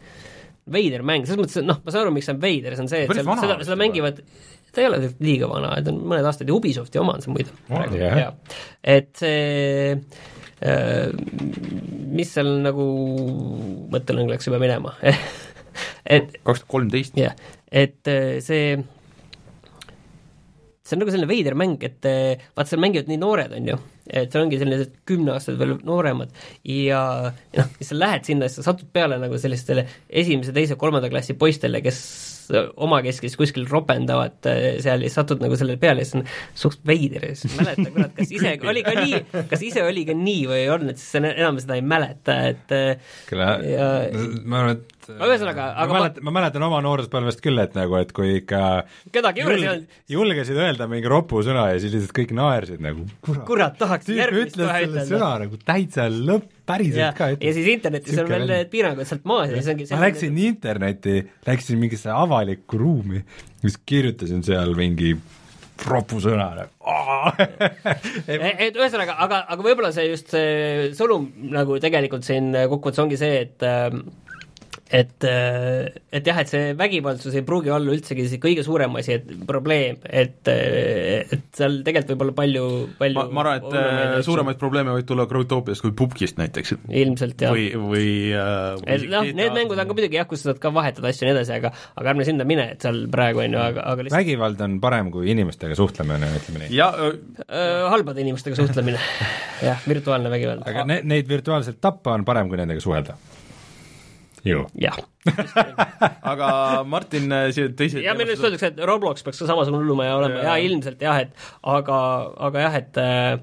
veider mäng, selles mõttes, noh, ma saan aru, miks see on veider, see on see, et seal, seda, seda mängivad, ta ei ole liiga vana, et on mõned aastad ja Ubisofti oma on see muide
oh,. Yeah.
et see mis seal nagu mõttelõng läks juba minema et
kaks tuhat kolmteist
jah, et see see on nagu selline veider mäng, et vaat seal mängivad nii noored, on ju, et seal ongi sellised kümneaastased veel nooremad ja noh, siis sa lähed sinna, siis sa satud peale nagu sellistele esimese, teise, kolmanda klassi poistele, kes omakeskis kuskil ropendavad seal ja satud nagu sellele peale ja siis on suht veider ja siis mäleta, kurat, kas ise oli ka nii, kas ise oli ka nii või ei olnud, siis enam seda ei mäleta, et
Kelle, ja, ma arvan, et
ühesõnaga, aga
ma mäletan, ma mäletan oma nooruspõlvest küll, et nagu, et kui ikka
kedagi juures ei
olnud, julgesid öelda mingi ropu sõna ja siis lihtsalt kõik naersid nagu kurat,
kurat tahaks järgmist kohe
ütelda. sõna nagu täitsa lõpp, päriselt ja, ka
ütelda. Ja siis internetis on veel need piirangud sealt maas ja see ongi
ma läksin need... internetti, läksin mingisse avalikku ruumi, mis kirjutasin seal mingi ropusõna
et ühesõnaga, aga, aga võib-olla see just see sõnum nagu tegelikult siin kokkuvõttes ongi see, et et, et jah, et see vägivaldsus ei pruugi olla üldsegi see kõige suurem asi, et probleem, et, et seal tegelikult võib olla palju, palju
ma, ma arvan, et suuremaid probleeme võib tulla Growtopiast kui pubgist näiteks.
Ilmselt, jah.
Või, või, või
noh, need mängud on ka muidugi jah, kus sa saad ka vahetada asju ja nii edasi, aga, aga ärme sinna mine, et seal praegu on ju, aga, aga lihtsalt...
vägivald on parem kui inimestega suhtlemine, ütleme nii.
Ja,
öö, halbade inimestega suhtlemine. jah, virtuaalne vägivald.
Aga ne, neid virtuaalselt tappa on parem kui nendega suhelda.
jah.
aga Martin, teised
ja meil just öeldakse, et Roblox peaks ka samasugune hullumaja olema ja, ja ilmselt jah, et aga, aga jah, et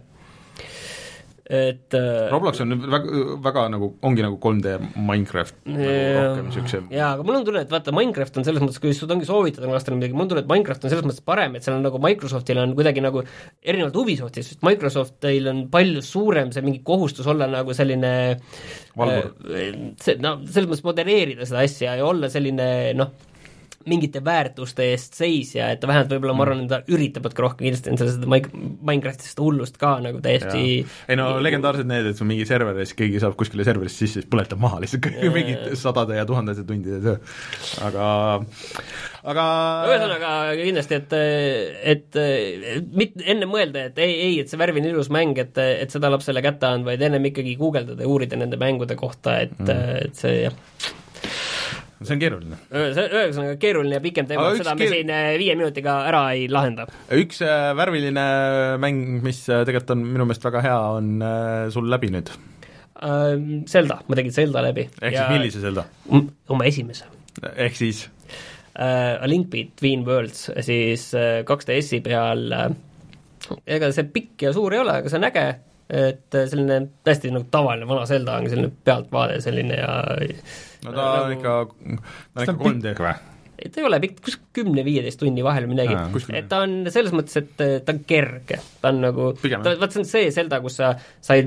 et
Roblox on väga, väga nagu, ongi nagu kolm D Minecraft nagu rohkem niisuguse
jaa, aga mul on tunne, et vaata, Minecraft on selles mõttes, kui sul ongi soovitada lastele midagi, mul on tunne, et Minecraft on selles mõttes parem, et seal on nagu Microsoftil on kuidagi nagu erinevalt Ubisoftist, sest Microsoftil on palju suurem see mingi kohustus olla nagu selline
valvur.
see, no selles mõttes modereerida seda asja ja olla selline noh, mingite väärtuste eest seisja, et ta vähemalt võib-olla ma arvan, et ta üritabadki rohkem, kindlasti on seda Minecraftist hullust ka nagu täiesti
ja. Ei no legendaarsed need, et sul mingi serveris, keegi saab kuskile serverist sisse, siis põletab maha lihtsalt kõik mingid sadade ja tuhandete tundide töö. Aga aga
ühesõnaga kindlasti, et et, et mit, enne mõelda, et ei, ei, et see värv on ilus mäng, et, et seda lapsele kätte anda, vaid ennem ikkagi guugeldada ja uurida nende mängude kohta, et, mm. et see jah
see on keeruline.
Ühesõnaga keeruline ja pikem teema, seda me keer... siin viie minutiga ära ei lahenda.
Üks äh, värviline mäng, mis äh, tegelikult on minu meelest väga hea, on äh, sul läbi nüüd?
Äh, Zelda, ma tegin Zelda läbi.
Ehk ja... siis millise Zelda?
Oma esimese.
Ehk siis?
Uh, A Link Between Worlds, siis uh, kaks D S-i peal uh, ega see pikk ja suur ei ole, aga see on äge, et uh, selline täiesti nagu tavaline vana Zelda on selline pealtvaade selline ja
no ta on nagu, ikka, ta on ikka kolm D või?
Ta ei ole pikk, kus kümne-viieteist tunni vahel midagi, et ta on selles mõttes, et ta on kerge, ta on nagu, vaat see on see Zelda, kus sa said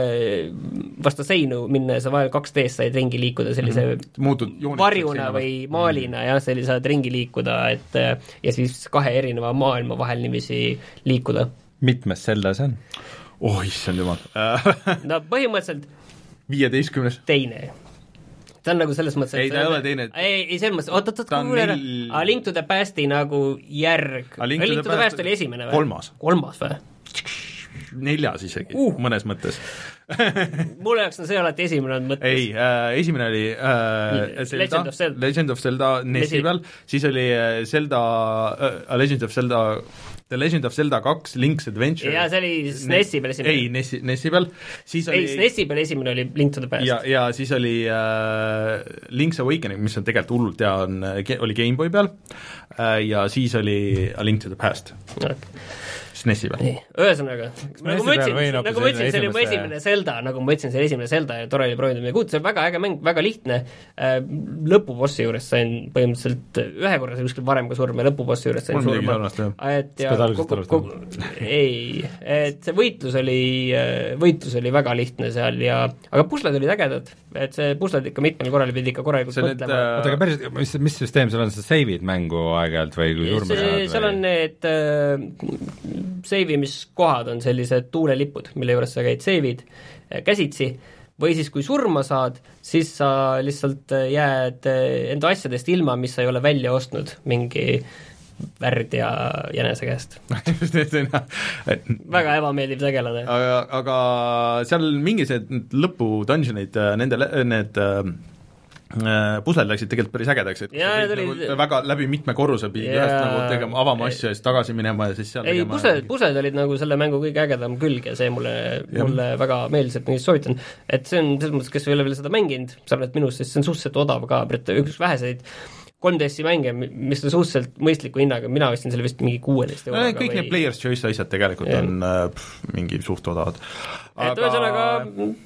vastu seinu minna ja sa vahel kaks D-s said ringi liikuda sellise mm-hmm. varjuna või maalina mm-hmm. ja sellise saad ringi liikuda, et ja siis kahe erineva maailma vahel niiviisi liikuda.
Mitmes Zelda see on?
Oh, issand jumal.
no põhimõtteliselt
viieteistkümnes
teine ta on nagu selles mõttes,
ei, ta ei ole teine.
Ei, ei selles mõttes, oot, oot, oot, kuule, nel... A Link to the Pasti nagu järg. A Link, A Link to the Past oli esimene või?
Kolmas.
Kolmas või?
Neljas isegi, uh. mõnes mõttes.
Mul jaoks on see alati esimene on mõttes.
Ei, äh, esimene oli äh, Zelda,
Legend of Zelda,
Legend of Zelda Nessi peal, siis oli äh, Zelda äh, Legend of Zelda The Legend of Zelda kaks Link's Adventure.
Ja see oli Nessi peal esimene.
Ei, Nessi, Nessi peal. Siis
ei,
oli...
Nessi peal esimene oli Link to the Past.
Ja, ja siis oli äh, Link's Awakening, mis on tegelikult hullult ja on, oli Game Boy peal äh, ja siis oli A Link to the Past. Okay. Nessi peal.
Ühesõnaga, nagu ma ütlesin, nagu ma ütlesin, see oli mu esimene Zelda, nagu ma ütlesin, see oli esimene Zelda ja tore oli proovida midagi uut, see on väga äge mäng, väga lihtne, lõpubossi juures sain põhimõtteliselt ühe korra see kuskil varem ka surma ja lõpubossi juures sain surma. Et ja kogu, kogu, ei, et see võitlus oli, võitlus oli väga lihtne seal ja, aga pusled olid ägedad, et see pusled ikka mitmel korral pidi ikka korralikult mõtlema.
Oota, aga päris, mis, mis süsteem sul on, sa save'id mängu aeg-ajalt või kui surma saad?
Seal on need seiviimiskohad on sellised tuulelipud, mille juures sa käid seivid käsitsi, või siis kui surma saad, siis sa lihtsalt jääd enda asjadest ilma, mis sa ei ole välja ostnud mingi värd ja jänese käest. väga ebameeldiv tegelane.
Aga, aga seal mingised lõpu dungeonid, nende, need pusled läksid tegelikult päris ägedaks, et
ja, oli...
nagu väga läbi mitme korruse pidi ja... ühest nagu tegema, avama asju ja siis tagasi minema ja siis seal
ei,
tegema
pusled, pusled olid nagu selle mängu kõige ägedam külg ja see mulle, mulle väga meeldis, et ma just soovitan, et see on selles mõttes, kes ei ole veel seda mänginud, sa oled minust, sest see on suhteliselt odav ka, üks väheseid kolm D S-i mänge, mis on suhteliselt mõistliku hinnaga, mina ostsin selle vist mingi kuueteist euroga
no, kõik või... need Player's Choice asjad tegelikult ja. on pff, mingi suht odavad.
Aga... et ühesõnaga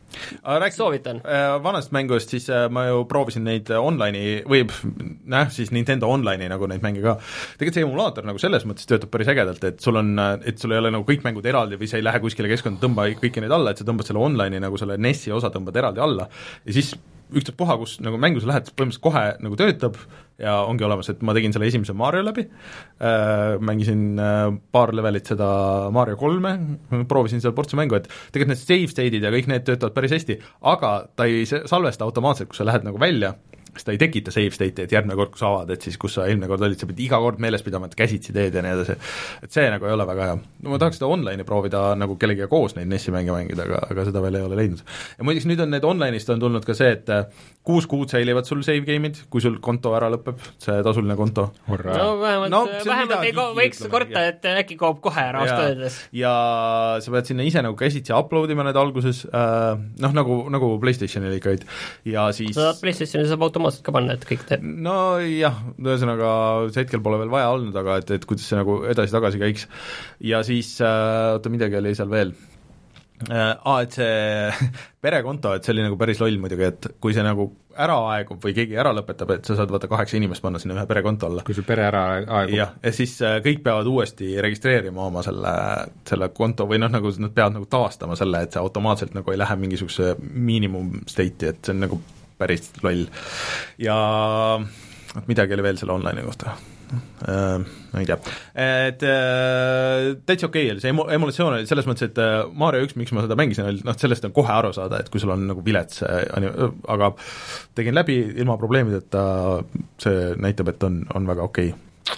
Rääk, soovitan.
Vanast mängust siis ma ju proovisin neid online'i või näh, siis Nintendo online'i nagu neid mänge ka. Tegelikult see emulaator nagu selles mõttes töötab päris ägedalt, et sul on, et sul ei ole nagu kõik mängud eraldi või sa ei lähe kuskile keskkonda, tõmba kõiki neid alla, et sa tõmbad selle online'i nagu selle N E S-i osa tõmbad eraldi alla ja siis ükstapuha, kus nagu mängu sa lähed, põhimõtteliselt kohe nagu töötab ja ongi olemas, et ma tegin selle esimese Mario läbi äh,, mängisin äh, paar levelit seda Mario kolme, proovisin seal portsu mängu, et tegelikult need save state'id ja kõik need töötavad päris hästi, aga ta ei salvesta automaatselt, kui sa lähed nagu välja, siis ta ei tekita save state'i, et järgmine kord, kui sa avad, et siis kus sa eelmine kord olid, sa pead iga kord meeles pidama, et käsitsi teed ja nii edasi. Et see nagu ei ole väga hea. No ma tahaks seda online'i proovida nagu kellegiga koos neid N E S-i mänge mängida, aga, aga seda veel ei ole leidnud. Ja muidugi nüüd on need online'ist on tulnud ka see, et kuus kuud säilivad sul save game'id, kui sul konto ära lõpeb, see tasuline konto.
No vähemalt, no, vähemalt ei ko- võiks korta, et äkki kaob kohe ära aasta öeldes.
Ja sa pead sinna ise nagu käsitsi upload ima need alguses, äh, noh nagu, nagu PlayStationil ikka, ja siis
sa PlayStationil saab automaatselt ka panna, et kõik teeb.
No jah, ühesõnaga see hetkel pole veel vaja olnud, aga et, et kuidas see nagu edasi-tagasi käiks. Ja siis, äh, oota, midagi oli seal veel. Äh, aa, et see perekonto, et see oli nagu päris loll muidugi, et kui see nagu ära aegub või keegi ära lõpetab, et sa saad vaata kaheksa inimest panna sinna ühe perekonto alla.
Kui sul pere ära aegub.
jah, ja siis äh, kõik peavad uuesti registreerima oma selle, selle konto või noh, nagu nad peavad nagu taastama selle, et see automaatselt nagu ei lähe mingisuguse miinimum state'i, et see on nagu päris loll. Ja midagi oli veel selle online'i kohta. Äh, ma ei tea, et äh, täitsa okei oli, see emu-, emulatsioon oli selles mõttes, et äh, Mario üks, miks ma seda mängisin, oli noh, sellest on kohe aru saada, et kui sul on nagu vilets, aga tegin läbi ilma probleemideta, see näitab, et on, on väga okei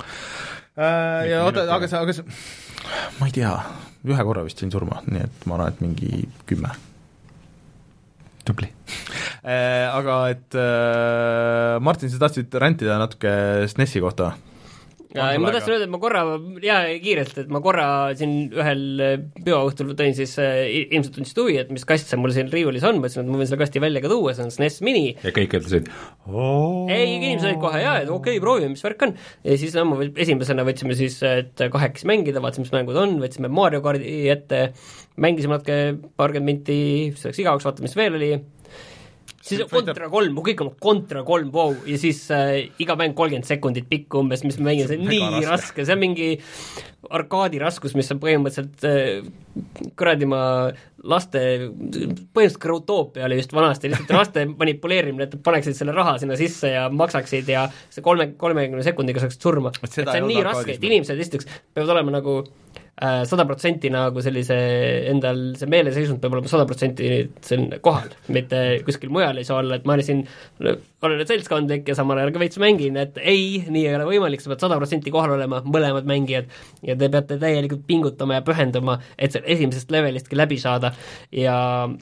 äh, ja oota, aga see, aga see ma ei tea, ühe korra vist sain surma, nii et ma arvan, et mingi kümme tubli äh, aga et äh, Martin, sa tahtsid räntida natuke S N E S-i kohta?
Ja, ma tahtsin öelda, et ma korra, jaa, kiirelt, et ma korra siin ühel peoõhtul tõin siis äh, ilmselt tundsid huvi, et mis kast see mul siin riiulis on, mõtlesin, et ma võin selle kasti välja ka tuua, see on S N E S Mini.
Ja kõik ütlesid,
ooo. Ei, inimesed olid kohe, jaa, et okei okay,, proovime, mis värk on. Ja siis no, esimesena võtsime siis, et kahekesi mängida, vaatasime, mis mängud on, võtsime Mario kardi ette, mängisime natuke paarkümmend minti, selleks igavaks, vaatame, mis veel oli. Siis on kontra kolm, mu kõik on kontra kolm, wow, ja siis äh, iga mäng kolmkümmend sekundit pikk umbes, mis ma mängin, see on nii raske. raske, see on mingi arkaadi raskus, mis on põhimõtteliselt äh, kuradi ma laste, põhimõtteliselt Growtopia oli just vanasti, lihtsalt laste manipuleerimine, et paneksid selle raha sinna sisse ja maksaksid ja see kolme, kolmekümne sekundiga saaks surma. Et see on nii raske, et inimesed esiteks peavad olema nagu sada protsenti nagu sellise endal, see meeleseisund peab olema sada protsenti kohal, mitte kuskil mujal ei saa olla, et ma olen siin, olen seltskondlik ja samal ajal ka veits mängin, et ei, nii ei ole võimalik, sa pead sada protsenti kohal olema, mõlemad mängijad, ja te peate täielikult pingutama ja pühenduma, et seal esimesest levelistki läbi saada ja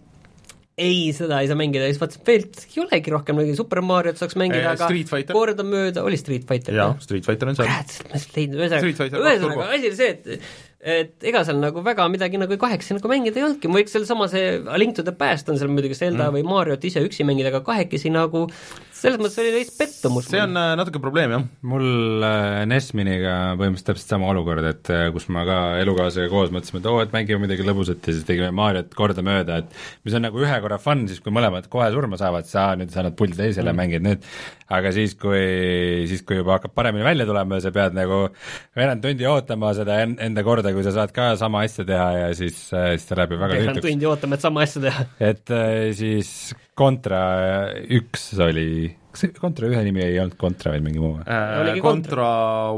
ei, seda ei saa mängida, ja siis vaatasin, veel ei olegi rohkem, Super Mariot saaks mängida, aga korda mööda oli Street Fighter.
Jaa, Street Fighter on seal.
Kurat, ma ei leidnud, ühesõnaga, asi oli see, et et ega seal nagu väga midagi nagu kahekesi nagu mängida ei olnudki, ma võiks selle sama see A Link to the Past on seal muidugi Zelda mm. või Mariot ise üksi mängida, aga kahekesi nagu selles mõttes oli veits pettumus.
See on mul. Natuke probleem, jah.
Mul N E S Miniga põhimõtteliselt täpselt sama olukord, et kus ma ka elukaasega koos mõtlesime, et oo, et mängime midagi lõbusat ja siis tegime Mariot korda mööda, et mis on nagu ühe korra fun, siis kui mõlemad kohe surma saavad, sa nüüd sa annad puldi teisele mm. mängid nüüd, aga siis kui, siis kui juba hakkab paremini välja tulema ja sa pead nagu veerand tundi ootama seda enda korda, kui sa saad ka sama asja teha ja siis, siis ta läheb ju väga
lühituks. tundi ootama, et sama asja teha.
Et siis Contra üks oli, kas Contra ühe nimi ei olnud Contra, vaid mingi muu
äh,? Contra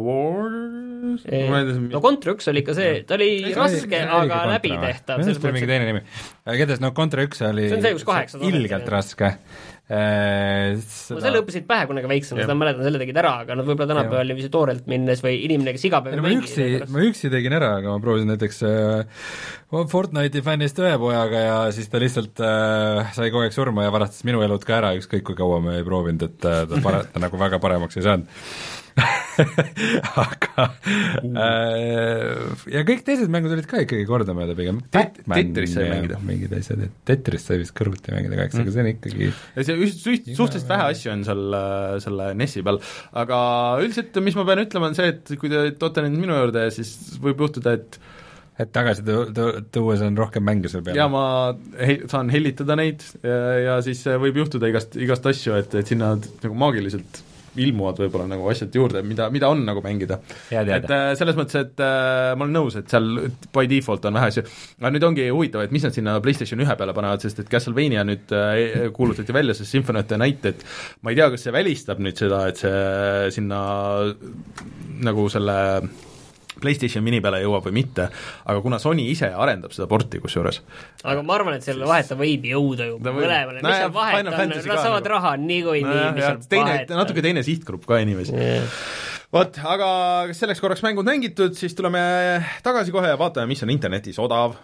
Wars?
No Contra üks oli ikka see, ta oli see raske, aga läbi tehtav.
See oli mingi teine nimi. Igatahes, no Contra üks oli
see on see, kus kaheksa
ilgelt raske.
Äh, seda... no selle õppisid pähe kunagi väiksem, seda mäletan, selle tegid ära, aga nad võib-olla tänapäeval niiviisi toorelt minnes või inimene, kes iga päev
ma üksi, ma üksi tegin ära, aga ma proovisin näiteks äh, Fortnite'i fännist õepojaga ja siis ta lihtsalt äh, sai kogu aeg surma ja varastas minu elud ka ära, ükskõik kui kaua me ei proovinud, et äh, ta, pare, ta nagu väga paremaks ei saanud aga äh, ja kõik teised mängud olid ka ikkagi kordamööda pigem
Tetris sai mängida
mingid asjad, et Tetris sai vist kõrvuti mängida kaheksa, aga see on ikkagi
ja see suhteliselt vähe asju on seal selle N E S-i peal, aga üldiselt mis ma pean ütlema on see, et kui te toote nüüd minu juurde, siis võib juhtuda, et
et tagasi tu-, tu-, tuues on rohkem mänge seal peal.
ja ma he- saan hellitada neid ja, ja siis võib juhtuda igast, igast asju, et, et sinna nagu maagiliselt ilmuvad võib-olla nagu asjad juurde, mida, mida on nagu mängida. et äh, selles mõttes, et äh, ma olen nõus, et seal by default on vähe asju, aga nüüd ongi huvitav, et mis nad sinna PlayStation ühe peale panevad, sest et Castlevania nüüd äh, kuulutati välja, see Symphony of the Night, et ma ei tea, kas see välistab nüüd seda, et see sinna nagu selle PlayStation mini peale jõuab või mitte, aga kuna Sony ise arendab seda porti kusjuures.
aga ma arvan, et selle vaheta võib jõuda ju mõlemale, mis seal vahet on, nad saavad nagu raha niikuinii no,, mis seal
teine,
vahet on.
natuke teine sihtgrupp ka inimesi yeah.. Vot, aga selleks korraks mängud mängitud, siis tuleme tagasi kohe ja vaatame, mis on internetis odav.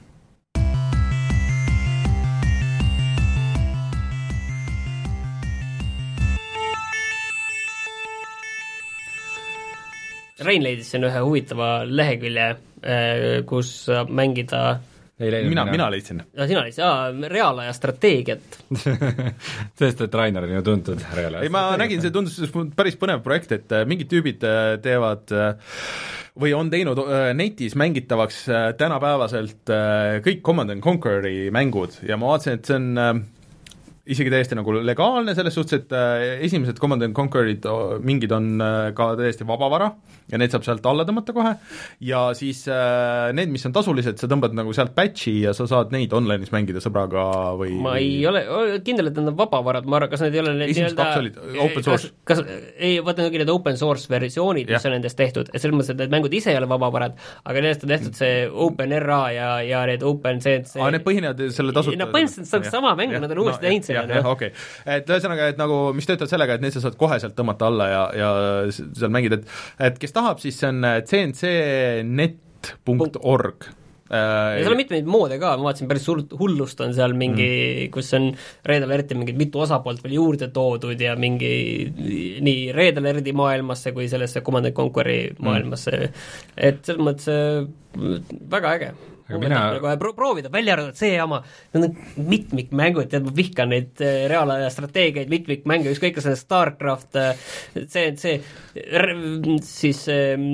Rein leidis siin ühe huvitava lehekülje, kus saab mängida
Ei,
mina, mina leidsin.
No sina leidsid, aa, reaalaja strateegiat.
Sest, et Rainer on ju tuntud reaalaja.
Ei, ma nägin, see tundus päris põnev projekt, et mingid tüübid teevad või on teinud netis mängitavaks tänapäevaselt kõik Command and Conqueri mängud ja ma vaatasin, et see on isegi täiesti nagu legaalne selles suhtes, et esimesed Command and Conquerid mingid on ka täiesti vabavara ja need saab sealt alla tõmmata kohe ja siis äh, need, mis on tasulised, sa tõmbad nagu sealt patch'i ja sa saad neid online'is mängida sõbraga või
ma ei ole kindel, et need on vabavarad, ma arvan, kas need ei ole need
nii-öelda open source?
Kas, kas, ei, vaata need open source versioonid, mis on nendest tehtud, et selles mõttes, et need mängud ise ei ole vabavarad, aga nendest on tehtud see OpenRA ja, ja need Open C N C
aa, need põhinevad selle tasuta
no põhimõtteliselt see on sama mäng, nad on uuesti teinud selle
jah, okei. Et ühesõnaga, et nagu, mis töötab sellega, et need sa saad kohe sealt tõmmata alla ja, ja seal mängid, et et kes tahab, siis see on C N C net punkt org.
Ja seal on mitmeid moode ka, ma vaatasin, päris suurt hullust on seal mingi mm., kus on Red Alerti mingid mitu osapoolt veel juurde toodud ja mingi nii Red Alerti maailmasse kui sellesse Command and Conqueri maailmasse mm., et selles mõttes väga äge.
Aga mina
Pro- proovida, välja arvatud see jama, need on mitmikmängud, tead, ma vihkan neid reaalaja strateegiaid, mitmikmänge, ükskõik kas on StarCraft, C N C, siis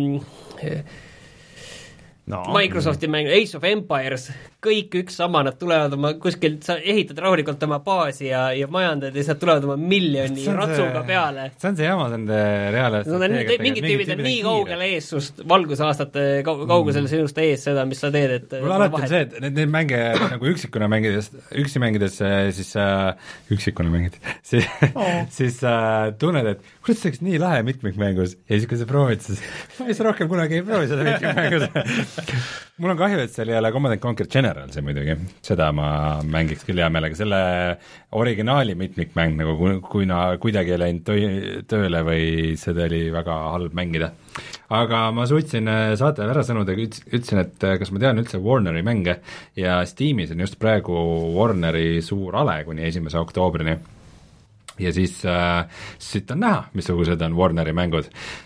no. Microsofti mäng, Age of Empires, kõik üks sama, nad tulevad oma kuskilt, sa ehitad rahulikult oma baasi ja, ja majandad ja sealt tulevad oma miljoni ratsuga peale.
See on see jama, nende reaalaja
strateegiatega. No, mingid tüübid on nii kaugel ees sust, valgusaastate kaugusel mm. sinust ees seda, mis sa teed, et
mul alati on see, et need, need mänge nagu üksikuna mängides, üksi mängides siis äh, üksikuna mängid, siis, oh. siis äh, tunned, et kuidas see oleks nii lahe mitmikmängus ja siis, kui sa proovid, siis ma ei saa rohkem kunagi ei proovi seda mitmikmängus. Mul on kahju, et seal ei ole Command and Conquer General see muidugi, seda ma mängiks küll hea meelega, selle originaali mitmikmäng nagu kui, kui na, kuidagi ei läinud töö, tööle või seda oli väga halb mängida. Aga ma suutsin saate ära sõnuda, ütlesin, et kas ma tean üldse Warneri mänge ja Steamis on just praegu Warneri suur ale kuni esimese oktoobrini. Ja siis äh, siit on näha, missugused on Warneri mängud.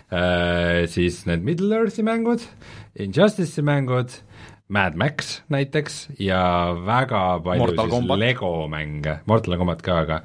Äh, siis need Middle-earthi mängud, Injustice'i mängud, Mad Max näiteks ja väga palju
Mortal
siis
Kombat.
Lego mänge, Mortal Kombat ka, aga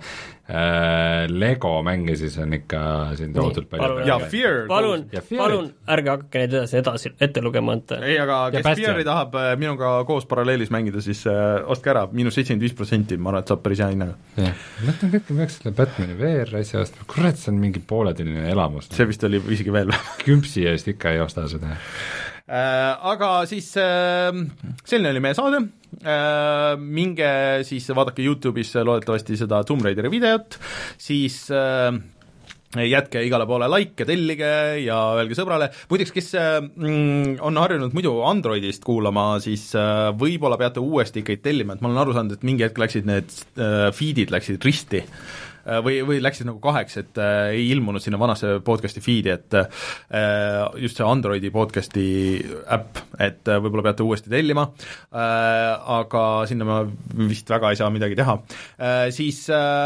äh, Lego mänge siis on ikka siin toodult palju.
Ja Fear.
Palun, palun, ärge hakake neid edasi, edasi ette lugema.
Ei, aga kes Feari tahab minuga koos paralleelis mängida, siis äh, ostke ära, miinus seitsekümmend viis protsenti, ma arvan, et saab päris hea hinnaga.
Mõtlen kõik, ma peaks selle Batmani V R asja ostma, kurat, see on mingi pooletuline elamus.
See vist oli isegi veel
Kümpsi eest ikka ei osta seda.
Äh, aga siis äh, selline oli meie saade, äh, minge siis vaadake YouTube'is loodetavasti seda Tomb Raideri videot, siis äh, jätke igale poole like ja tellige ja öelge sõbrale, muideks, kes mm, on harjunud muidu Androidist kuulama, siis äh, võib-olla peate uuesti ikkagi tellima, et ma olen aru saanud, et mingi hetk läksid need äh, feed'id läksid risti või, või läksid nagu kaheks, et äh, ei ilmunud sinna vanasse podcasti feed'i, et äh, just see Androidi podcasti äpp, et äh, võib-olla peate uuesti tellima äh,, aga sinna ma vist väga ei saa midagi teha äh,. Siis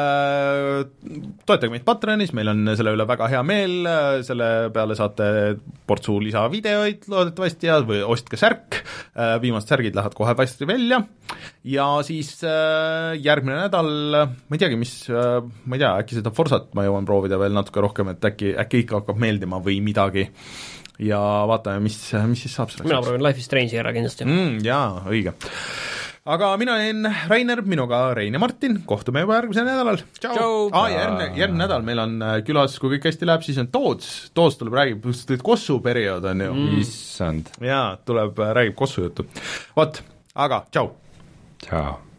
äh, toetage meid Patreonis, meil on selle üle väga hea meel, selle peale saate portsu lisavideoid loodetavasti ja või ostke särk äh,, viimased särgid lähevad kohe pastri välja ja siis äh, järgmine nädal, ma ei teagi, mis äh,, ma ei tea, äkki seda Forsat ma jõuan proovida veel natuke rohkem, et äkki, äkki ikka hakkab meeldima või midagi ja vaatame, mis, mis siis saab selleks.
mina proovin Life is Strange'i ära kindlasti
mm,. Jaa, õige. Aga mina olen Rainer, minuga Rein ja Martin, kohtume juba järgmisel nädalal. Tšau! Ah, järgmine, järgmine nädal meil on külas, kui kõik hästi läheb, siis on Toots, Toots tuleb, räägib, Kossu periood on ju
mm.. issand.
Jaa, tuleb, räägib Kossu juttu. Vot, aga tšau!
Tšau!